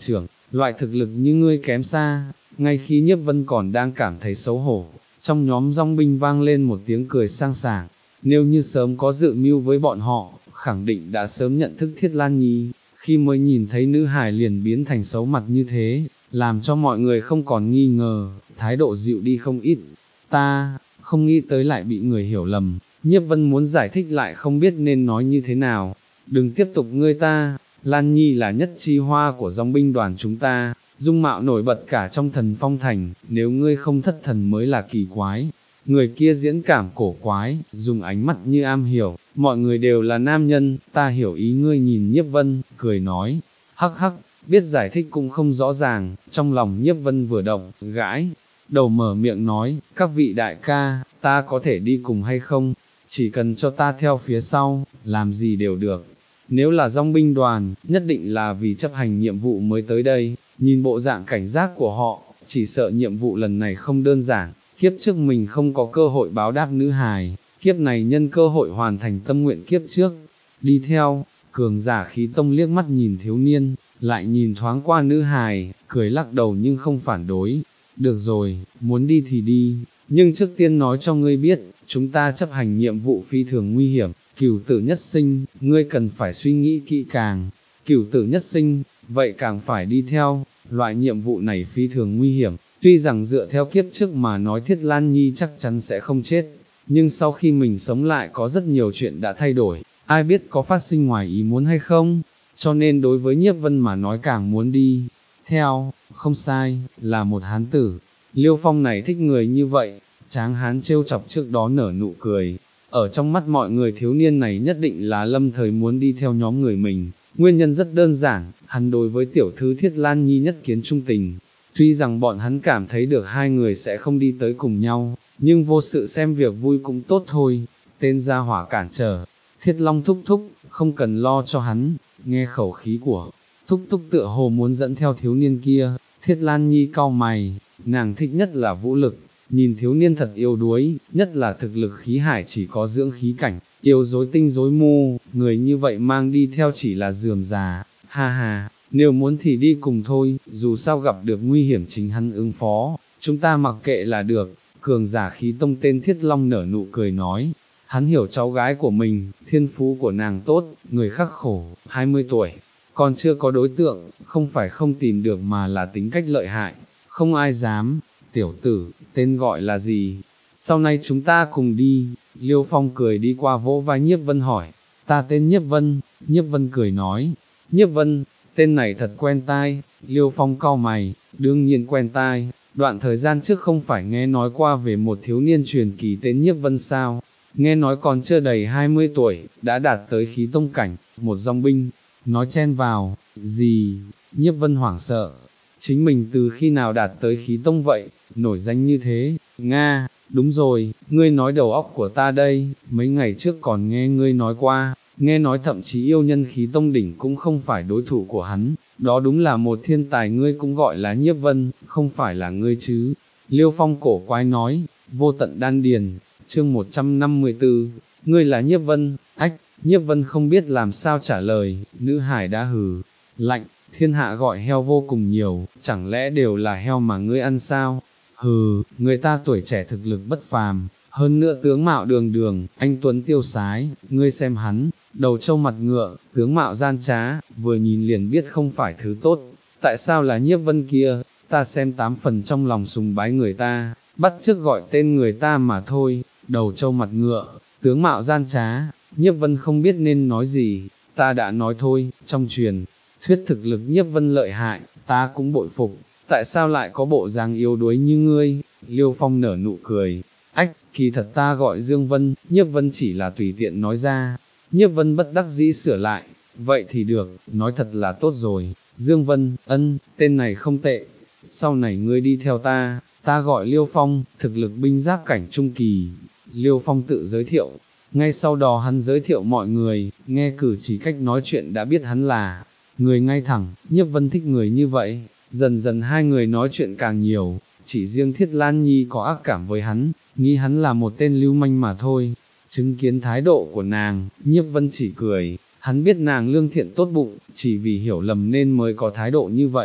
[SPEAKER 1] loại thực lực như ngươi kém xa. Ngay khi Nhiếp Vân còn đang cảm thấy xấu hổ, trong nhóm dòng binh vang lên một tiếng cười sang sảng, nếu như sớm có dự mưu với bọn họ, khẳng định đã sớm nhận thức Thiết Lan Nhi, khi mới nhìn thấy nữ hài liền biến thành xấu mặt như thế, làm cho mọi người không còn nghi ngờ, thái độ dịu đi không ít. Ta, không nghĩ tới lại bị người hiểu lầm, Nhiếp Vân muốn giải thích lại không biết nên nói như thế nào. Đừng tiếp tục ngươi ta, Lan Nhi là nhất chi hoa của dòng binh đoàn chúng ta, dung mạo nổi bật cả trong Thần Phong Thành, nếu ngươi không thất thần mới là kỳ quái. Người kia diễn cảm cổ quái, dùng ánh mắt như am hiểu, mọi người đều là nam nhân, ta hiểu ý ngươi. Nhìn Nhiếp Vân, cười nói, hắc hắc, biết giải thích cũng không rõ ràng, trong lòng Nhiếp Vân vừa động, gãi, đầu mở miệng nói, các vị đại ca, ta có thể đi cùng hay không, chỉ cần cho ta theo phía sau, làm gì đều được. Nếu là dòng binh đoàn, nhất định là vì chấp hành nhiệm vụ mới tới đây, nhìn bộ dạng cảnh giác của họ, chỉ sợ nhiệm vụ lần này không đơn giản, kiếp trước mình không có cơ hội báo đáp nữ hài, kiếp này nhân cơ hội hoàn thành tâm nguyện kiếp trước. Đi theo, cường giả khí tông liếc mắt nhìn thiếu niên, lại nhìn thoáng qua nữ hài, cười lắc đầu nhưng không phản đối. Được rồi, muốn đi thì đi, nhưng trước tiên nói cho ngươi biết, chúng ta chấp hành nhiệm vụ phi thường nguy hiểm, cửu tử nhất sinh, ngươi cần phải suy nghĩ kỹ càng. Cửu tử nhất sinh, vậy càng phải đi theo, loại nhiệm vụ này phi thường nguy hiểm, tuy rằng dựa theo kiếp trước mà nói Thiết Lan Nhi chắc chắn sẽ không chết, nhưng sau khi mình sống lại có rất nhiều chuyện đã thay đổi, ai biết có phát sinh ngoài ý muốn hay không, cho nên đối với Nhiếp Vân mà nói càng muốn đi theo. Không sai, là một hán tử. Liêu Phong này thích người như vậy. Tráng hán trêu chọc trước đó nở nụ cười, ở trong mắt mọi người thiếu niên này nhất định là lâm thời muốn đi theo nhóm người mình, nguyên nhân rất đơn giản, hắn đối với tiểu thư Thiết Lan Nhi nhất kiến trung tình, tuy rằng bọn hắn cảm thấy được hai người sẽ không đi tới cùng nhau, nhưng vô sự xem việc vui cũng tốt thôi. Tên gia hỏa cản trở, Thiết Long thúc thúc, không cần lo cho hắn. Nghe khẩu khí của thúc thúc tựa hồ muốn dẫn theo thiếu niên kia, Thiết Lan Nhi cau mày, nàng thích nhất là vũ lực, nhìn thiếu niên thật yếu đuối, nhất là thực lực khí hải chỉ có dưỡng khí cảnh, yếu dối tinh dối mù, người như vậy mang đi theo chỉ là rườm rà. Ha ha, nếu muốn thì đi cùng thôi, dù sao gặp được nguy hiểm chính hắn ứng phó, chúng ta mặc kệ là được. Cường giả khí tông tên Thiết Long nở nụ cười nói, hắn hiểu cháu gái của mình, thiên phú của nàng tốt, người khắc khổ, hai mươi tuổi, còn chưa có đối tượng, không phải không tìm được mà là tính cách lợi hại, không ai dám. Tiểu tử, tên gọi là gì? Sau này chúng ta cùng đi. Liêu Phong cười đi qua vỗ vai Nhiếp Vân hỏi, ta tên Nhiếp Vân. Nhiếp Vân cười nói, Nhiếp Vân, tên này thật quen tai. Liêu Phong cau mày, đương nhiên quen tai, đoạn thời gian trước không phải nghe nói qua về một thiếu niên truyền kỳ tên Nhiếp Vân sao, nghe nói còn chưa đầy hai mươi tuổi, đã đạt tới khí tông cảnh, một dòng binh, nói chen vào, gì? Nhiếp Vân hoảng sợ, chính mình từ khi nào đạt tới khí tông vậy, nổi danh như thế. Nga, đúng rồi, ngươi nói đầu óc của ta đây, mấy ngày trước còn nghe ngươi nói qua, nghe nói thậm chí yêu nhân khí tông đỉnh cũng không phải đối thủ của hắn, đó đúng là một thiên tài. Ngươi cũng gọi là Nhiếp Vân, không phải là ngươi chứ? Liêu Phong cổ quái nói, vô tận đan điền, chương một trăm năm mươi tư, ngươi là Nhiếp Vân. Ách, Nhiếp Vân không biết làm sao trả lời, nữ hải đã hừ, lạnh, thiên hạ gọi heo vô cùng nhiều, chẳng lẽ đều là heo mà ngươi ăn sao? Hừ, người ta tuổi trẻ thực lực bất phàm, hơn nữa tướng mạo đường đường, anh tuấn tiêu sái, ngươi xem hắn, đầu trâu mặt ngựa, tướng mạo gian trá, vừa nhìn liền biết không phải thứ tốt. Tại sao là Nhiếp Vân kia? Ta xem tám phần trong lòng sùng bái người ta, bắt chước gọi tên người ta mà thôi. Đầu trâu mặt ngựa, tướng mạo gian trá, Nhiếp Vân không biết nên nói gì. Ta đã nói thôi, trong truyền thuyết thực lực Nhiếp Vân lợi hại, ta cũng bội phục, tại sao lại có bộ dáng yếu đuối như ngươi? Liêu Phong nở nụ cười, ách, kỳ thật ta gọi Dương Vân, Nhiếp Vân chỉ là tùy tiện nói ra. Nhiếp Vân bất đắc dĩ sửa lại, vậy thì được, nói thật là tốt rồi. Dương Vân, ân, tên này không tệ, sau này ngươi đi theo ta, ta gọi Liêu Phong, thực lực binh giáp cảnh trung kỳ. Liêu Phong tự giới thiệu, ngay sau đó hắn giới thiệu mọi người, nghe cử chỉ cách nói chuyện đã biết hắn là người ngay thẳng. Nhiếp Vân thích người như vậy. Dần dần hai người nói chuyện càng nhiều, chỉ riêng Thiết Lan Nhi có ác cảm với hắn, nghĩ hắn là một tên lưu manh mà thôi. Chứng kiến thái độ của nàng, Nhiếp Vân chỉ cười, hắn biết nàng lương thiện tốt bụng, chỉ vì hiểu lầm nên mới có thái độ như vậy.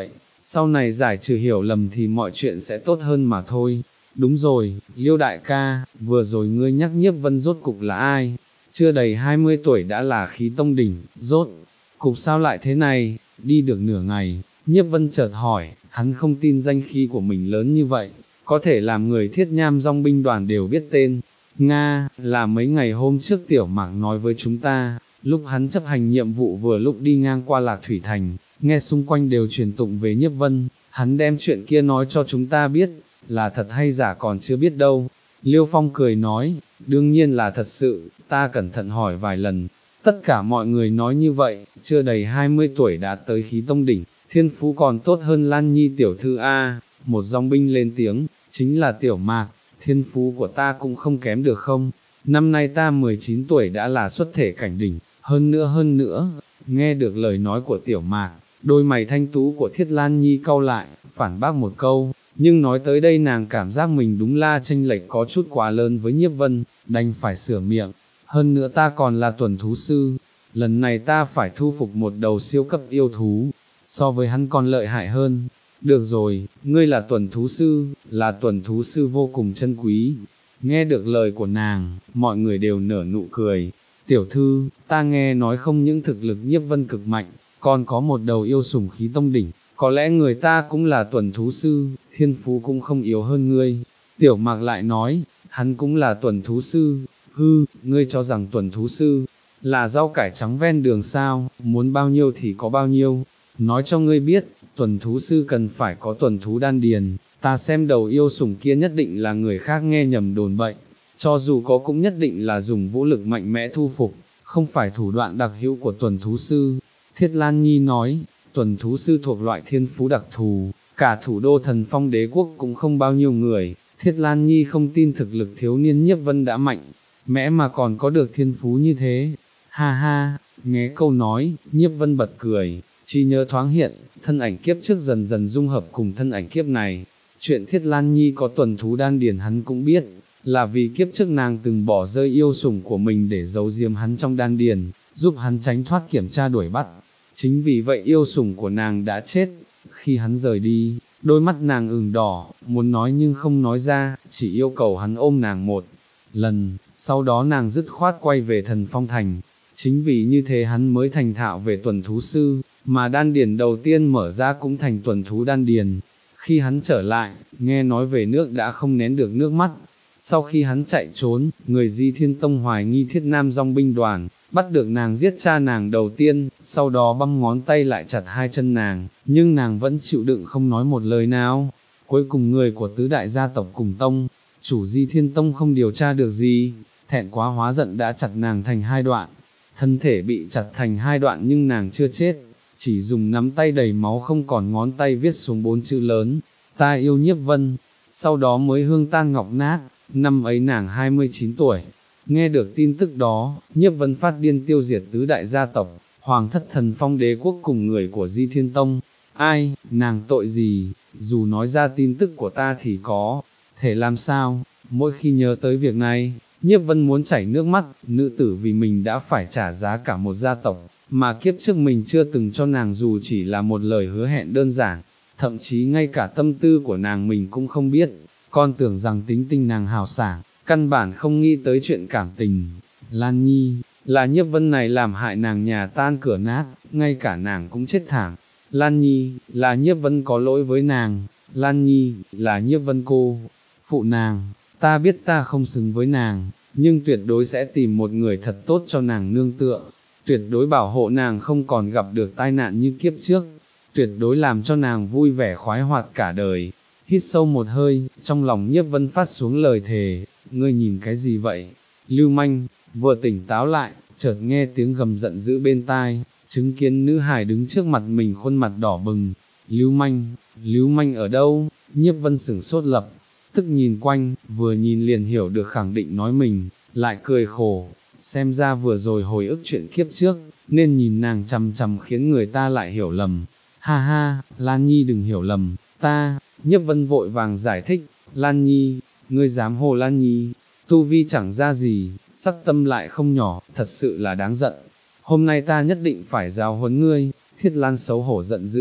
[SPEAKER 1] sau này giải trừ hiểu lầm thì mọi chuyện sẽ tốt hơn mà thôi. Đúng rồi, Liêu đại ca, vừa rồi ngươi nhắc Nhiếp Vân rốt cục là ai? Chưa đầy hai mươi tuổi đã là khí tông đỉnh, rốt cục sao lại thế này? Đi được nửa ngày, Nhiếp Vân chợt hỏi, hắn không tin danh khí của mình lớn như vậy, có thể làm người Thiết Nham dòng binh đoàn đều biết tên. Nga, là mấy ngày hôm trước Tiểu Mạc nói với chúng ta, lúc hắn chấp hành nhiệm vụ vừa lúc đi ngang qua Lạc Thủy Thành, nghe xung quanh đều truyền tụng về Nhiếp Vân, hắn đem chuyện kia nói cho chúng ta biết, là thật hay giả còn chưa biết đâu. Liêu Phong cười nói, đương nhiên là thật sự, ta cẩn thận hỏi vài lần, tất cả mọi người nói như vậy, chưa đầy hai mươi tuổi đã tới khí tông đỉnh, thiên phú còn tốt hơn Lan Nhi tiểu thư A. Một dòng binh lên tiếng, chính là Tiểu Mạc, thiên phú của ta cũng không kém được không, năm nay ta mười chín tuổi đã là xuất thể cảnh đỉnh, hơn nữa hơn nữa, nghe được lời nói của Tiểu Mạc, đôi mày thanh tú của Thiết Lan Nhi cau lại, phản bác một câu, nhưng nói tới đây nàng cảm giác mình đúng là chênh lệch có chút quá lớn với Nhiếp Vân, đành phải sửa miệng, hơn nữa ta còn là tuần thú sư, lần này ta phải thu phục một đầu siêu cấp yêu thú, so với hắn còn lợi hại hơn. Được rồi, ngươi là tuần thú sư, là tuần thú sư vô cùng chân quý. Nghe được lời của nàng, mọi người đều nở nụ cười. Tiểu thư, ta nghe nói không những thực lực Nhiếp Vân cực mạnh, còn có một đầu yêu sủng khí tông đỉnh, có lẽ người ta cũng là tuần thú sư, thiên phú cũng không yếu hơn ngươi. Tiểu Mạc lại nói, hắn cũng là tuần thú sư, hư, ngươi cho rằng tuần thú sư là rau cải trắng ven đường sao, muốn bao nhiêu thì có bao nhiêu. Nói cho ngươi biết, tuần thú sư cần phải có tuần thú đan điền, ta xem đầu yêu sủng kia nhất định là người khác nghe nhầm đồn bậy, cho dù có cũng nhất định là dùng vũ lực mạnh mẽ thu phục, không phải thủ đoạn đặc hữu của tuần thú sư. Thiết Lan Nhi nói, tuần thú sư thuộc loại thiên phú đặc thù, cả thủ đô Thần Phong đế quốc cũng không bao nhiêu người, Thiết Lan Nhi không tin thực lực thiếu niên Nhiếp Vân đã mạnh, mẽ mà còn có được thiên phú như thế. Ha ha, nghe câu nói, Nhiếp Vân bật cười, chỉ nhớ thoáng hiện, thân ảnh kiếp trước dần dần dung hợp cùng thân ảnh kiếp này. Chuyện Thiết Lan Nhi có tuần thú đan điền hắn cũng biết, là vì kiếp trước nàng từng bỏ rơi yêu sủng của mình để giấu diếm hắn trong đan điền, giúp hắn tránh thoát kiểm tra đuổi bắt. Chính vì vậy yêu sủng của nàng đã chết, khi hắn rời đi, đôi mắt nàng ửng đỏ, muốn nói nhưng không nói ra, chỉ yêu cầu hắn ôm nàng một lần, sau đó nàng dứt khoát quay về Thần Phong Thành. Chính vì như thế hắn mới thành thạo về tuần thú sư, mà đan điền đầu tiên mở ra cũng thành tuần thú đan điền. Khi hắn trở lại, nghe nói về nước đã không nén được nước mắt. Sau khi hắn chạy trốn, người Di Thiên Tông hoài nghi Thiết Nam dòng binh đoàn, bắt được nàng giết cha nàng đầu tiên, sau đó băm ngón tay lại chặt hai chân nàng, nhưng nàng vẫn chịu đựng không nói một lời nào. Cuối cùng người của tứ đại gia tộc cùng tông, chủ Di Thiên Tông không điều tra được gì, thẹn quá hóa giận đã chặt nàng thành hai đoạn. Thân thể bị chặt thành hai đoạn nhưng nàng chưa chết, chỉ dùng nắm tay đầy máu không còn ngón tay viết xuống bốn chữ lớn, ta yêu Nhiếp Vân, sau đó mới hương tan ngọc nát. Năm ấy nàng hai mươi chín tuổi, nghe được tin tức đó, Nhiếp Vân phát điên tiêu diệt tứ đại gia tộc, Hoàng thất Thần Phong đế quốc cùng người của Di Thiên Tông. Ai, nàng tội gì, dù nói ra tin tức của ta thì có thể làm sao, mỗi khi nhớ tới việc này, Nhiếp Vân muốn chảy nước mắt, nữ tử vì mình đã phải trả giá cả một gia tộc, mà kiếp trước mình chưa từng cho nàng dù chỉ là một lời hứa hẹn đơn giản, thậm chí ngay cả tâm tư của nàng mình cũng không biết, con tưởng rằng tính tình nàng hào sảng, căn bản không nghĩ tới chuyện cảm tình. Lan Nhi, là Nhiếp Vân này làm hại nàng nhà tan cửa nát, ngay cả nàng cũng chết thảm. Lan Nhi, là Nhiếp Vân có lỗi với nàng. Lan Nhi, là Nhiếp Vân cô phụ nàng, ta biết ta không xứng với nàng, nhưng tuyệt đối sẽ tìm một người thật tốt cho nàng nương tựa, tuyệt đối bảo hộ nàng không còn gặp được tai nạn như kiếp trước, tuyệt đối làm cho nàng vui vẻ khoái hoạt cả đời. Hít sâu một hơi, trong lòng Nhiếp Vân phát xuống lời thề, ngươi nhìn cái gì vậy? Lưu manh, vừa tỉnh táo lại, chợt nghe tiếng gầm giận dữ bên tai, chứng kiến nữ hài đứng trước mặt mình khuôn mặt đỏ bừng. Lưu manh, Lưu manh ở đâu? Nhiếp Vân sửng sốt lập tức nhìn quanh, vừa nhìn liền hiểu được khẳng định nói mình, lại cười khổ, xem ra vừa rồi hồi ức chuyện kiếp trước, nên nhìn nàng chằm chằm khiến người ta lại hiểu lầm. Ha ha, Lan Nhi đừng hiểu lầm, ta, Nhiếp Vân vội vàng giải thích, Lan Nhi, ngươi dám hồ Lan Nhi, tu vi chẳng ra gì, sắc tâm lại không nhỏ, thật sự là đáng giận. Hôm nay ta nhất định phải giáo huấn ngươi. Thiết Lan xấu hổ giận dữ,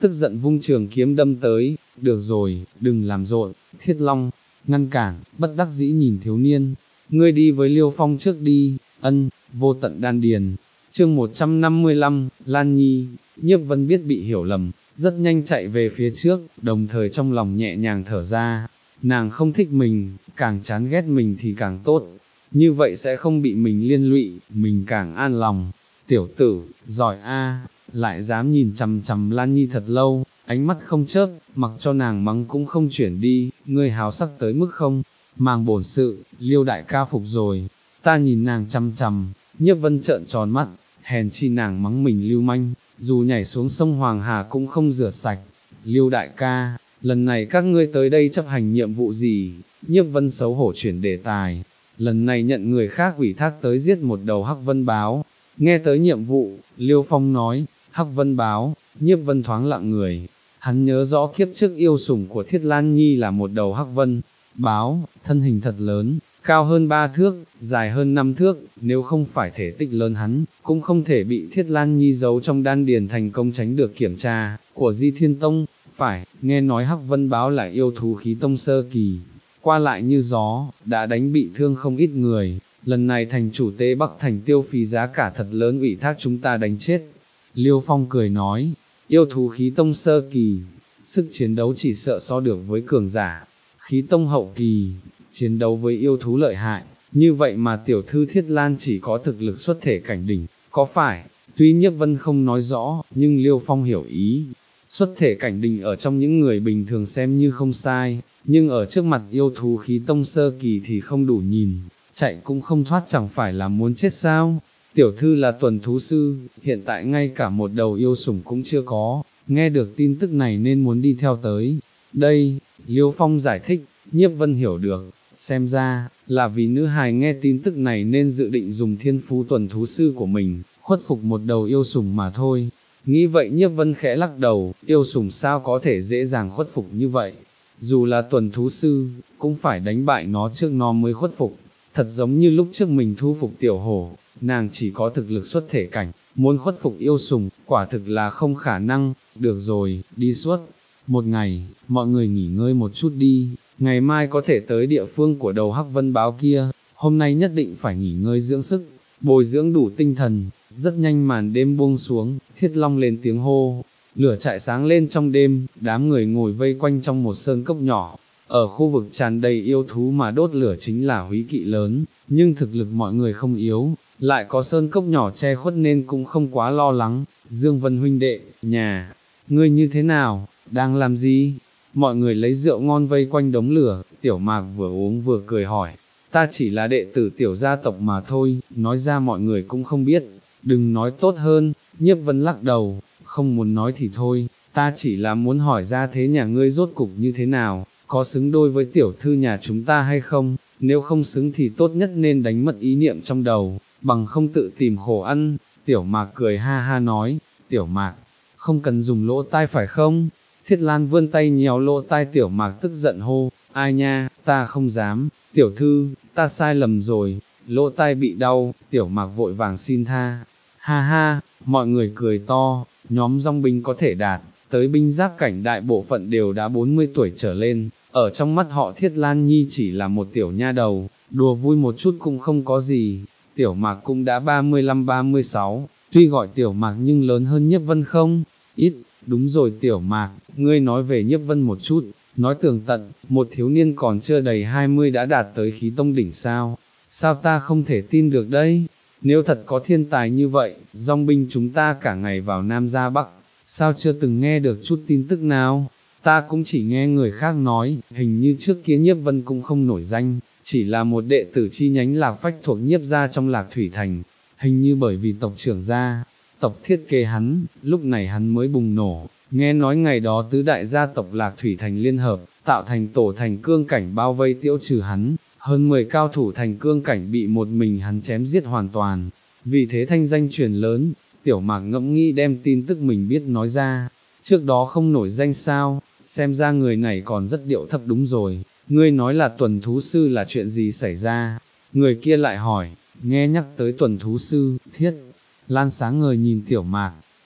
[SPEAKER 1] tức giận vung trường kiếm đâm tới, được rồi, đừng làm rộn, Thiết Long, ngăn cản, bất đắc dĩ nhìn thiếu niên, ngươi đi với Liêu Phong trước đi, ân, vô tận đan điền. Chương một trăm năm mươi lăm, Lan Nhi, Nhiếp Vân biết bị hiểu lầm, rất nhanh chạy về phía trước, đồng thời trong lòng nhẹ nhàng thở ra, nàng không thích mình, càng chán ghét mình thì càng tốt, như vậy sẽ không bị mình liên lụy, mình càng an lòng. Tiểu tử, giỏi a, lại dám nhìn chằm chằm Lan Nhi thật lâu, ánh mắt không chớp, mặc cho nàng mắng cũng không chuyển đi, ngươi háo sắc tới mức không, màng bổn sự, Liêu đại ca phục rồi, ta nhìn nàng chằm chằm, Nhiếp Vân trợn tròn mắt, hèn chi nàng mắng mình lưu manh, dù nhảy xuống sông Hoàng Hà cũng không rửa sạch. Liêu đại ca, lần này các ngươi tới đây chấp hành nhiệm vụ gì? Nhiếp Vân xấu hổ chuyển đề tài, lần này nhận người khác ủy thác tới giết một đầu hắc vân báo. Nghe tới nhiệm vụ, Liêu Phong nói, hắc vân báo. Nhiếp Vân thoáng lặng người, hắn nhớ rõ kiếp trước yêu sủng của Thiết Lan Nhi là một đầu hắc vân báo, thân hình thật lớn, cao hơn ba thước, dài hơn năm thước, nếu không phải thể tích lớn hắn, cũng không thể bị Thiết Lan Nhi giấu trong đan điền thành công tránh được kiểm tra của Di Thiên Tông. Phải, nghe nói hắc vân báo là yêu thú khí tông sơ kỳ, qua lại như gió, đã đánh bị thương không ít người, lần này thành chủ Tế Bắc thành tiêu phí giá cả thật lớn ủy thác chúng ta đánh chết. Liêu Phong cười nói, yêu thú khí tông sơ kỳ, sức chiến đấu chỉ sợ so được với cường giả khí tông hậu kỳ, chiến đấu với yêu thú lợi hại, như vậy mà tiểu thư Thiết Lan chỉ có thực lực xuất thể cảnh đỉnh, có phải? Tuy Nhiếp Vân không nói rõ, nhưng Liêu Phong hiểu ý, xuất thể cảnh đỉnh ở trong những người bình thường xem như không sai, nhưng ở trước mặt yêu thú khí tông sơ kỳ thì không đủ nhìn, chạy cũng không thoát, chẳng phải là muốn chết sao? Tiểu thư là tuần thú sư, hiện tại ngay cả một đầu yêu sủng cũng chưa có, nghe được tin tức này nên muốn đi theo tới. Đây, Liêu Phong giải thích, Nhiếp Vân hiểu được, xem ra, là vì nữ hài nghe tin tức này nên dự định dùng thiên phú tuần thú sư của mình, khuất phục một đầu yêu sủng mà thôi. Nghĩ vậy Nhiếp Vân khẽ lắc đầu, yêu sủng sao có thể dễ dàng khuất phục như vậy, dù là tuần thú sư, cũng phải đánh bại nó trước nó mới khuất phục, thật giống như lúc trước mình thu phục tiểu hổ, nàng chỉ có thực lực xuất thể cảnh, muốn khuất phục yêu sủng, quả thực là không khả năng. Được rồi, đi suốt một ngày, mọi người nghỉ ngơi một chút đi, ngày mai có thể tới địa phương của đầu hắc vân báo kia, hôm nay nhất định phải nghỉ ngơi dưỡng sức, bồi dưỡng đủ tinh thần. Rất nhanh màn đêm buông xuống, Thiết Long lên tiếng hô, lửa trại sáng lên trong đêm, đám người ngồi vây quanh trong một sơn cốc nhỏ, ở khu vực tràn đầy yêu thú mà đốt lửa chính là húy kỵ lớn, nhưng thực lực mọi người không yếu, lại có sơn cốc nhỏ che khuất nên cũng không quá lo lắng. Dương Vân huynh đệ, nhà, ngươi như thế nào, đang làm gì? Mọi người lấy rượu ngon vây quanh đống lửa, Tiểu Mạc vừa uống vừa cười hỏi, ta chỉ là đệ tử tiểu gia tộc mà thôi, nói ra mọi người cũng không biết, đừng nói tốt hơn. Nhiếp Vân lắc đầu, không muốn nói thì thôi, ta chỉ là muốn hỏi ra thế nhà ngươi rốt cục như thế nào, có xứng đôi với tiểu thư nhà chúng ta hay không, nếu không xứng thì tốt nhất nên đánh mất ý niệm trong đầu, bằng không tự tìm khổ ăn. Tiểu Mạc cười ha ha nói, Tiểu Mạc, không cần dùng lỗ tai phải không? Thiết Lan vươn tay nhéo lỗ tai Tiểu Mạc tức giận hô, ai nha, ta không dám, tiểu thư, ta sai lầm rồi, lỗ tai bị đau. Tiểu Mạc vội vàng xin tha, ha ha, mọi người cười to, nhóm dòng binh có thể đạt tới binh giáp cảnh đại bộ phận đều đã bốn mươi tuổi trở lên, ở trong mắt họ Thiết Lan Nhi chỉ là một tiểu nha đầu, đùa vui một chút cũng không có gì. Tiểu Mạc cũng đã ba mươi lăm ba mươi sáu, tuy gọi Tiểu Mạc nhưng lớn hơn Nhiếp Vân không ít. Đúng rồi Tiểu Mạc, ngươi nói về Nhiếp Vân một chút, nói tường tận, một thiếu niên còn chưa đầy hai mươi đã đạt tới khí tông đỉnh sao, sao ta không thể tin được đây, nếu thật có thiên tài như vậy, dòng binh chúng ta cả ngày vào Nam ra Bắc, sao chưa từng nghe được chút tin tức nào, ta cũng chỉ nghe người khác nói, hình như trước kia Nhiếp Vân cũng không nổi danh, chỉ là một đệ tử chi nhánh Lạc Phách thuộc Nhiếp gia trong Lạc Thủy Thành, hình như bởi vì tộc trưởng gia tộc thiết kế hắn, lúc này hắn mới bùng nổ. Nghe nói ngày đó tứ đại gia tộc Lạc Thủy Thành liên hợp, tạo thành tổ thành cương cảnh bao vây tiêu trừ hắn, hơn mười cao thủ thành cương cảnh bị một mình hắn chém giết hoàn toàn, vì thế thanh danh truyền lớn. Tiểu Mạc ngẫm nghĩ đem tin tức mình biết nói ra, trước đó không nổi danh sao, xem ra người này còn rất điệu thấp. Đúng rồi, ngươi nói là tuần thú sư là chuyện gì xảy ra? Người kia lại hỏi, nghe nhắc tới tuần thú sư, Thiết Lan sáng ngời nhìn Tiểu Mạc,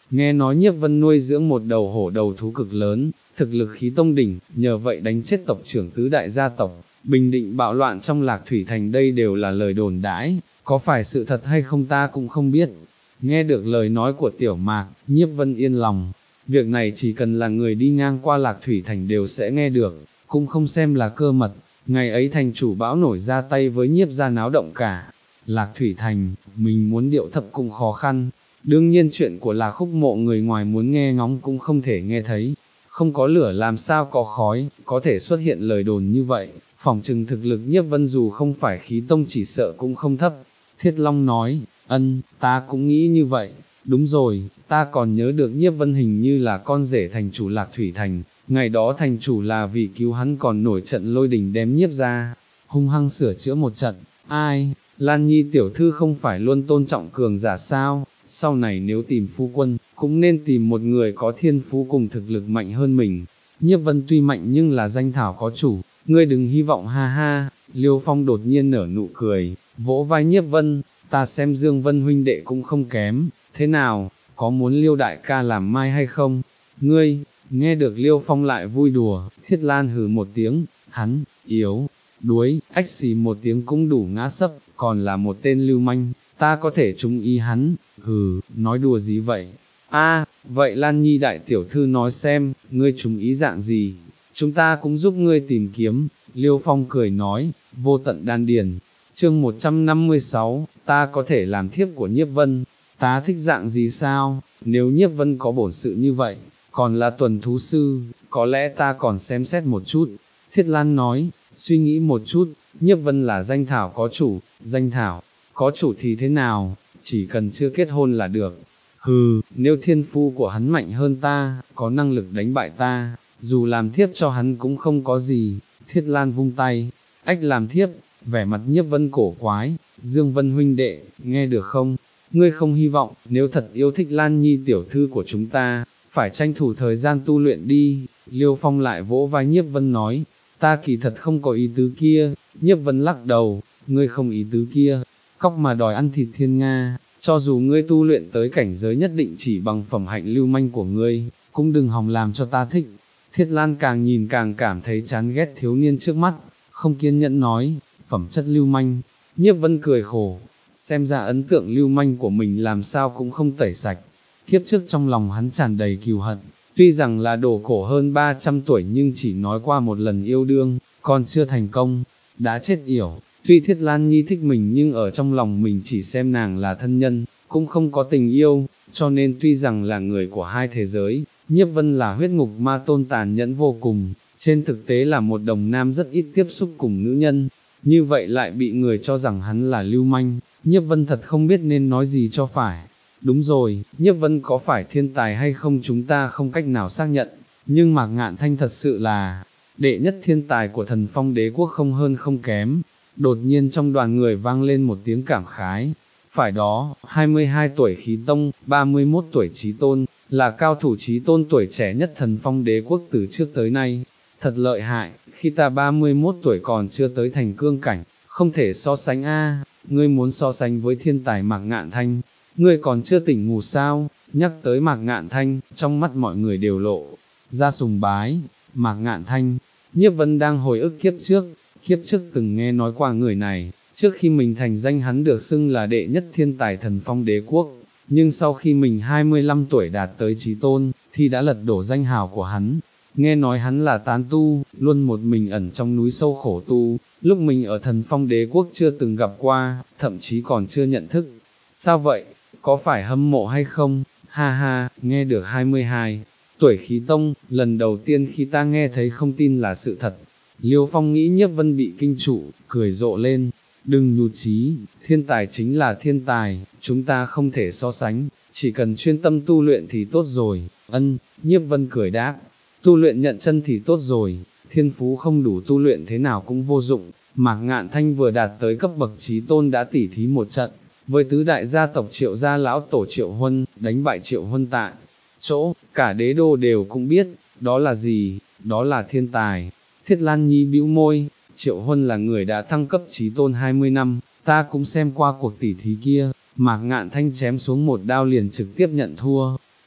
[SPEAKER 1] nghe nói Nhiếp Vân nuôi dưỡng một đầu hổ đầu thú cực lớn, thực lực khí tông đỉnh, nhờ vậy đánh chết tộc trưởng tứ đại gia tộc, bình định bạo loạn trong Lạc Thủy Thành. Đây đều là lời đồn đãi, có phải sự thật hay không ta cũng không biết. Nghe được lời nói của Tiểu Mạc, Nhiếp Vân yên lòng, việc này chỉ cần là người đi ngang qua Lạc Thủy Thành đều sẽ nghe được, cũng không xem là cơ mật. Ngày ấy thành chủ bão nổi ra tay với Nhiếp gia náo động cả Lạc Thủy Thành, mình muốn điệu thấp cũng khó khăn, đương nhiên chuyện của Lạc Khúc Mộ người ngoài muốn nghe ngóng cũng không thể nghe thấy, không có lửa làm sao có khói, có thể xuất hiện lời đồn như vậy, phỏng chừng thực lực Nhiếp Vân dù không phải khí tông chỉ sợ cũng không thấp. Thiết Long nói, ân, ta cũng nghĩ như vậy, đúng rồi, ta còn nhớ được Nhiếp Vân hình như là con rể thành chủ Lạc Thủy Thành, ngày đó thành chủ là vì cứu hắn còn nổi trận lôi đình đem Nhiếp ra, hung hăng sửa chữa một trận. Ai, Lan Nhi tiểu thư không phải luôn tôn trọng cường giả sao, sau này nếu tìm phu quân, cũng nên tìm một người có thiên phú cùng thực lực mạnh hơn mình. Nhiếp Vân tuy mạnh nhưng là danh thảo có chủ, ngươi đừng hy vọng, ha ha. Liêu Phong đột nhiên nở nụ cười, vỗ vai Nhiếp Vân, ta xem Dương Vân huynh đệ cũng không kém, thế nào, có muốn Liêu đại ca làm mai hay không? Ngươi, nghe được Liêu Phong lại vui đùa, Thiết Lan hừ một tiếng, hắn, yếu, đuối, ách xì một tiếng cũng đủ ngã sấp, còn là một tên lưu manh, ta có thể trúng ý hắn, hừ, nói đùa gì vậy? A, vậy Lan Nhi đại tiểu thư nói xem, ngươi trúng ý dạng gì? Chúng ta cũng giúp ngươi tìm kiếm. Liêu Phong cười nói, vô tận đan điền. Chương một trăm năm mươi sáu, ta có thể làm thiếp của Nhiếp Vân, ta thích dạng gì sao? Nếu Nhiếp Vân có bổn sự như vậy, còn là tuần thú sư, có lẽ ta còn xem xét một chút. Thiết Lan nói, suy nghĩ một chút, Nhiếp Vân là danh thảo có chủ, danh thảo, có chủ thì thế nào, chỉ cần chưa kết hôn là được. Hừ, nếu thiên phu của hắn mạnh hơn ta, có năng lực đánh bại ta, dù làm thiếp cho hắn cũng không có gì. Thiết Lan vung tay, ách làm thiếp, vẻ mặt Nhiếp Vân cổ quái, Dương Vân huynh đệ, nghe được không? Ngươi không hy vọng, nếu thật yêu thích Lan Nhi tiểu thư của chúng ta, phải tranh thủ thời gian tu luyện đi. Liêu Phong lại vỗ vai Nhiếp Vân nói, ta kỳ thật không có ý tứ kia. Nhiếp Vân lắc đầu, ngươi không ý tứ kia, cóc mà đòi ăn thịt thiên nga, cho dù ngươi tu luyện tới cảnh giới nhất định chỉ bằng phẩm hạnh lưu manh của ngươi, cũng đừng hòng làm cho ta thích. Thiết Lan càng nhìn càng cảm thấy chán ghét thiếu niên trước mắt, không kiên nhẫn nói, phẩm chất lưu manh. Nhiếp Vân cười khổ, xem ra ấn tượng lưu manh của mình làm sao cũng không tẩy sạch. Kiếp trước trong lòng hắn tràn đầy cừu hận, tuy rằng là đổ cổ hơn ba trăm tuổi nhưng chỉ nói qua một lần yêu đương, còn chưa thành công, đã chết yểu. Tuy Thiết Lan Nhi thích mình nhưng ở trong lòng mình chỉ xem nàng là thân nhân, cũng không có tình yêu, cho nên tuy rằng là người của hai thế giới, Nhiếp Vân là huyết ngục ma tôn tàn nhẫn vô cùng, trên thực tế là một đồng nam rất ít tiếp xúc cùng nữ nhân, như vậy lại bị người cho rằng hắn là lưu manh. Nhiếp Vân thật không biết nên nói gì cho phải. Đúng rồi, Nhiếp Vân có phải thiên tài hay không chúng ta không cách nào xác nhận, nhưng Mạc Ngạn Thanh thật sự là đệ nhất thiên tài của Thần Phong Đế quốc không hơn không kém. Đột nhiên trong đoàn người vang lên một tiếng cảm khái, phải đó, hai mươi hai tuổi khí tông, ba mươi mốt tuổi chí tôn, là cao thủ chí tôn tuổi trẻ nhất Thần Phong Đế quốc từ trước tới nay, thật lợi hại, khi ta ba mươi mốt tuổi còn chưa tới thành cương cảnh, không thể so sánh a. Ngươi muốn so sánh với thiên tài Mạc Ngạn Thanh, ngươi còn chưa tỉnh ngủ sao? Nhắc tới Mạc Ngạn Thanh, trong mắt mọi người đều lộ ra sùng bái. Mạc Ngạn Thanh, Nhiếp Vân đang hồi ức kiếp trước, kiếp trước từng nghe nói qua người này, trước khi mình thành danh hắn được xưng là đệ nhất thiên tài Thần Phong Đế quốc, nhưng sau khi mình hai mươi lăm tuổi đạt tới chí tôn, thì đã lật đổ danh hào của hắn. Nghe nói hắn là tán tu, luôn một mình ẩn trong núi sâu khổ tu, lúc mình ở Thần Phong Đế quốc chưa từng gặp qua, thậm chí còn chưa nhận thức. Sao vậy, có phải hâm mộ hay không? Ha ha, nghe được hai mươi hai tuổi khí tông, lần đầu tiên khi ta nghe thấy không tin là sự thật. Liêu Phong nghĩ Nhiếp Vân bị kinh trụ, cười rộ lên, đừng nhụt chí, thiên tài chính là thiên tài, chúng ta không thể so sánh, chỉ cần chuyên tâm tu luyện thì tốt rồi. Ân, Nhiếp Vân cười đáp, tu luyện nhận chân thì tốt rồi, thiên phú không đủ tu luyện thế nào cũng vô dụng. Mạc Ngạn Thanh vừa đạt tới cấp bậc chí tôn đã tỉ thí một trận, với tứ đại gia tộc Triệu gia lão tổ Triệu Huân, đánh bại Triệu Huân tại chỗ, cả đế đô đều cũng biết, đó là gì, đó là thiên tài. Thiết Lan Nhi bĩu môi, Triệu Huân là người đã thăng cấp chí tôn hai mươi năm, ta cũng xem qua cuộc tỉ thí kia, Mạc Ngạn Thanh chém xuống một đao liền trực tiếp nhận thua.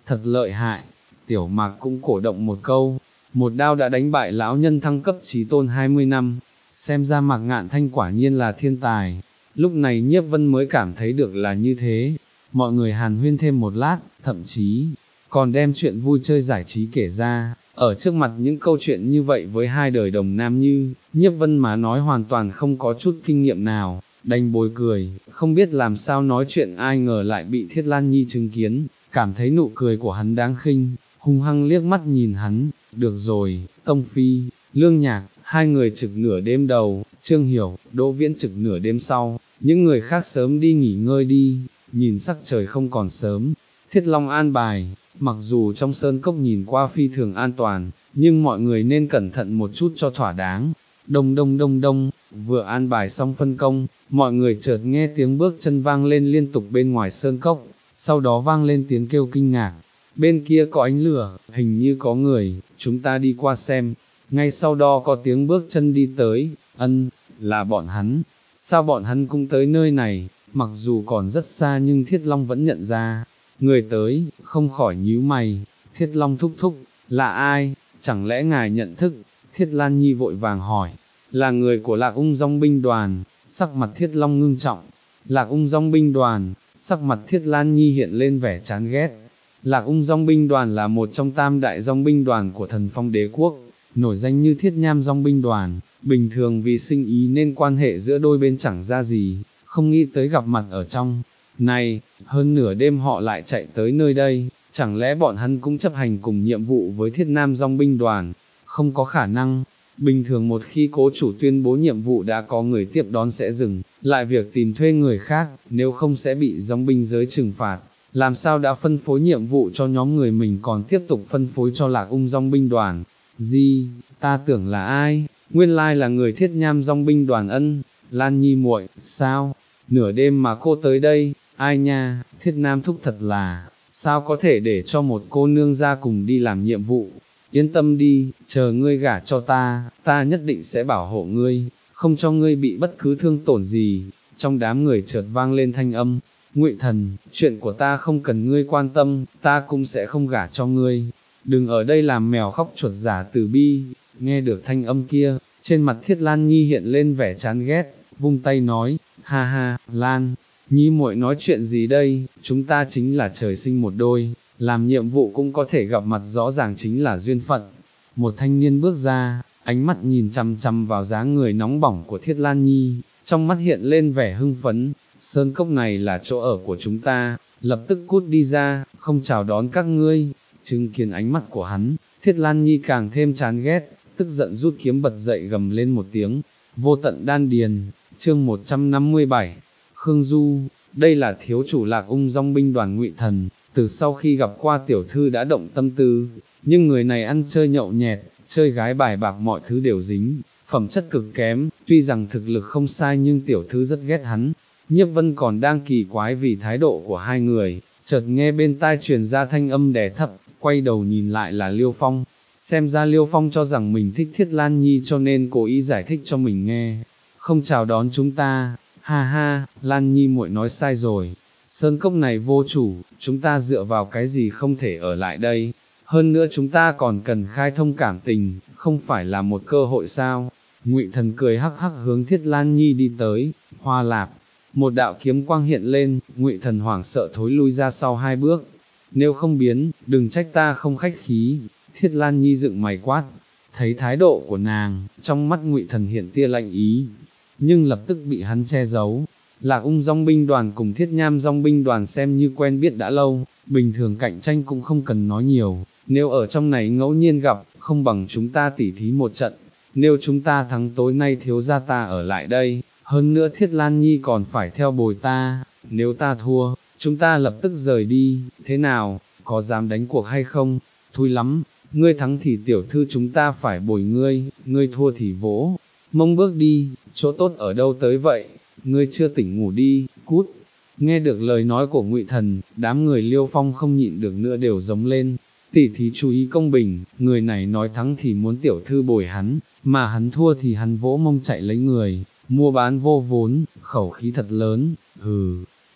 [SPEAKER 1] thật lợi hại, tiểu mạc cũng cổ động một câu, một đao đã đánh bại lão nhân thăng cấp chí tôn hai mươi năm, xem ra Mạc Ngạn Thanh quả nhiên là thiên tài, lúc này Nhiếp Vân mới cảm thấy được là như thế, mọi người hàn huyên thêm một lát, thậm chí, còn đem chuyện vui chơi giải trí kể ra, ở trước mặt những câu chuyện như vậy với hai đời đồng nam như, Nhiếp Vân mà nói hoàn toàn không có chút kinh nghiệm nào, đành bồi cười, không biết làm sao nói chuyện ai ngờ lại bị Thiết Lan Nhi chứng kiến, cảm thấy nụ cười của hắn đáng khinh, hung hăng liếc mắt nhìn hắn, được rồi, Tông Phi, Lương Nhạc, hai người trực nửa đêm đầu, Trương Hiểu, Đỗ Viễn trực nửa đêm sau, những người khác sớm đi nghỉ ngơi đi, nhìn sắc trời không còn sớm, Thiết Long an bài, mặc dù trong sơn cốc nhìn qua phi thường an toàn, nhưng mọi người nên cẩn thận một chút cho thỏa đáng. Đông đông đông đông, vừa an bài xong phân công, mọi người chợt nghe tiếng bước chân vang lên liên tục bên ngoài sơn cốc, sau đó vang lên tiếng kêu kinh ngạc, bên kia có ánh lửa, hình như có người, chúng ta đi qua xem, ngay sau đó có tiếng bước chân đi tới, ân, là bọn hắn, sao bọn hắn cũng tới nơi này, mặc dù còn rất xa nhưng Thiết Long vẫn nhận ra, người tới, không khỏi nhíu mày, Thiết Long thúc thúc, là ai, chẳng lẽ ngài nhận thức, Thiết Lan Nhi vội vàng hỏi, là người của Lạc Ung Dòng binh đoàn, sắc mặt Thiết Long ngưng trọng, Lạc Ung Dòng binh đoàn, sắc mặt Thiết Lan Nhi hiện lên vẻ chán ghét, Lạc Ung Dòng binh đoàn là một trong tam đại dòng binh đoàn của Thần Phong đế quốc, nổi danh như Thiết Nham Dòng binh đoàn, bình thường vì sinh ý nên quan hệ giữa đôi bên chẳng ra gì, không nghĩ tới gặp mặt ở trong này, hơn nửa đêm họ lại chạy tới nơi đây, chẳng lẽ bọn hắn cũng chấp hành cùng nhiệm vụ với Thiết Nam Dòng binh đoàn, không có khả năng, bình thường một khi cố chủ tuyên bố nhiệm vụ đã có người tiếp đón sẽ dừng, lại việc tìm thuê người khác, nếu không sẽ bị dòng binh giới trừng phạt, làm sao đã phân phối nhiệm vụ cho nhóm người mình còn tiếp tục phân phối cho Lạc Ung Dòng binh đoàn, gì, ta tưởng là ai, nguyên lai là người Thiết Nham Dòng binh đoàn ân, Lan Nhi muội, sao, nửa đêm mà cô tới đây, ai nha, Thiết Nam thúc thật là, sao có thể để cho một cô nương ra cùng đi làm nhiệm vụ, yên tâm đi, chờ ngươi gả cho ta, ta nhất định sẽ bảo hộ ngươi, không cho ngươi bị bất cứ thương tổn gì, trong đám người chợt vang lên thanh âm, Ngụy Thần, chuyện của ta không cần ngươi quan tâm, ta cũng sẽ không gả cho ngươi, đừng ở đây làm mèo khóc chuột giả từ bi, nghe được thanh âm kia, trên mặt Thiết Lan Nhi hiện lên vẻ chán ghét, vung tay nói, ha ha, Lan, Nhi muội nói chuyện gì đây, chúng ta chính là trời sinh một đôi, làm nhiệm vụ cũng có thể gặp mặt rõ ràng chính là duyên phận. Một thanh niên bước ra, ánh mắt nhìn chằm chằm vào dáng người nóng bỏng của Thiết Lan Nhi, trong mắt hiện lên vẻ hưng phấn, sơn cốc này là chỗ ở của chúng ta, lập tức cút đi ra, không chào đón các ngươi, chứng kiến ánh mắt của hắn, Thiết Lan Nhi càng thêm chán ghét, tức giận rút kiếm bật dậy gầm lên một tiếng, vô tận đan điền, chương một trăm năm mươi bảy, Khương Du, đây là thiếu chủ Lạc Ung Dòng binh đoàn Ngụy Thần, từ sau khi gặp qua tiểu thư đã động tâm tư, nhưng người này ăn chơi nhậu nhẹt, chơi gái bài bạc mọi thứ đều dính, phẩm chất cực kém, tuy rằng thực lực không sai nhưng tiểu thư rất ghét hắn. Nhiếp Vân còn đang kỳ quái vì thái độ của hai người, chợt nghe bên tai truyền ra thanh âm đè thấp, quay đầu nhìn lại là Liêu Phong, xem ra Liêu Phong cho rằng mình thích Thiết Lan Nhi cho nên cố ý giải thích cho mình nghe, không chào đón chúng ta, ha ha, Lan Nhi muội nói sai rồi, sơn cốc này vô chủ, chúng ta dựa vào cái gì không thể ở lại đây, hơn nữa chúng ta còn cần khai thông cảm tình, không phải là một cơ hội sao, Ngụy Thần cười hắc hắc hướng Thiết Lan Nhi đi tới, hoa lạp, một đạo kiếm quang hiện lên, Ngụy Thần hoảng sợ thối lui ra sau hai bước, nếu không biến, đừng trách ta không khách khí, Thiết Lan Nhi dựng mày quát, thấy thái độ của nàng, trong mắt Ngụy Thần hiện tia lạnh ý, nhưng lập tức bị hắn che giấu. Lạc Ung Dòng binh đoàn cùng Thiết Nham Dòng binh đoàn xem như quen biết đã lâu, bình thường cạnh tranh cũng không cần nói nhiều, nếu ở trong này ngẫu nhiên gặp, không bằng chúng ta tỉ thí một trận, nếu chúng ta thắng tối nay thiếu gia ta ở lại đây, hơn nữa Thiết Lan Nhi còn phải theo bồi ta, nếu ta thua, chúng ta lập tức rời đi, thế nào, có dám đánh cuộc hay không, thui lắm, ngươi thắng thì tiểu thư chúng ta phải bồi ngươi, ngươi thua thì vỗ, mông bước đi, chỗ tốt ở đâu tới vậy, ngươi chưa tỉnh ngủ đi, cút. Nghe được lời nói của Ngụy Thần, đám người Liêu Phong không nhịn được nữa đều giống lên, tỷ thí chú ý công bình, người này nói thắng thì muốn tiểu thư bồi hắn, mà hắn thua thì hắn vỗ mông chạy lấy người, mua bán vô vốn, khẩu khí thật lớn, hừ.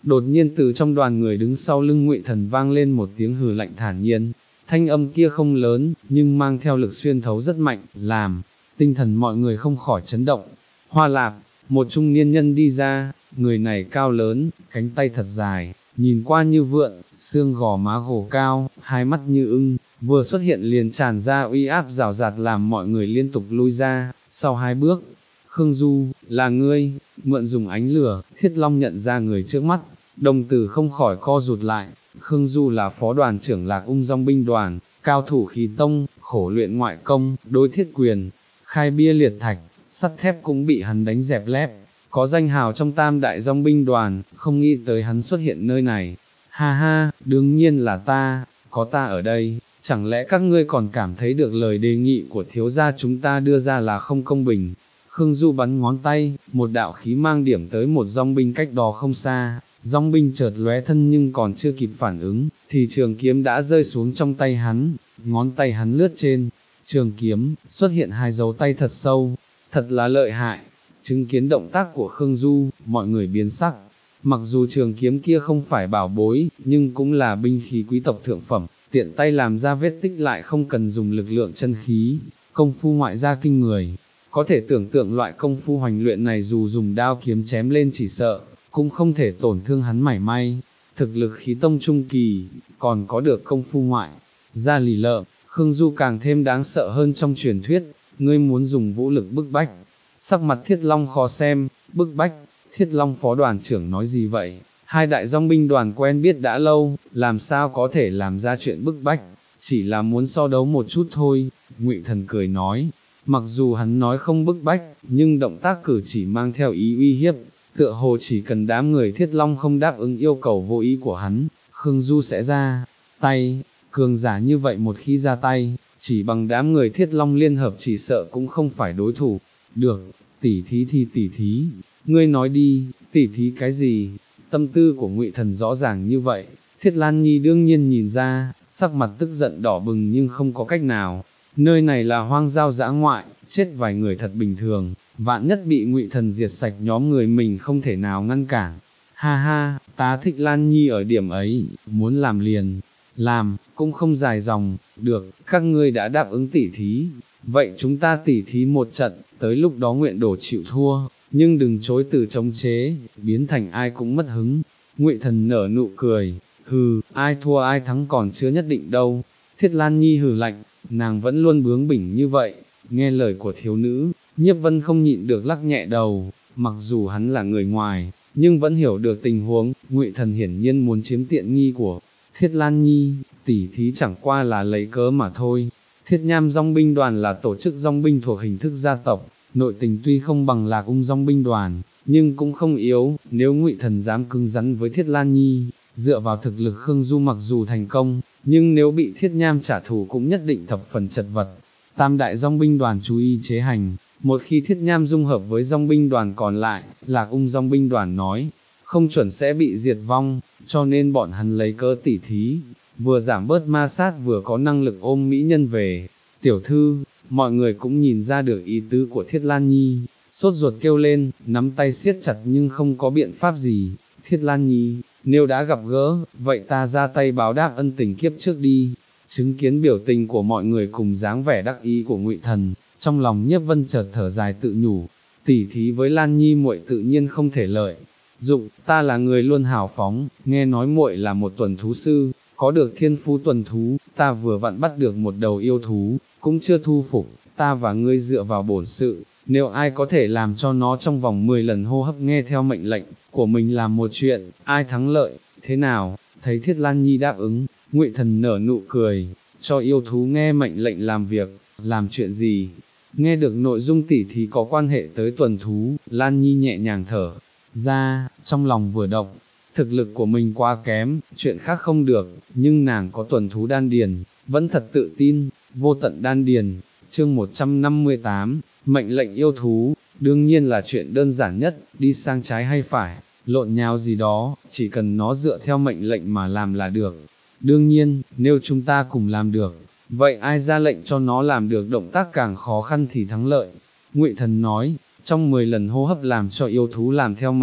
[SPEAKER 1] Đột nhiên từ trong đoàn người đứng sau lưng Ngụy Thần vang lên một tiếng hừ lạnh thản nhiên, thanh âm kia không lớn, nhưng mang theo lực xuyên thấu rất mạnh, làm tinh thần mọi người không khỏi chấn động. Hoa Lạp, một trung niên nhân đi ra, người này cao lớn, cánh tay thật dài, nhìn qua như vượn, xương gò má gồ cao, hai mắt như ưng, vừa xuất hiện liền tràn ra uy áp rào rạt làm mọi người liên tục lui ra, sau hai bước. Khương Du, là ngươi, mượn dùng ánh lửa, Thiết Long nhận ra người trước mắt, đồng tử không khỏi co rụt lại. Khương Du là phó đoàn trưởng Lạc Ung dòng binh đoàn, cao thủ khí tông, khổ luyện ngoại công, đối thiết quyền, khai bia liệt thạch, sắt thép cũng bị hắn đánh dẹp lép, có danh hào trong tam đại dòng binh đoàn, không nghĩ tới hắn xuất hiện nơi này. Ha ha, đương nhiên là ta, có ta ở đây, chẳng lẽ các ngươi còn cảm thấy được lời đề nghị của thiếu gia chúng ta đưa ra là không công bình. Khương Du bắn ngón tay, một đạo khí mang điểm tới một dòng binh cách đó không xa, dòng binh chợt lóe thân nhưng còn chưa kịp phản ứng, thì trường kiếm đã rơi xuống trong tay hắn, ngón tay hắn lướt trên, trường kiếm, xuất hiện hai dấu tay thật sâu, thật là lợi hại. Chứng kiến động tác của Khương Du, mọi người biến sắc, mặc dù trường kiếm kia không phải bảo bối, nhưng cũng là binh khí quý tộc thượng phẩm, tiện tay làm ra vết tích lại không cần dùng lực lượng chân khí, công phu ngoại gia kinh người. Có thể tưởng tượng loại công phu hoành luyện này dù dùng đao kiếm chém lên chỉ sợ, cũng không thể tổn thương hắn mảy may. Thực lực khí tông trung kỳ, còn có được công phu ngoại gia lì lợm, Khương Du càng thêm đáng sợ hơn trong truyền thuyết, ngươi muốn dùng vũ lực bức bách. Sắc mặt Thiết Long khó xem, bức bách, Thiết Long phó đoàn trưởng nói gì vậy? Hai đại dòng binh đoàn quen biết đã lâu, làm sao có thể làm ra chuyện bức bách, chỉ là muốn so đấu một chút thôi. Ngụy Thần cười nói, mặc dù hắn nói không bức bách, nhưng động tác cử chỉ mang theo ý uy hiếp, tựa hồ chỉ cần đám người Thiết Long không đáp ứng yêu cầu vô ý của hắn, Khương Du sẽ ra tay. Cường giả như vậy một khi ra tay, chỉ bằng đám người Thiết Long liên hợp chỉ sợ cũng không phải đối thủ. Được, tỉ thí thì tỉ thí, ngươi nói đi, tỉ thí cái gì? Tâm tư của Ngụy Thần rõ ràng như vậy, Thiết Lan Nhi đương nhiên nhìn ra, sắc mặt tức giận đỏ bừng nhưng không có cách nào. Nơi này là hoang giao dã ngoại, chết vài người thật bình thường, vạn nhất bị Ngụy Thần diệt sạch nhóm người mình không thể nào ngăn cản. Ha ha, ta thích Lan Nhi ở điểm ấy, muốn làm liền, làm, cũng không dài dòng, được, các ngươi đã đáp ứng tỉ thí, vậy chúng ta tỉ thí một trận, tới lúc đó nguyện đổ chịu thua, nhưng đừng chối từ chống chế, biến thành ai cũng mất hứng. Ngụy Thần nở nụ cười, hừ, ai thua ai thắng còn chưa nhất định đâu. Thiết Lan Nhi hừ lạnh, nàng vẫn luôn bướng bỉnh như vậy, nghe lời của thiếu nữ, Nhiếp Vân không nhịn được lắc nhẹ đầu, mặc dù hắn là người ngoài, nhưng vẫn hiểu được tình huống, Ngụy Thần hiển nhiên muốn chiếm tiện nghi của Thiết Lan Nhi, tỉ thí chẳng qua là lấy cớ mà thôi. Thiết Nham dòng binh đoàn là tổ chức dòng binh thuộc hình thức gia tộc, nội tình tuy không bằng Lạc Ung dòng binh đoàn, nhưng cũng không yếu, nếu Ngụy Thần dám cứng rắn với Thiết Lan Nhi, dựa vào thực lực Khương Du mặc dù thành công, nhưng nếu bị Thiết Nham trả thù cũng nhất định thập phần chật vật. Tam đại dòng binh đoàn chú ý chế hành, một khi Thiết Nham dung hợp với dòng binh đoàn còn lại, Lạc Ung dòng binh đoàn nói, không chuẩn sẽ bị diệt vong, cho nên bọn hắn lấy cớ tỉ thí, vừa giảm bớt ma sát vừa có năng lực ôm mỹ nhân về. Tiểu thư, mọi người cũng nhìn ra được ý tứ của Thiết Lan Nhi, sốt ruột kêu lên, nắm tay siết chặt nhưng không có biện pháp gì. Thiết Lan Nhi, nếu đã gặp gỡ, vậy ta ra tay báo đáp ân tình kiếp trước đi. Chứng kiến biểu tình của mọi người cùng dáng vẻ đắc ý của Ngụy Thần, trong lòng Nhiếp Vân chợt thở dài tự nhủ, tỉ thí với Lan Nhi muội tự nhiên không thể lợi dụng, ta là người luôn hào phóng, nghe nói muội là một tuần thú sư, có được thiên phú tuần thú, ta vừa vặn bắt được một đầu yêu thú, cũng chưa thu phục, ta và ngươi dựa vào bổn sự, nếu ai có thể làm cho nó trong vòng mười lần hô hấp nghe theo mệnh lệnh của mình làm một chuyện, ai thắng lợi, thế nào? Thấy Thiết Lan Nhi đáp ứng, Ngụy Thần nở nụ cười, cho yêu thú nghe mệnh lệnh làm việc, làm chuyện gì? Nghe được nội dung tỉ thí có quan hệ tới tuần thú, Lan Nhi nhẹ nhàng thở ra, trong lòng vừa động, thực lực của mình quá kém, chuyện khác không được, nhưng nàng có tuần thú đan điền, vẫn thật tự tin. Vô tận đan điền, chương một trăm năm mươi tám, mệnh lệnh yêu thú, đương nhiên là chuyện đơn giản nhất, đi sang trái hay phải, lộn nhào gì đó, chỉ cần nó dựa theo mệnh lệnh mà làm là được. Đương nhiên, nếu chúng ta cùng làm được, vậy ai ra lệnh cho nó làm được động tác càng khó khăn thì thắng lợi. Ngụy Thần nói, trong mười lần hô hấp làm cho yêu thú làm theo mệnh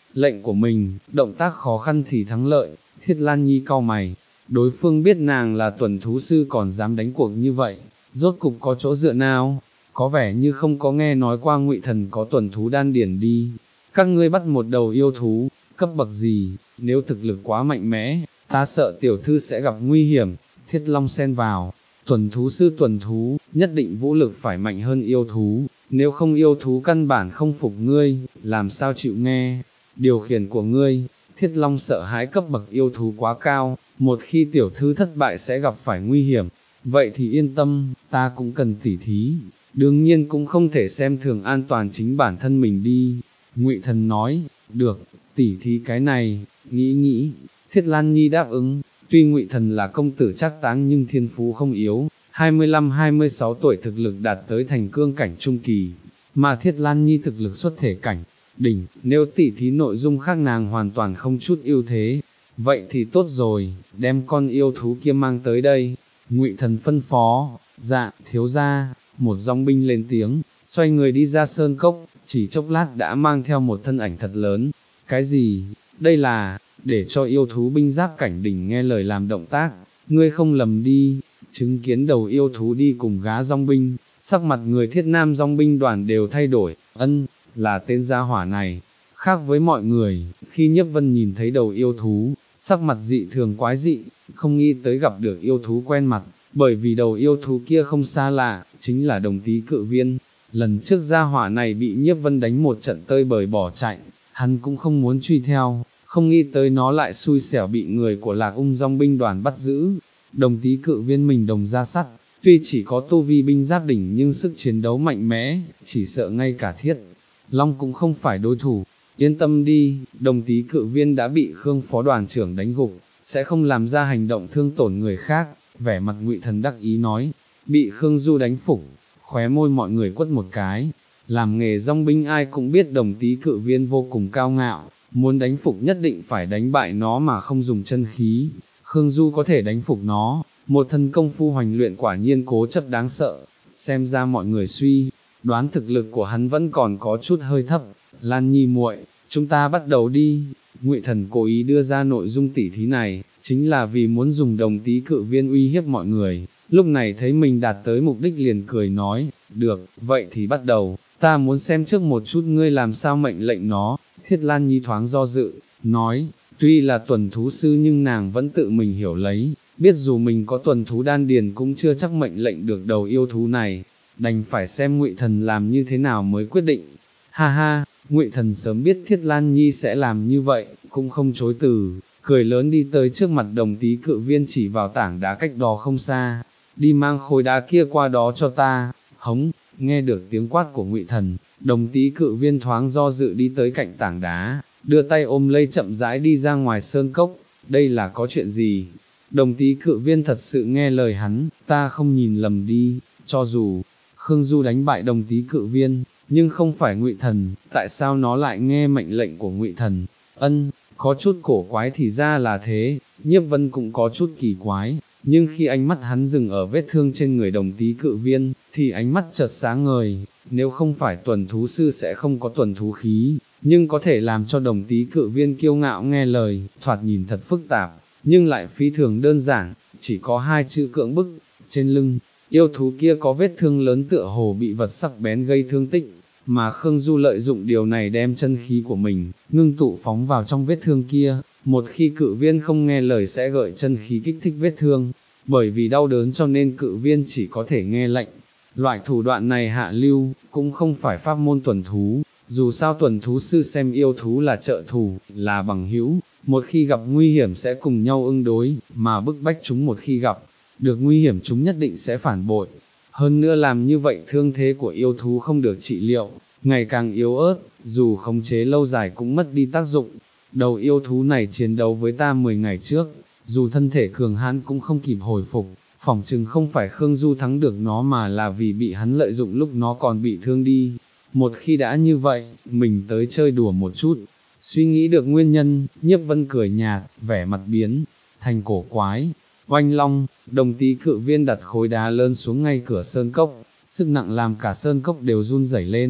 [SPEAKER 1] lệnh của mình, động tác khó khăn thì thắng lợi, Thiết Lan Nhi cau mày, đối phương biết nàng là tuần thú sư còn dám đánh cuộc như vậy, rốt cục có chỗ dựa nào, có vẻ như không có nghe nói qua Ngụy Thần có tuần thú đan điển đi, các ngươi bắt một đầu yêu thú, cấp bậc gì, nếu thực lực quá mạnh mẽ, ta sợ tiểu thư sẽ gặp nguy hiểm, Thiết Long xen vào, tuần thú sư tuần thú, nhất định vũ lực phải mạnh hơn yêu thú, nếu không yêu thú căn bản không phục ngươi, làm sao chịu nghe, điều khiển của ngươi, Thiết Long sợ hãi cấp bậc yêu thú quá cao, một khi tiểu thư thất bại sẽ gặp phải nguy hiểm, vậy thì yên tâm, ta cũng cần tỉ thí, đương nhiên cũng không thể xem thường an toàn chính bản thân mình đi, Ngụy Thần nói, được, tỉ thí cái này, nghĩ nghĩ, Thiết Lan Nhi đáp ứng, tuy Ngụy Thần là công tử trác táng nhưng thiên phú không yếu, hai mươi lăm hai mươi sáu tuổi thực lực đạt tới thành cương cảnh trung kỳ, mà Thiết Lan Nhi thực lực xuất thể cảnh, đỉnh, nếu tỉ thí nội dung khác nàng hoàn toàn không chút ưu thế, vậy thì tốt rồi, đem con yêu thú kia mang tới đây, Ngụy Thần phân phó, dạ, thiếu gia, một dòng binh lên tiếng, xoay người đi ra sơn cốc, chỉ chốc lát đã mang theo một thân ảnh thật lớn, cái gì, đây là, để cho yêu thú binh giáp cảnh đỉnh nghe lời làm động tác, ngươi không lầm đi, chứng kiến đầu yêu thú đi cùng gá dòng binh, sắc mặt người Thiết Nam dòng binh đoàn đều thay đổi, ân, là tên gia hỏa này, khác với mọi người, khi Nhiếp Vân nhìn thấy đầu yêu thú, sắc mặt dị thường quái dị, không nghĩ tới gặp được yêu thú quen mặt, bởi vì đầu yêu thú kia không xa lạ, chính là Đồng Tý Cự Viên, lần trước gia hỏa này bị Nhiếp Vân đánh một trận tơi bời bỏ chạy, hắn cũng không muốn truy theo, không nghĩ tới nó lại xui xẻo bị người của Lạc Ung dòng binh đoàn bắt giữ, Đồng Tý Cự Viên mình đồng ra sắt, tuy chỉ có tu vi binh giáp đỉnh nhưng sức chiến đấu mạnh mẽ, chỉ sợ ngay cả Thiết Long cũng không phải đối thủ, yên tâm đi, Đồng Tý Cự Viên đã bị Khương phó đoàn trưởng đánh gục, sẽ không làm ra hành động thương tổn người khác, vẻ mặt Ngụy Thần đắc ý nói, bị Khương Du đánh phục, khóe môi mọi người quất một cái, làm nghề dòng binh ai cũng biết Đồng Tý Cự Viên vô cùng cao ngạo, muốn đánh phục nhất định phải đánh bại nó mà không dùng chân khí, Khương Du có thể đánh phục nó, một thân công phu hoành luyện quả nhiên cố chấp đáng sợ, xem ra mọi người suy đoán thực lực của hắn vẫn còn có chút hơi thấp, Lan Nhi muội, chúng ta bắt đầu đi, Ngụy Thần cố ý đưa ra nội dung tỉ thí này, chính là vì muốn dùng Đồng Tý Cự Viên uy hiếp mọi người, lúc này thấy mình đạt tới mục đích liền cười nói, được, vậy thì bắt đầu, ta muốn xem trước một chút ngươi làm sao mệnh lệnh nó, Thiết Lan Nhi thoáng do dự, nói, tuy là tuần thú sư nhưng nàng vẫn tự mình hiểu lấy, biết dù mình có tuần thú đan điền cũng chưa chắc mệnh lệnh được đầu yêu thú này, đành phải xem Ngụy Thần làm như thế nào mới quyết định. Ha ha, Ngụy Thần sớm biết Thiết Lan Nhi sẽ làm như vậy, cũng không chối từ, cười lớn đi tới trước mặt Đồng Tý Cự Viên chỉ vào tảng đá cách đó không xa, đi mang khối đá kia qua đó cho ta, hống, nghe được tiếng quát của Ngụy Thần, Đồng Tý Cự Viên thoáng do dự đi tới cạnh tảng đá, đưa tay ôm lấy chậm rãi đi ra ngoài sơn cốc, đây là có chuyện gì? Đồng Tý Cự Viên thật sự nghe lời hắn, ta không nhìn lầm đi, cho dù Khương Du đánh bại Đồng Tý Cự Viên, nhưng không phải Ngụy Thần, tại sao nó lại nghe mệnh lệnh của Ngụy Thần? Ân, có chút cổ quái thì ra là thế, Nhiếp Vân cũng có chút kỳ quái, nhưng khi ánh mắt hắn dừng ở vết thương trên người Đồng Tý Cự Viên, thì ánh mắt chợt sáng ngời, nếu không phải tuần thú sư sẽ không có tuần thú khí, nhưng có thể làm cho Đồng Tý Cự Viên kiêu ngạo nghe lời, thoạt nhìn thật phức tạp, nhưng lại phi thường đơn giản, chỉ có hai chữ cưỡng bức, trên lưng, yêu thú kia có vết thương lớn tựa hồ bị vật sắc bén gây thương tích, mà Khương Du lợi dụng điều này đem chân khí của mình, ngưng tụ phóng vào trong vết thương kia, một khi Cự Viên không nghe lời sẽ gợi chân khí kích thích vết thương, bởi vì đau đớn cho nên Cự Viên chỉ có thể nghe lệnh. Loại thủ đoạn này hạ lưu, cũng không phải pháp môn tuần thú, dù sao tuần thú sư xem yêu thú là trợ thủ, là bằng hữu, một khi gặp nguy hiểm sẽ cùng nhau ứng đối, mà bức bách chúng một khi gặp được nguy hiểm chúng nhất định sẽ phản bội. Hơn nữa làm như vậy thương thế của yêu thú không được trị liệu, ngày càng yếu ớt, dù khống chế lâu dài cũng mất đi tác dụng. Đầu yêu thú này chiến đấu với ta mười ngày trước, dù thân thể cường hãn cũng không kịp hồi phục, phỏng chừng không phải Khương Du thắng được nó mà là vì bị hắn lợi dụng lúc nó còn bị thương đi. Một khi đã như vậy, mình tới chơi đùa một chút. Suy nghĩ được nguyên nhân, Nhiếp Vân cười nhạt, vẻ mặt biến thành cổ quái. Oanh long, Đồng Tý Cự Viên đặt khối đá lớn xuống ngay cửa sơn cốc, sức nặng làm cả sơn cốc đều run rẩy lên,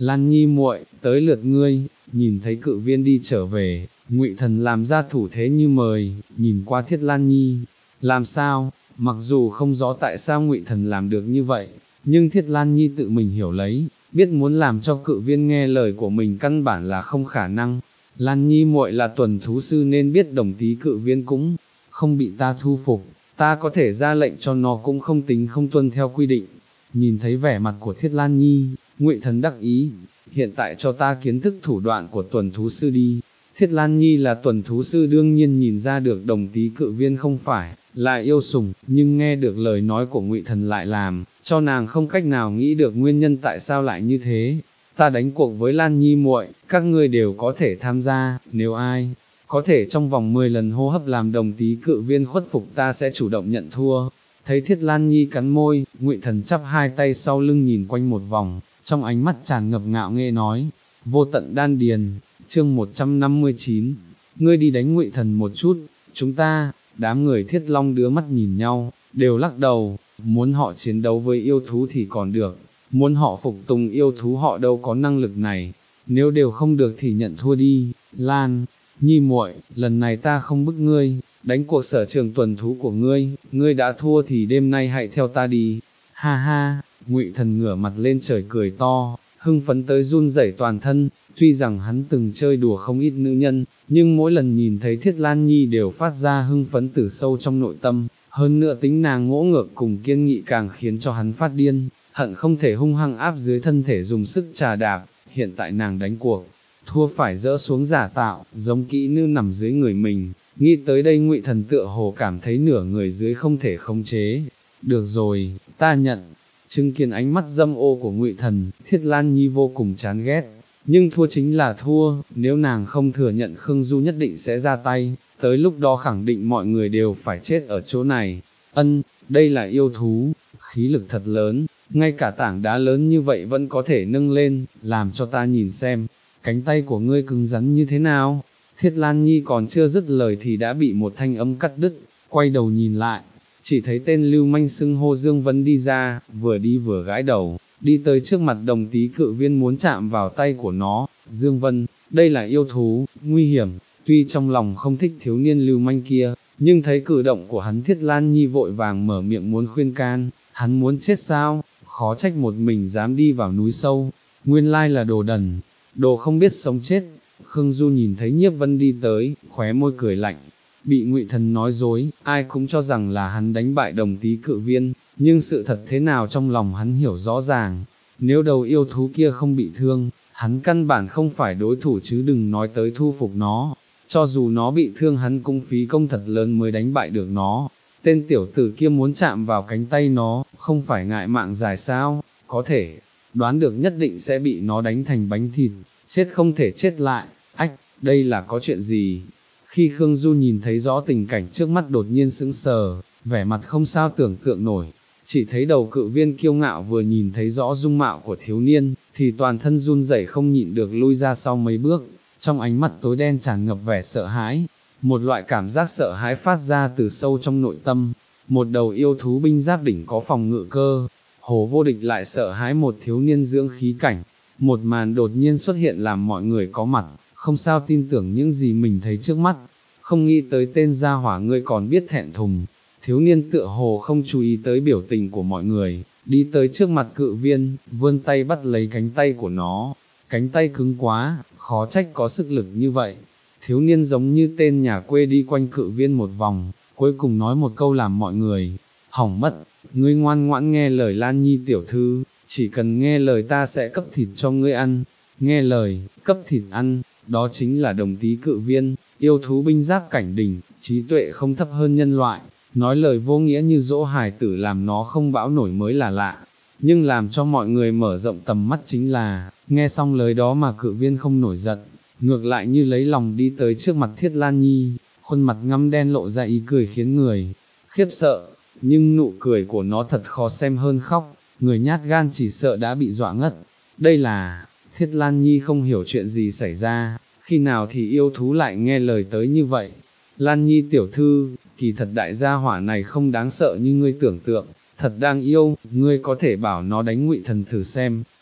[SPEAKER 1] Lan Nhi muội, tới lượt ngươi. Nhìn thấy cự viên đi trở về, Ngụy Thần làm ra thủ thế như mời, nhìn qua Thiết Lan Nhi. Làm sao? Mặc dù không rõ tại sao Ngụy Thần làm được như vậy, nhưng Thiết Lan Nhi tự mình hiểu lấy, biết muốn làm cho cự viên nghe lời của mình căn bản là không khả năng. Lan Nhi muội là tuần thú sư nên biết đồng tí cự viên cũng không bị ta thu phục, ta có thể ra lệnh cho nó cũng không tính không tuân theo quy định. Nhìn thấy vẻ mặt của Thiết Lan Nhi, Ngụy Thần đắc ý, hiện tại cho ta kiến thức thủ đoạn của tuần thú sư đi. Thiết Lan Nhi là tuần thú sư đương nhiên nhìn ra được đồng tí cự viên không phải là yêu sủng, nhưng nghe được lời nói của Ngụy Thần lại làm cho nàng không cách nào nghĩ được nguyên nhân tại sao lại như thế. Ta đánh cuộc với Lan Nhi muội, các ngươi đều có thể tham gia, nếu ai có thể trong vòng mười lần hô hấp làm đồng tí cự viên khuất phục ta sẽ chủ động nhận thua. Thấy Thiết Lan Nhi cắn môi, Ngụy Thần chắp hai tay sau lưng nhìn quanh một vòng, trong ánh mắt tràn ngập ngạo nghễ nói, vô tận đan điền. Chương một trăm năm mươi chín, ngươi đi đánh Ngụy Thần một chút, chúng ta, đám người Thiết Long đưa mắt nhìn nhau, đều lắc đầu, muốn họ chiến đấu với yêu thú thì còn được, muốn họ phục tùng yêu thú họ đâu có năng lực này, nếu đều không được thì nhận thua đi. Lan Nhi muội, lần này ta không bức ngươi, đánh cuộc sở trường tuần thú của ngươi, ngươi đã thua thì đêm nay hãy theo ta đi. Ha ha, Ngụy Thần ngửa mặt lên trời cười to, hưng phấn tới run rẩy toàn thân. Tuy rằng hắn từng chơi đùa không ít nữ nhân, nhưng mỗi lần nhìn thấy Thiết Lan Nhi đều phát ra hưng phấn từ sâu trong nội tâm, hơn nữa tính nàng ngỗ ngược cùng kiên nghị càng khiến cho hắn phát điên, hận không thể hung hăng áp dưới thân thể dùng sức trà đạp. Hiện tại nàng đánh cuộc, thua phải dỡ xuống giả tạo, giống kỹ nữ nằm dưới người mình, nghĩ tới đây Ngụy Thần tựa hồ cảm thấy nửa người dưới không thể khống chế. Được rồi, ta nhận. Chứng kiến ánh mắt dâm ô của Ngụy Thần, Thiết Lan Nhi vô cùng chán ghét. Nhưng thua chính là thua, nếu nàng không thừa nhận Khương Du nhất định sẽ ra tay, tới lúc đó khẳng định mọi người đều phải chết ở chỗ này. Ân, đây là yêu thú, khí lực thật lớn, ngay cả tảng đá lớn như vậy vẫn có thể nâng lên, làm cho ta nhìn xem, cánh tay của ngươi cứng rắn như thế nào. Thiết Lan Nhi còn chưa dứt lời thì đã bị một thanh âm cắt đứt, quay đầu nhìn lại, chỉ thấy tên lưu manh xưng hô Dương Vân đi ra, vừa đi vừa gãi đầu, đi tới trước mặt đồng tí cự viên muốn chạm vào tay của nó. Dương Vân, đây là yêu thú, nguy hiểm. Tuy trong lòng không thích thiếu niên lưu manh kia, nhưng thấy cử động của hắn, Thiết Lan Nhi vội vàng mở miệng muốn khuyên can, hắn muốn chết sao, khó trách một mình dám đi vào núi sâu, nguyên lai là đồ đần, đồ không biết sống chết. Khương Du nhìn thấy Nhiếp Vân đi tới, khóe môi cười lạnh, bị Ngụy Thần nói dối, ai cũng cho rằng là hắn đánh bại đồng tí cự viên, nhưng sự thật thế nào trong lòng hắn hiểu rõ ràng, nếu đầu yêu thú kia không bị thương, hắn căn bản không phải đối thủ chứ đừng nói tới thu phục nó, cho dù nó bị thương hắn cũng phí công thật lớn mới đánh bại được nó. Tên tiểu tử kia muốn chạm vào cánh tay nó, không phải ngại mạng dài sao, có thể đoán được nhất định sẽ bị nó đánh thành bánh thịt, chết không thể chết lại. Ách, đây là có chuyện gì? Khi Khương Du nhìn thấy rõ tình cảnh trước mắt đột nhiên sững sờ, vẻ mặt không sao tưởng tượng nổi, chỉ thấy đầu cự viên kiêu ngạo vừa nhìn thấy rõ dung mạo của thiếu niên, thì toàn thân run rẩy không nhịn được lui ra sau mấy bước, trong ánh mắt tối đen tràn ngập vẻ sợ hãi, một loại cảm giác sợ hãi phát ra từ sâu trong nội tâm. Một đầu yêu thú binh giáp đỉnh có phòng ngự cơ, Hồ Vô Địch lại sợ hãi một thiếu niên dưỡng khí cảnh, một màn đột nhiên xuất hiện làm mọi người có mặt, không sao tin tưởng những gì mình thấy trước mắt, không nghĩ tới tên gia hỏa ngươi còn biết thẹn thùng. Thiếu niên tựa hồ không chú ý tới biểu tình của mọi người, đi tới trước mặt cự viên, vươn tay bắt lấy cánh tay của nó, cánh tay cứng quá, khó trách có sức lực như vậy. Thiếu niên giống như tên nhà quê đi quanh cự viên một vòng, cuối cùng nói một câu làm mọi người hỏng mất, ngươi ngoan ngoãn nghe lời Lan Nhi tiểu thư, chỉ cần nghe lời ta sẽ cấp thịt cho ngươi ăn. Nghe lời, cấp thịt ăn, đó chính là đồng tí cự viên, yêu thú binh giáp cảnh đỉnh, trí tuệ không thấp hơn nhân loại, nói lời vô nghĩa như dỗ hài tử làm nó không bão nổi mới là lạ. Nhưng làm cho mọi người mở rộng tầm mắt chính là, nghe xong lời đó mà cự viên không nổi giận, ngược lại như lấy lòng đi tới trước mặt Thiết Lan Nhi, khuôn mặt ngăm đen lộ ra ý cười khiến người khiếp sợ, nhưng nụ cười của nó thật khó xem hơn khóc, người nhát gan chỉ sợ đã bị dọa ngất. Đây là, Thiết Lan Nhi không hiểu chuyện gì xảy ra, khi nào thì yêu thú lại nghe lời tới như vậy. Lan Nhi tiểu thư, kỳ thật đại gia hỏa này không đáng sợ như ngươi tưởng tượng, thật đáng yêu, ngươi có thể bảo nó đánh Ngụy Thần thử xem,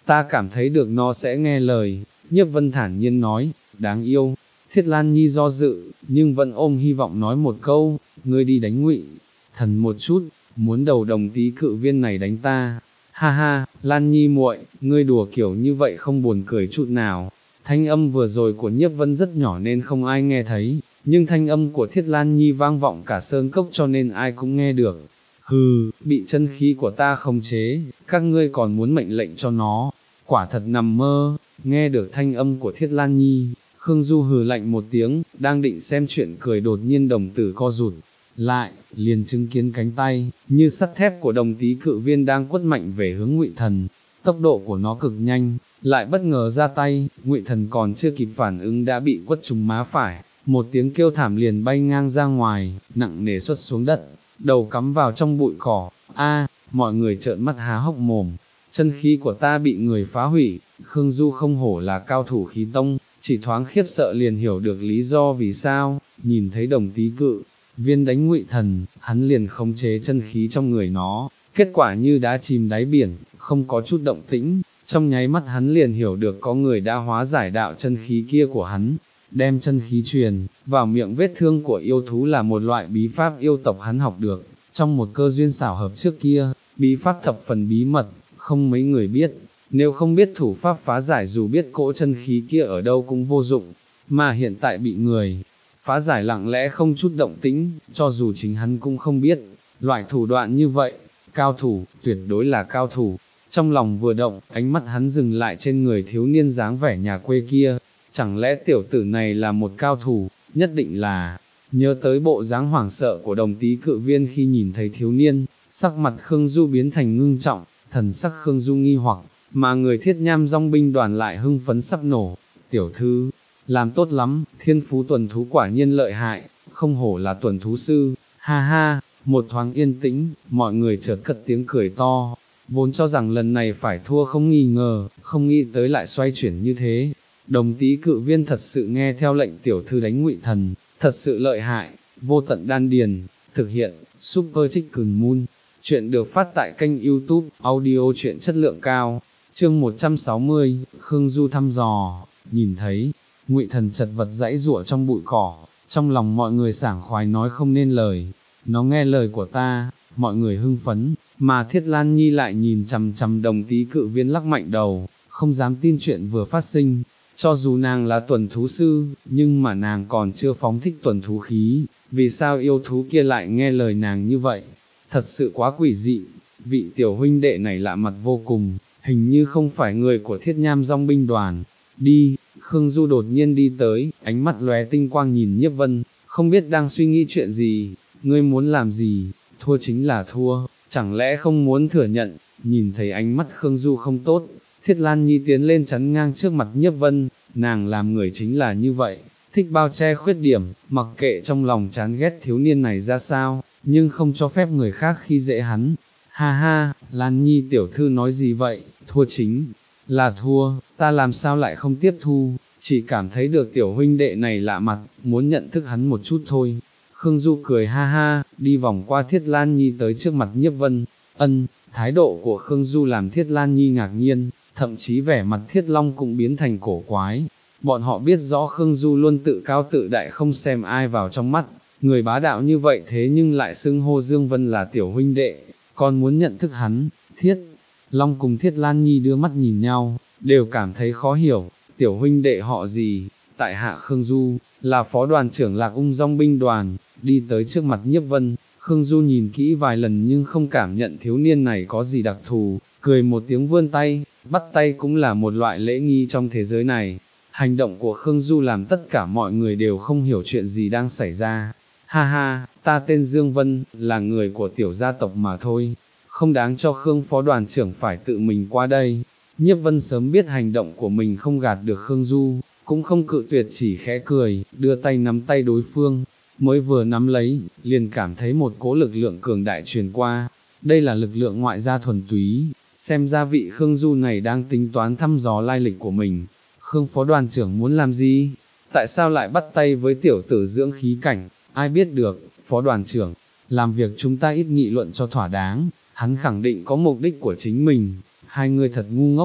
[SPEAKER 1] ta cảm thấy được nó sẽ nghe lời, Nhiếp Vân thản nhiên nói, đáng yêu. Thiết Lan Nhi do dự, nhưng vẫn ôm hy vọng nói một câu, ngươi đi đánh Ngụy Thần một chút, muốn đầu đồng tí cự viên này đánh ta. Ha ha, Lan Nhi muội, ngươi đùa kiểu như vậy không buồn cười chút nào. Thanh âm vừa rồi của Nhiếp Vân rất nhỏ nên không ai nghe thấy, nhưng thanh âm của Thiết Lan Nhi vang vọng cả sơn cốc cho nên ai cũng nghe được. Hừ, bị chân khí của ta khống chế, các ngươi còn muốn mệnh lệnh cho nó, quả thật nằm mơ. Nghe được thanh âm của Thiết Lan Nhi, Khương Du hừ lạnh một tiếng, đang định xem chuyện cười đột nhiên đồng tử co rụt lại, liền chứng kiến cánh tay, như sắt thép của đồng tí cự viên đang quất mạnh về hướng Ngụy Thần. Tốc độ của nó cực nhanh, lại bất ngờ ra tay, Ngụy Thần còn chưa kịp phản ứng đã bị quất trúng má phải, một tiếng kêu thảm liền bay ngang ra ngoài, nặng nề xuất xuống đất, đầu cắm vào trong bụi cỏ. A, mọi người trợn mắt há hốc mồm, chân khí của ta bị người phá hủy. Khương Du không hổ là cao thủ khí tông, chỉ thoáng khiếp sợ liền hiểu được lý do vì sao, nhìn thấy đồng tí cự viên đánh Ngụy Thần, hắn liền khống chế chân khí trong người nó, kết quả như đá chìm đáy biển, không có chút động tĩnh, trong nháy mắt hắn liền hiểu được có người đã hóa giải đạo chân khí kia của hắn, đem chân khí truyền vào miệng vết thương của yêu thú là một loại bí pháp yêu tộc hắn học được, trong một cơ duyên xảo hợp trước kia, bí pháp thập phần bí mật, không mấy người biết, nếu không biết thủ pháp phá giải dù biết cỗ chân khí kia ở đâu cũng vô dụng, mà hiện tại bị người phá giải lặng lẽ không chút động tĩnh, cho dù chính hắn cũng không biết, loại thủ đoạn như vậy, cao thủ, tuyệt đối là cao thủ. Trong lòng vừa động, ánh mắt hắn dừng lại trên người thiếu niên dáng vẻ nhà quê kia, chẳng lẽ tiểu tử này là một cao thủ, nhất định là, nhớ tới bộ dáng hoảng sợ của đồng tí cự viên khi nhìn thấy thiếu niên, sắc mặt Khương Du biến thành ngưng trọng, thần sắc Khương Du nghi hoặc, mà người Thiết Nham dòng binh đoàn lại hưng phấn sắp nổ. Tiểu thư, làm tốt lắm, thiên phú tuần thú quả nhiên lợi hại, không hổ là tuần thú sư, ha ha. Một thoáng yên tĩnh, mọi người chợt cất tiếng cười to, vốn cho rằng lần này phải thua không nghi ngờ, không nghĩ tới lại xoay chuyển như thế. Đồng tí cự viên thật sự nghe theo lệnh tiểu thư đánh Ngụy Thần, thật sự lợi hại. Vô tận đan điền, thực hiện, Super Chicken Moon. Chuyện được phát tại kênh YouTube, audio truyện chất lượng cao. Chương một trăm sáu mươi, Khương Du thăm dò, nhìn thấy Ngụy Thần chật vật dãy giụa trong bụi cỏ, trong lòng mọi người sảng khoái nói không nên lời. Nó nghe lời của ta, mọi người hưng phấn, mà Thiết Lan Nhi lại nhìn chằm chằm đồng tí cự viên lắc mạnh đầu, không dám tin chuyện vừa phát sinh. Cho dù nàng là tuần thú sư, nhưng mà nàng còn chưa phóng thích tuần thú khí, vì sao yêu thú kia lại nghe lời nàng như vậy? Thật sự quá quỷ dị, vị tiểu huynh đệ này lạ mặt vô cùng, hình như không phải người của Thiết Nham dòng binh đoàn. Đi, Khương Du đột nhiên đi tới, ánh mắt lóe tinh quang nhìn Nhiếp Vân, không biết đang suy nghĩ chuyện gì. Ngươi muốn làm gì, thua chính là thua, chẳng lẽ không muốn thừa nhận? Nhìn thấy ánh mắt Khương Du không tốt, Thiết Lan Nhi tiến lên chắn ngang trước mặt Nhiếp Vân, nàng làm người chính là như vậy, thích bao che khuyết điểm, mặc kệ trong lòng chán ghét thiếu niên này ra sao, nhưng không cho phép người khác khi dễ hắn. Ha ha, Lan Nhi tiểu thư nói gì vậy, thua chính là thua, ta làm sao lại không tiếp thu, chỉ cảm thấy được tiểu huynh đệ này lạ mặt, muốn nhận thức hắn một chút thôi. Khương Du cười ha ha, đi vòng qua Thiết Lan Nhi tới trước mặt Nhiếp Vân. Ân, thái độ của Khương Du làm Thiết Lan Nhi ngạc nhiên, thậm chí vẻ mặt Thiết Long cũng biến thành cổ quái. Bọn họ biết rõ Khương Du luôn tự cao tự đại không xem ai vào trong mắt, người bá đạo như vậy thế nhưng lại xưng hô Dương Vân là tiểu huynh đệ, còn muốn nhận thức hắn. Thiết Long cùng Thiết Lan Nhi đưa mắt nhìn nhau, đều cảm thấy khó hiểu, tiểu huynh đệ họ gì? Tại hạ Khương Du, là phó đoàn trưởng Lạc Ung dòng binh đoàn. Đi tới trước mặt Nhiếp Vân, Khương Du nhìn kỹ vài lần nhưng không cảm nhận thiếu niên này có gì đặc thù, cười một tiếng vươn tay, bắt tay cũng là một loại lễ nghi trong thế giới này. Hành động của Khương Du làm tất cả mọi người đều không hiểu chuyện gì đang xảy ra. Ha ha, ta tên Dương Vân, là người của tiểu gia tộc mà thôi, không đáng cho Khương phó đoàn trưởng phải tự mình qua đây. Nhiếp Vân sớm biết hành động của mình không gạt được Khương Du, cũng không cự tuyệt chỉ khẽ cười, đưa tay nắm tay đối phương. Mới vừa nắm lấy, liền cảm thấy một cỗ lực lượng cường đại truyền qua, đây là lực lượng ngoại gia thuần túy, xem ra vị Khương Du này đang tính toán thăm dò lai lịch của mình. Khương phó đoàn trưởng muốn làm gì? Tại sao lại bắt tay với tiểu tử dưỡng khí cảnh? Ai biết được, phó đoàn trưởng, làm việc chúng ta ít nghị luận cho thỏa đáng, hắn khẳng định có mục đích của chính mình. Hai người thật ngu ngốc,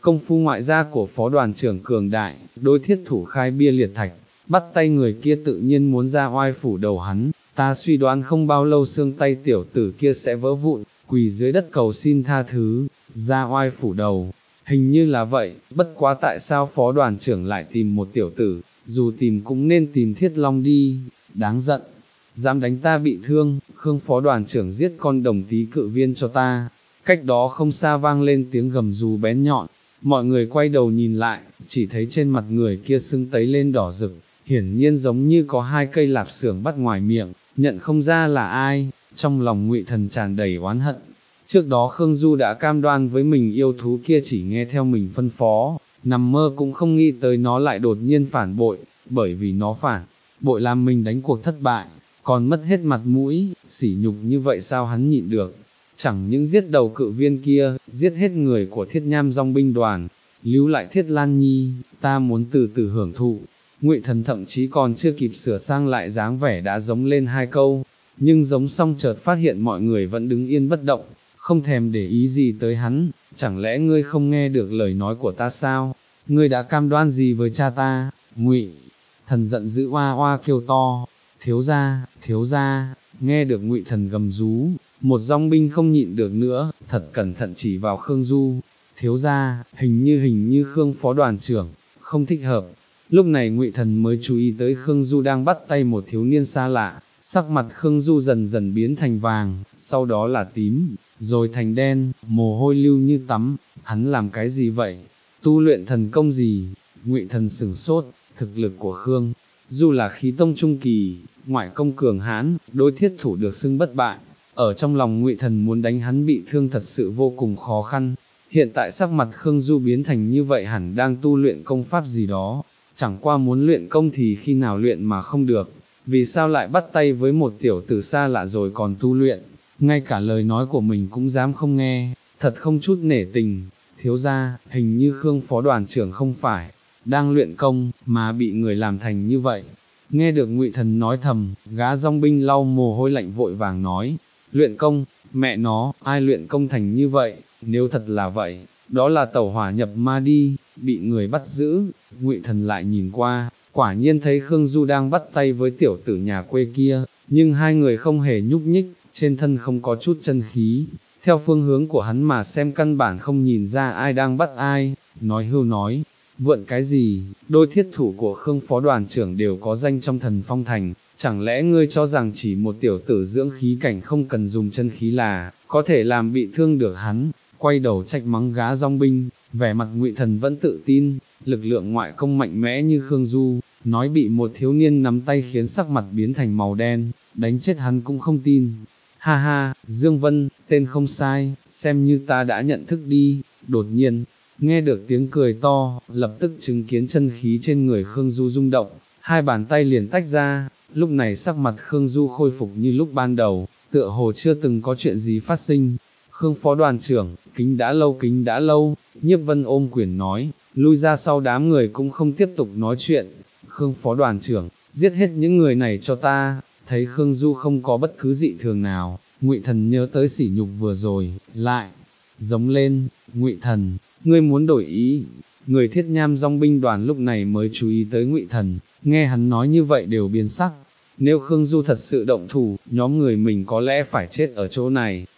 [SPEAKER 1] công phu ngoại gia của phó đoàn trưởng cường đại, đối thiết thủ khai bia liệt thạch, bắt tay người kia tự nhiên muốn ra oai phủ đầu hắn, ta suy đoán không bao lâu xương tay tiểu tử kia sẽ vỡ vụn, quỳ dưới đất cầu xin tha thứ, ra oai phủ đầu. Hình như là vậy, bất quá tại sao phó đoàn trưởng lại tìm một tiểu tử, dù tìm cũng nên tìm Thiết Long đi, đáng giận, dám đánh ta bị thương, Khương phó đoàn trưởng giết con đồng tí cự viên cho ta. Cách đó không xa vang lên tiếng gầm rú bén nhọn, mọi người quay đầu nhìn lại, chỉ thấy trên mặt người kia sưng tấy lên đỏ rực, hiển nhiên giống như có hai cây lạp xưởng bắt ngoài miệng, nhận không ra là ai, trong lòng Ngụy Thần tràn đầy oán hận. Trước đó Khương Du đã cam đoan với mình yêu thú kia chỉ nghe theo mình phân phó, nằm mơ cũng không nghĩ tới nó lại đột nhiên phản bội, bởi vì nó phản bội làm mình đánh cuộc thất bại, còn mất hết mặt mũi, sỉ nhục như vậy sao hắn nhịn được. Chẳng những giết đầu cự viên kia, giết hết người của Thiết Nham dòng binh đoàn, lưu lại Thiết Lan Nhi, ta muốn từ từ hưởng thụ. Ngụy Thần thậm chí còn chưa kịp sửa sang lại dáng vẻ đã giống lên hai câu, nhưng giống xong chợt phát hiện mọi người vẫn đứng yên bất động, không thèm để ý gì tới hắn. Chẳng lẽ ngươi không nghe được lời nói của ta sao? Ngươi đã cam đoan gì với cha ta? Ngụy Thần giận dữ oa oa kêu to, thiếu gia, thiếu gia. Nghe được Ngụy Thần gầm rú, một dòng binh không nhịn được nữa, thật cẩn thận chỉ vào Khương Du. Thiếu gia, hình như hình như Khương phó đoàn trưởng, không thích hợp. Lúc này Ngụy Thần mới chú ý tới Khương Du đang bắt tay một thiếu niên xa lạ, sắc mặt Khương Du dần dần biến thành vàng, sau đó là tím, rồi thành đen, mồ hôi lưu như tắm. Hắn làm cái gì vậy? Tu luyện thần công gì? Ngụy Thần sửng sốt, thực lực của Khương Du là khí tông trung kỳ, ngoại công cường hãn, đối thiết thủ được xưng bất bại. Ở trong lòng Ngụy Thần muốn đánh hắn bị thương thật sự vô cùng khó khăn. Hiện tại sắc mặt Khương Du biến thành như vậy hẳn đang tu luyện công pháp gì đó. Chẳng qua muốn luyện công thì khi nào luyện mà không được, vì sao lại bắt tay với một tiểu tử xa lạ rồi còn tu luyện, ngay cả lời nói của mình cũng dám không nghe, thật không chút nể tình. Thiếu gia, hình như Khương phó đoàn trưởng không phải đang luyện công, mà bị người làm thành như vậy. Nghe được Ngụy Thần nói thầm, gã dòng binh lau mồ hôi lạnh vội vàng nói, luyện công, mẹ nó, ai luyện công thành như vậy, nếu thật là vậy, đó là tẩu hỏa nhập ma đi, bị người bắt giữ. Ngụy Thần lại nhìn qua, quả nhiên thấy Khương Du đang bắt tay với tiểu tử nhà quê kia, nhưng hai người không hề nhúc nhích, trên thân không có chút chân khí, theo phương hướng của hắn mà xem căn bản không nhìn ra ai đang bắt ai. Nói hưu nói vượn cái gì, đôi thiết thủ của Khương phó đoàn trưởng đều có danh trong Thần Phong Thành, chẳng lẽ ngươi cho rằng chỉ một tiểu tử dưỡng khí cảnh không cần dùng chân khí là có thể làm bị thương được hắn? Quay đầu trách mắng gã dòng binh, vẻ mặt Ngụy Thần vẫn tự tin, lực lượng ngoại công mạnh mẽ như Khương Du, nói bị một thiếu niên nắm tay khiến sắc mặt biến thành màu đen, đánh chết hắn cũng không tin. Ha ha, Dương Vân, tên không sai, xem như ta đã nhận thức đi. Đột nhiên, nghe được tiếng cười to, lập tức chứng kiến chân khí trên người Khương Du rung động, hai bàn tay liền tách ra, lúc này sắc mặt Khương Du khôi phục như lúc ban đầu, tựa hồ chưa từng có chuyện gì phát sinh. Khương phó đoàn trưởng, kính đã lâu kính đã lâu, Nhiếp Vân ôm quyền nói, lui ra sau đám người cũng không tiếp tục nói chuyện. Khương phó đoàn trưởng, giết hết những người này cho ta. Thấy Khương Du không có bất cứ dị thường nào, Ngụy Thần nhớ tới sỉ nhục vừa rồi, lại giống lên, Ngụy Thần, ngươi muốn đổi ý. Người Thiết Nham dòng binh đoàn lúc này mới chú ý tới Ngụy Thần, nghe hắn nói như vậy đều biến sắc. Nếu Khương Du thật sự động thủ, nhóm người mình có lẽ phải chết ở chỗ này.